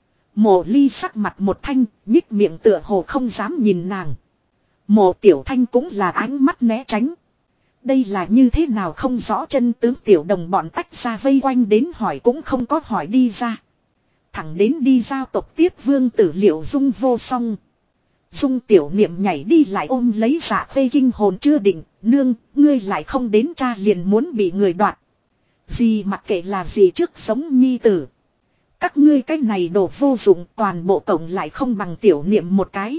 Mộ Ly sắc mặt một thanh, nhích miệng tựa hồ không dám nhìn nàng. Mộ Tiểu Thanh cũng là ánh mắt né tránh. Đây là như thế nào không rõ chân tướng, tiểu đồng bọn tách ra vây quanh đến hỏi cũng không có hỏi đi ra. Thẳng đến đi giao tộc tiếp Vương Tử Liệu Dung vô song. Dung tiểu niệm nhảy đi lại ôm lấy Dạ Khê kinh hồn chưa định, nương, ngươi lại không đến cha liền muốn bị người đoạt. Gì mặc kệ là gì trước sống nhi tử. Các ngươi cái này đồ vô dụng, toàn bộ cộng lại không bằng tiểu niệm một cái.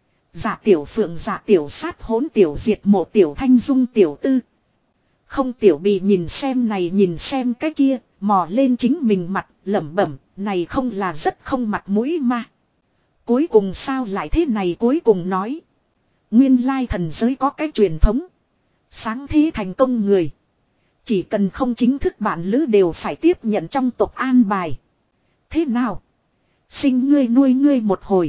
Dạ tiểu phượng, dạ tiểu sát, hỗn tiểu diệt, Mộ tiểu thanh, Dung tiểu tư. Không tiểu bì nhìn xem này nhìn xem cái kia, mò lên chính mình mặt, lẩm bẩm, này không là rất không mặt mũi mà. Cuối cùng sao lại thế này, cuối cùng nói. Nguyên lai thần giới có cái truyền thống. Sáng thế thành công người. Chỉ cần không chính thức bạn lữ đều phải tiếp nhận trong tộc an bài. Thế nào? Sinh ngươi nuôi ngươi một hồi.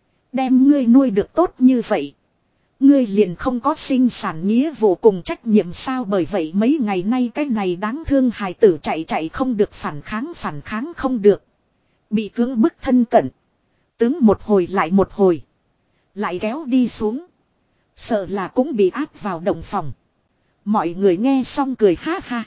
Đem ngươi nuôi được tốt như vậy. Ngươi liền không có sinh sản nghĩa vụ cùng trách nhiệm sao, bởi vậy mấy ngày nay cái này đáng thương hài tử chạy không được, phản kháng không được. Bị cưỡng bức thân cận. Tướng một hồi lại một hồi. Lại kéo đi xuống. Sợ là cũng bị áp vào động phòng. Mọi người nghe xong cười ha ha.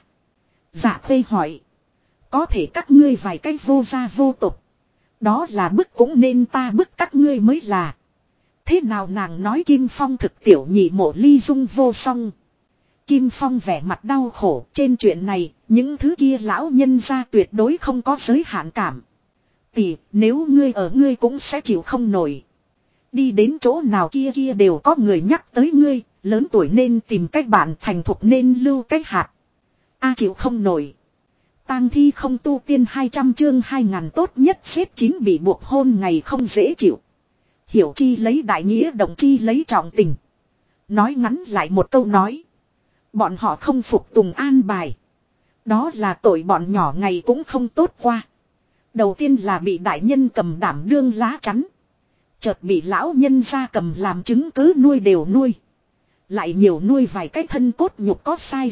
Dạ Khê hỏi. Có thể các ngươi vài cái vô gia vô tục. Đó là bức cũng nên ta bức các ngươi mới là. Thế nào nàng nói Kim Phong thực tiểu nhị Mộ Ly Dung vô song. Kim Phong vẻ mặt đau khổ, trên chuyện này, những thứ kia lão nhân gia tuyệt đối không có giới hạn cảm. Tỷ, nếu ngươi ở ngươi cũng sẽ chịu không nổi. Đi đến chỗ nào kia đều có người nhắc tới ngươi, lớn tuổi nên tìm cách bạn, thành thục nên lưu cách hạt. Chịu không nổi. Tang thi không tu tiên 200 chương 2000 tốt nhất xếp 9 bị buộc hôn ngày không dễ chịu. Hiểu chi lấy đại nghĩa, động chi lấy trọng tình. Nói ngắn lại một câu nói. Bọn họ không phục tùng an bài. Đó là tội bọn nhỏ ngày cũng không tốt qua. Đầu tiên là bị đại nhân cầm đảm đương lá chắn. Chợt bị lão nhân gia cầm làm chứng cứ nuôi đều nuôi. Lại nhiều nuôi vài cái thân cốt nhục, có sai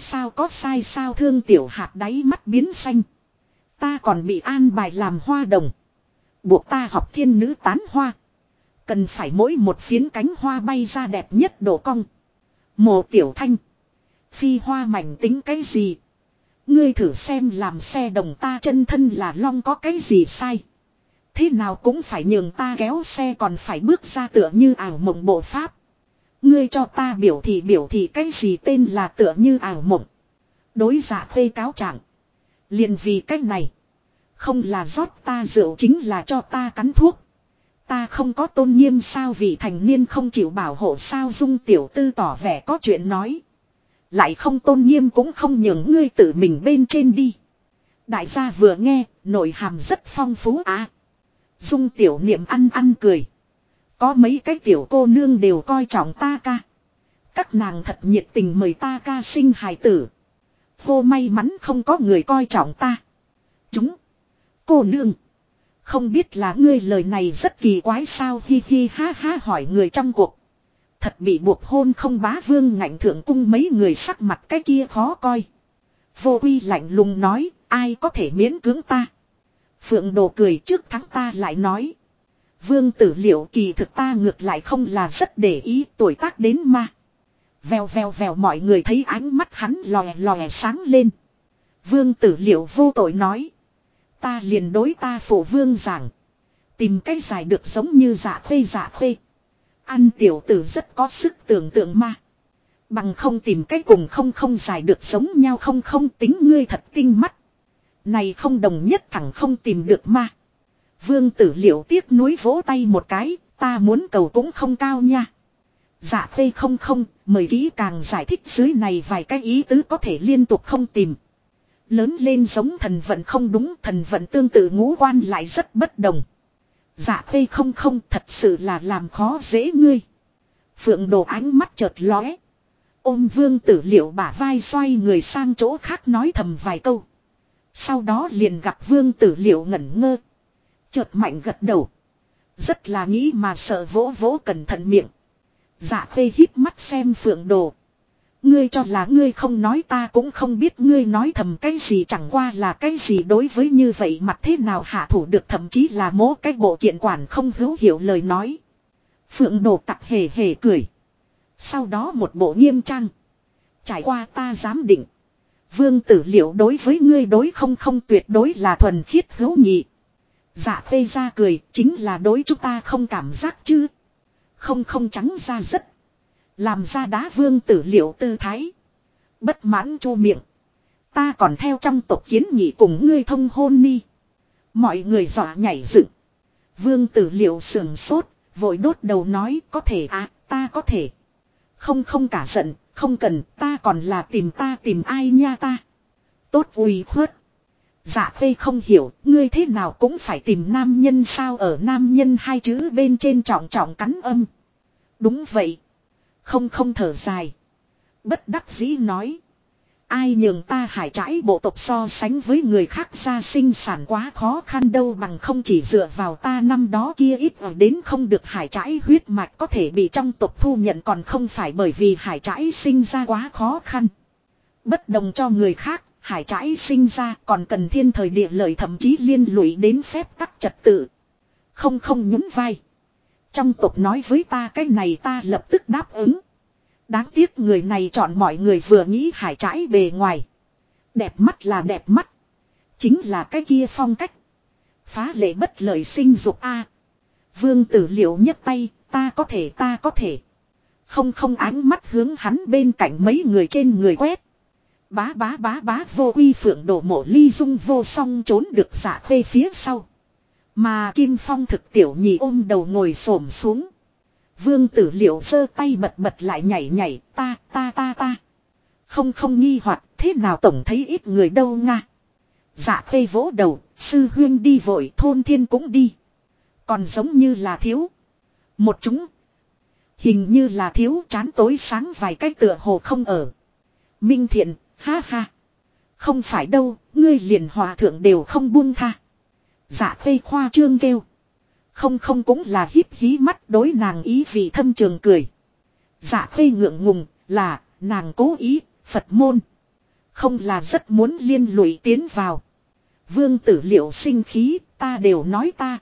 sao, Thương Tiểu Hạt đáy mắt biến xanh. Ta còn bị an bài làm hoa đồng. Buộc ta học thiên nữ tán hoa. Cần phải mỗi một phiến cánh hoa bay ra đẹp nhất độ cong. Mộ Tiểu Thanh. Phi hoa mảnh tính cái gì? Ngươi thử xem làm xe đồng ta chân thân là long có cái gì sai? Thế nào cũng phải nhường ta kéo xe, còn phải bước ra tựa như ảo mộng bộ pháp. Ngươi cho ta biểu thị cái gì tên là tựa như ảo mộng. Đối Dạ Khê cáo trạng. Liền vì cách này. Không là rót ta rượu chính là cho ta cắn thuốc. Ta không có tôn nghiêm sao, vì thành niên không chịu bảo hộ sao? Dung tiểu tư tỏ vẻ có chuyện nói. Lại không tôn nghiêm cũng không nhường ngươi tự mình bên trên đi. Đại gia vừa nghe, nội hàm rất phong phú Dung tiểu niệm ăn cười. Có mấy cái tiểu cô nương đều coi trọng ta ca. Các nàng thật nhiệt tình mời ta ca sinh hài tử. Vô may mắn không có người coi trọng ta. Chúng. Cô nương. Không biết là ngươi lời này rất kỳ quái sao, hi hi ha ha, hỏi người trong cuộc. Thật bị buộc hôn không? Bá Vương Ngạnh Thượng Cung mấy người sắc mặt cái kia khó coi. Vô Uy lạnh lùng nói, ai có thể miễn cưỡng ta? Phượng Đồ cười, trước thắng ta lại nói. Vương Tử Liệu kỳ thực ta ngược lại không là rất để ý, tuổi tác đến mà. Vèo vèo vèo, mọi người thấy ánh mắt hắn lòe lòe sáng lên. Vương Tử Liệu vô tội nói. Ta liền đối ta phụ vương giảng. Tìm cách giải được giống như Dạ Khê. Ăn tiểu tử rất có sức tưởng tượng mà. Bằng không tìm cách cùng không giải được giống nhau, không tính ngươi thật tinh mắt. Này không đồng nhất thẳng không tìm được mà. Vương Tử Liệu tiếc nuối vỗ tay một cái, ta muốn cầu cũng không cao nha. Dạ Khê không, mời kỹ càng giải thích dưới này vài cái ý tứ có thể liên tục không tìm. Lớn lên giống thần vận không đúng, thần vận tương tự ngũ quan lại rất bất đồng. Dạ Khê không, thật sự là làm khó dễ ngươi. Phượng Đồ ánh mắt chợt lóe. Ôm Vương Tử Liệu bả vai xoay người sang chỗ khác nói thầm vài câu. Sau đó liền gặp Vương Tử Liệu ngẩn ngơ. Chợt mạnh gật đầu. Rất là nghĩ mà sợ vỗ vỗ cẩn thận miệng. Dạ khê híp mắt xem Phượng Đồ. Ngươi cho là ngươi không nói ta cũng không biết ngươi nói thầm cái gì, chẳng qua là cái gì đối với như vậy mặt thế nào hạ thủ được, thậm chí là mố cái bộ kiện quản không hữu hiểu lời nói. Phượng Đồ tặc hề hề cười. Sau đó một bộ nghiêm trang. Trải qua ta giám định. Vương Tử Liệu đối với ngươi đối không tuyệt đối là thuần khiết hữu nhị. Dạ khê ra cười, chính là đối chúng ta không cảm giác chứ. Không trắng ra rất. Làm ra đá Vương Tử Liệu tư thái. Bất mãn chu miệng. Ta còn theo trong tộc kiến nghị cùng ngươi thông hôn ni. Mọi người dọa nhảy dựng. Vương Tử Liệu sườn sốt, vội đốt đầu nói có thể à, ta có thể. Không cả giận, không cần, ta còn là tìm ai nha ta. Tốt ủy khuất. Dạ khê không hiểu, ngươi thế nào cũng phải tìm nam nhân sao, ở nam nhân hai chữ bên trên trọng trọng cắn âm. Đúng vậy. Không thở dài. Bất đắc dĩ nói. Ai nhường ta hải trãi bộ tộc so sánh với người khác ra sinh sản quá khó khăn đâu, bằng không chỉ dựa vào ta năm đó kia ít ở đến không được hải trãi huyết mạch có thể bị trong tộc thu nhận, còn không phải bởi vì hải trãi sinh ra quá khó khăn. Bất đồng cho người khác, hải trãi sinh ra còn cần thiên thời địa lợi, thậm chí liên lụy đến phép tắc trật tự. Không nhún vai. Trong tộc nói với ta cái này ta lập tức đáp ứng. Đáng tiếc người này chọn mọi người vừa nghĩ hải trãi bề ngoài. Đẹp mắt là đẹp mắt. Chính là cái kia phong cách. Phá lệ bất lợi sinh dục a. Vương Tử Liệu nhấc tay, ta có thể. Không ánh mắt hướng hắn bên cạnh mấy người trên người quét. Bá vô uy Phượng Đồ Mộ ly dung vô song trốn được Dạ khê phía sau. Mà Kim Phong thực tiểu nhị ôm đầu ngồi xổm xuống. Vương Tử Liệu giơ tay bật lại nhảy, ta. Không nghi hoặc thế nào tổng thấy ít người đâu nga. Dạ khê vỗ đầu, sư huyên đi vội, thôn thiên cũng đi. Còn giống như là thiếu. Một chúng. Hình như là thiếu, chán tối sáng vài cái tựa hồ không ở. Minh Thiện, ha ha. Không phải đâu, ngươi liền hòa thượng đều không buông tha. Dạ khê khoa trương kêu. Không cũng là híp hí mắt đối nàng ý vị thâm trường cười. Dạ khê ngượng ngùng, là, nàng cố ý, Phật môn. Không là rất muốn liên lụy tiến vào. Vương Tử Liệu sinh khí, ta đều nói ta.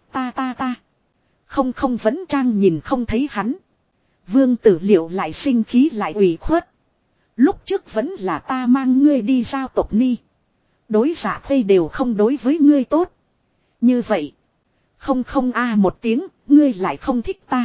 Không vẫn trang nhìn không thấy hắn. Vương Tử Liệu lại sinh khí lại ủy khuất. Lúc trước vẫn là ta mang ngươi đi giao tộc ni. Đối Dạ khê đều không đối với ngươi tốt. Như vậy. Không một tiếng, ngươi lại không thích ta.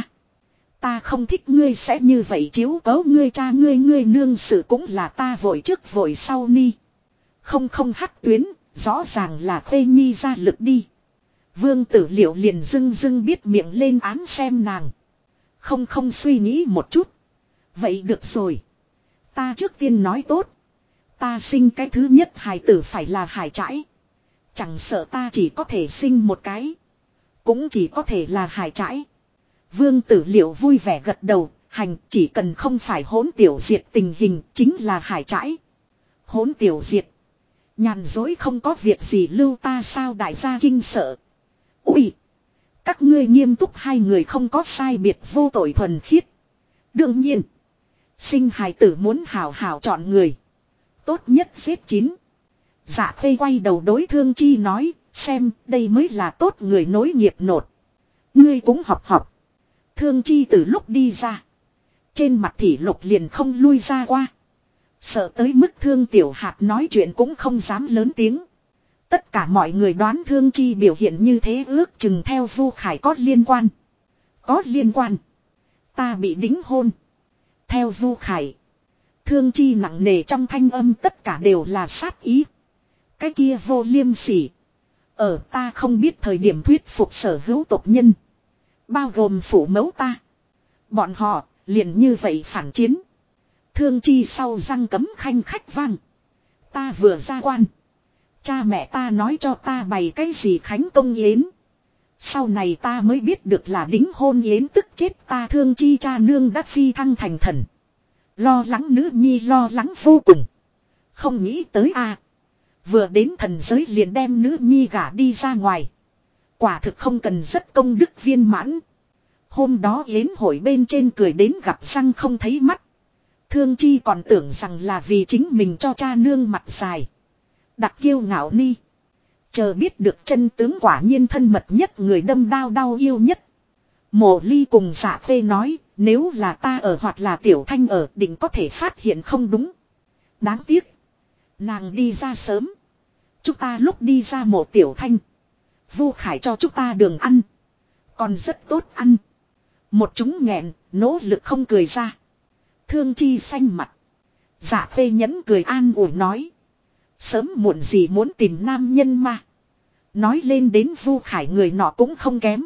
Ta không thích ngươi sẽ như vậy chiếu cố ngươi cha ngươi nương sự cũng là ta vội trước vội sau ni. Không hắc tuyến, rõ ràng là khê nhi ra lực đi. Vương Tử Liệu liền dưng biết miệng lên án xem nàng. Không suy nghĩ một chút. Vậy được rồi. Ta trước tiên nói tốt. Ta sinh cái thứ nhất hài tử phải là hải trãi. Chẳng sợ ta chỉ có thể sinh một cái. Cũng chỉ có thể là hải trãi. Vương Tử Liệu vui vẻ gật đầu, hành chỉ cần không phải hỗn tiểu diệt tình hình chính là hải trãi. Hỗn tiểu diệt. Nhàn dối không có việc gì lưu ta sao, đại gia kinh sợ. Ui! Các ngươi nghiêm túc, hai người không có sai biệt, vô tội thuần khiết. Đương nhiên. Sinh hài tử muốn hảo hảo chọn người. Tốt nhất xếp 9. Dạ khê quay đầu đối Thương Chi nói, xem đây mới là tốt người nối nghiệp nột. Ngươi cũng học. Thương Chi từ lúc đi ra. Trên mặt Thỉ Lục liền không lui ra qua. Sợ tới mức Thương Tiểu Hạt nói chuyện cũng không dám lớn tiếng. Tất cả mọi người đoán Thương Chi biểu hiện như thế ước chừng theo Vu Khải có liên quan. Có liên quan. Ta bị đính hôn. Theo Vu Khải. Thương Chi nặng nề trong thanh âm tất cả đều là sát ý. Cái kia vô liêm sỉ. Ở ta không biết thời điểm thuyết phục sở hữu tộc nhân. Bao gồm phủ mẫu ta. Bọn họ liền như vậy phản chiến. Thương Chi sau răng cấm khanh khách vang. Ta vừa ra quan. Cha mẹ ta nói cho ta bày cái gì khánh công yến. Sau này ta mới biết được là đính hôn yến, tức chết ta. Thương Chi cha nương đã phi thăng thành thần. Lo lắng nữ nhi lo lắng vô cùng. Không nghĩ tới a, vừa đến thần giới liền đem nữ nhi gả đi ra ngoài. Quả thực không cần rất công đức viên mãn. Hôm đó yến hội bên trên cười đến gặp răng không thấy mắt. Thương Chi còn tưởng rằng là vì chính mình cho cha nương mặt dài. Đặc kiêu ngạo ni. Chờ biết được chân tướng quả nhiên thân mật nhất người đâm đao đau yêu nhất. Mộ Ly cùng Dạ Phê nói, nếu là ta ở hoặc là Tiểu Thanh ở định có thể phát hiện không đúng. Đáng tiếc. Nàng đi ra sớm. Chúng ta lúc đi ra mộ Tiểu Thanh. Vu Khải cho chúng ta đường ăn. Còn rất tốt ăn. Một chúng nghẹn, nỗ lực không cười ra. Thương Chi xanh mặt. Dạ Phê nhẫn cười an ủi nói. Sớm muộn gì muốn tìm nam nhân mà. Nói lên đến Vu Khải người nọ cũng không kém.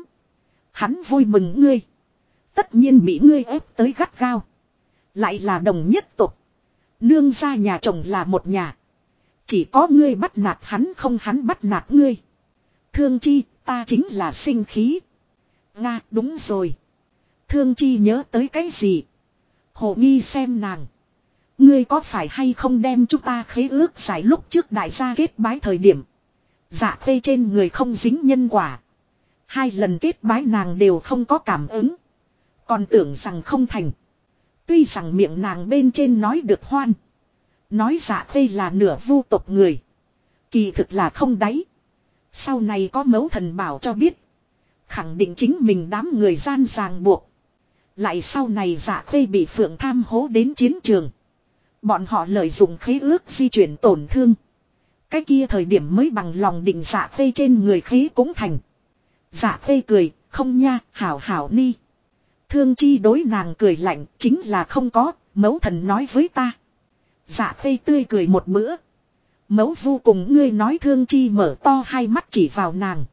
Hắn vui mừng ngươi. Tất nhiên bị ngươi ép tới gắt gao. Lại là đồng nhất tục. Nương gia nhà chồng là một nhà. Chỉ có ngươi bắt nạt hắn không hắn bắt nạt ngươi. Thương Chi, ta chính là sinh khí. Nga, đúng rồi. Thương Chi nhớ tới cái gì? Hồ nghi xem nàng. Ngươi có phải hay không đem chúng ta khế ước giải lúc trước đại gia kết bái thời điểm. Dạ Phê trên người không dính nhân quả. 2 lần kết bái nàng đều không có cảm ứng. Còn tưởng rằng không thành. Tuy rằng miệng nàng bên trên nói được hoan. Nói Dạ Phê là nửa vu tộc người. Kỳ thực là không đáy. Sau này có mẫu thần bảo cho biết. Khẳng định chính mình đám người gian ràng buộc. Lại sau này Dạ Phê bị Phượng Tham hố đến chiến trường. Bọn họ lợi dụng khế ước di chuyển tổn thương. Cái kia thời điểm mới bằng lòng định Dạ Phê trên người khế cũng thành. Dạ Phê cười, không nha, hảo hảo ni. Thương Chi đối nàng cười lạnh, chính là không có, mẫu thần nói với ta. Dạ Phê tươi cười một bữa. Mẫu vu cùng ngươi nói. Thương Chi mở to hai mắt chỉ vào nàng.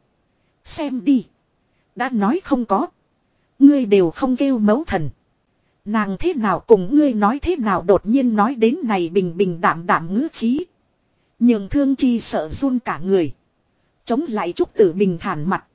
Xem đi. Đã nói không có. Ngươi đều không kêu mẫu thần. Nàng thế nào cùng ngươi nói thế nào đột nhiên nói đến này bình bình đạm đạm ngữ khí. Nhưng Thương Chi sợ run cả người. Chống lại Trúc Tử bình thản mặt.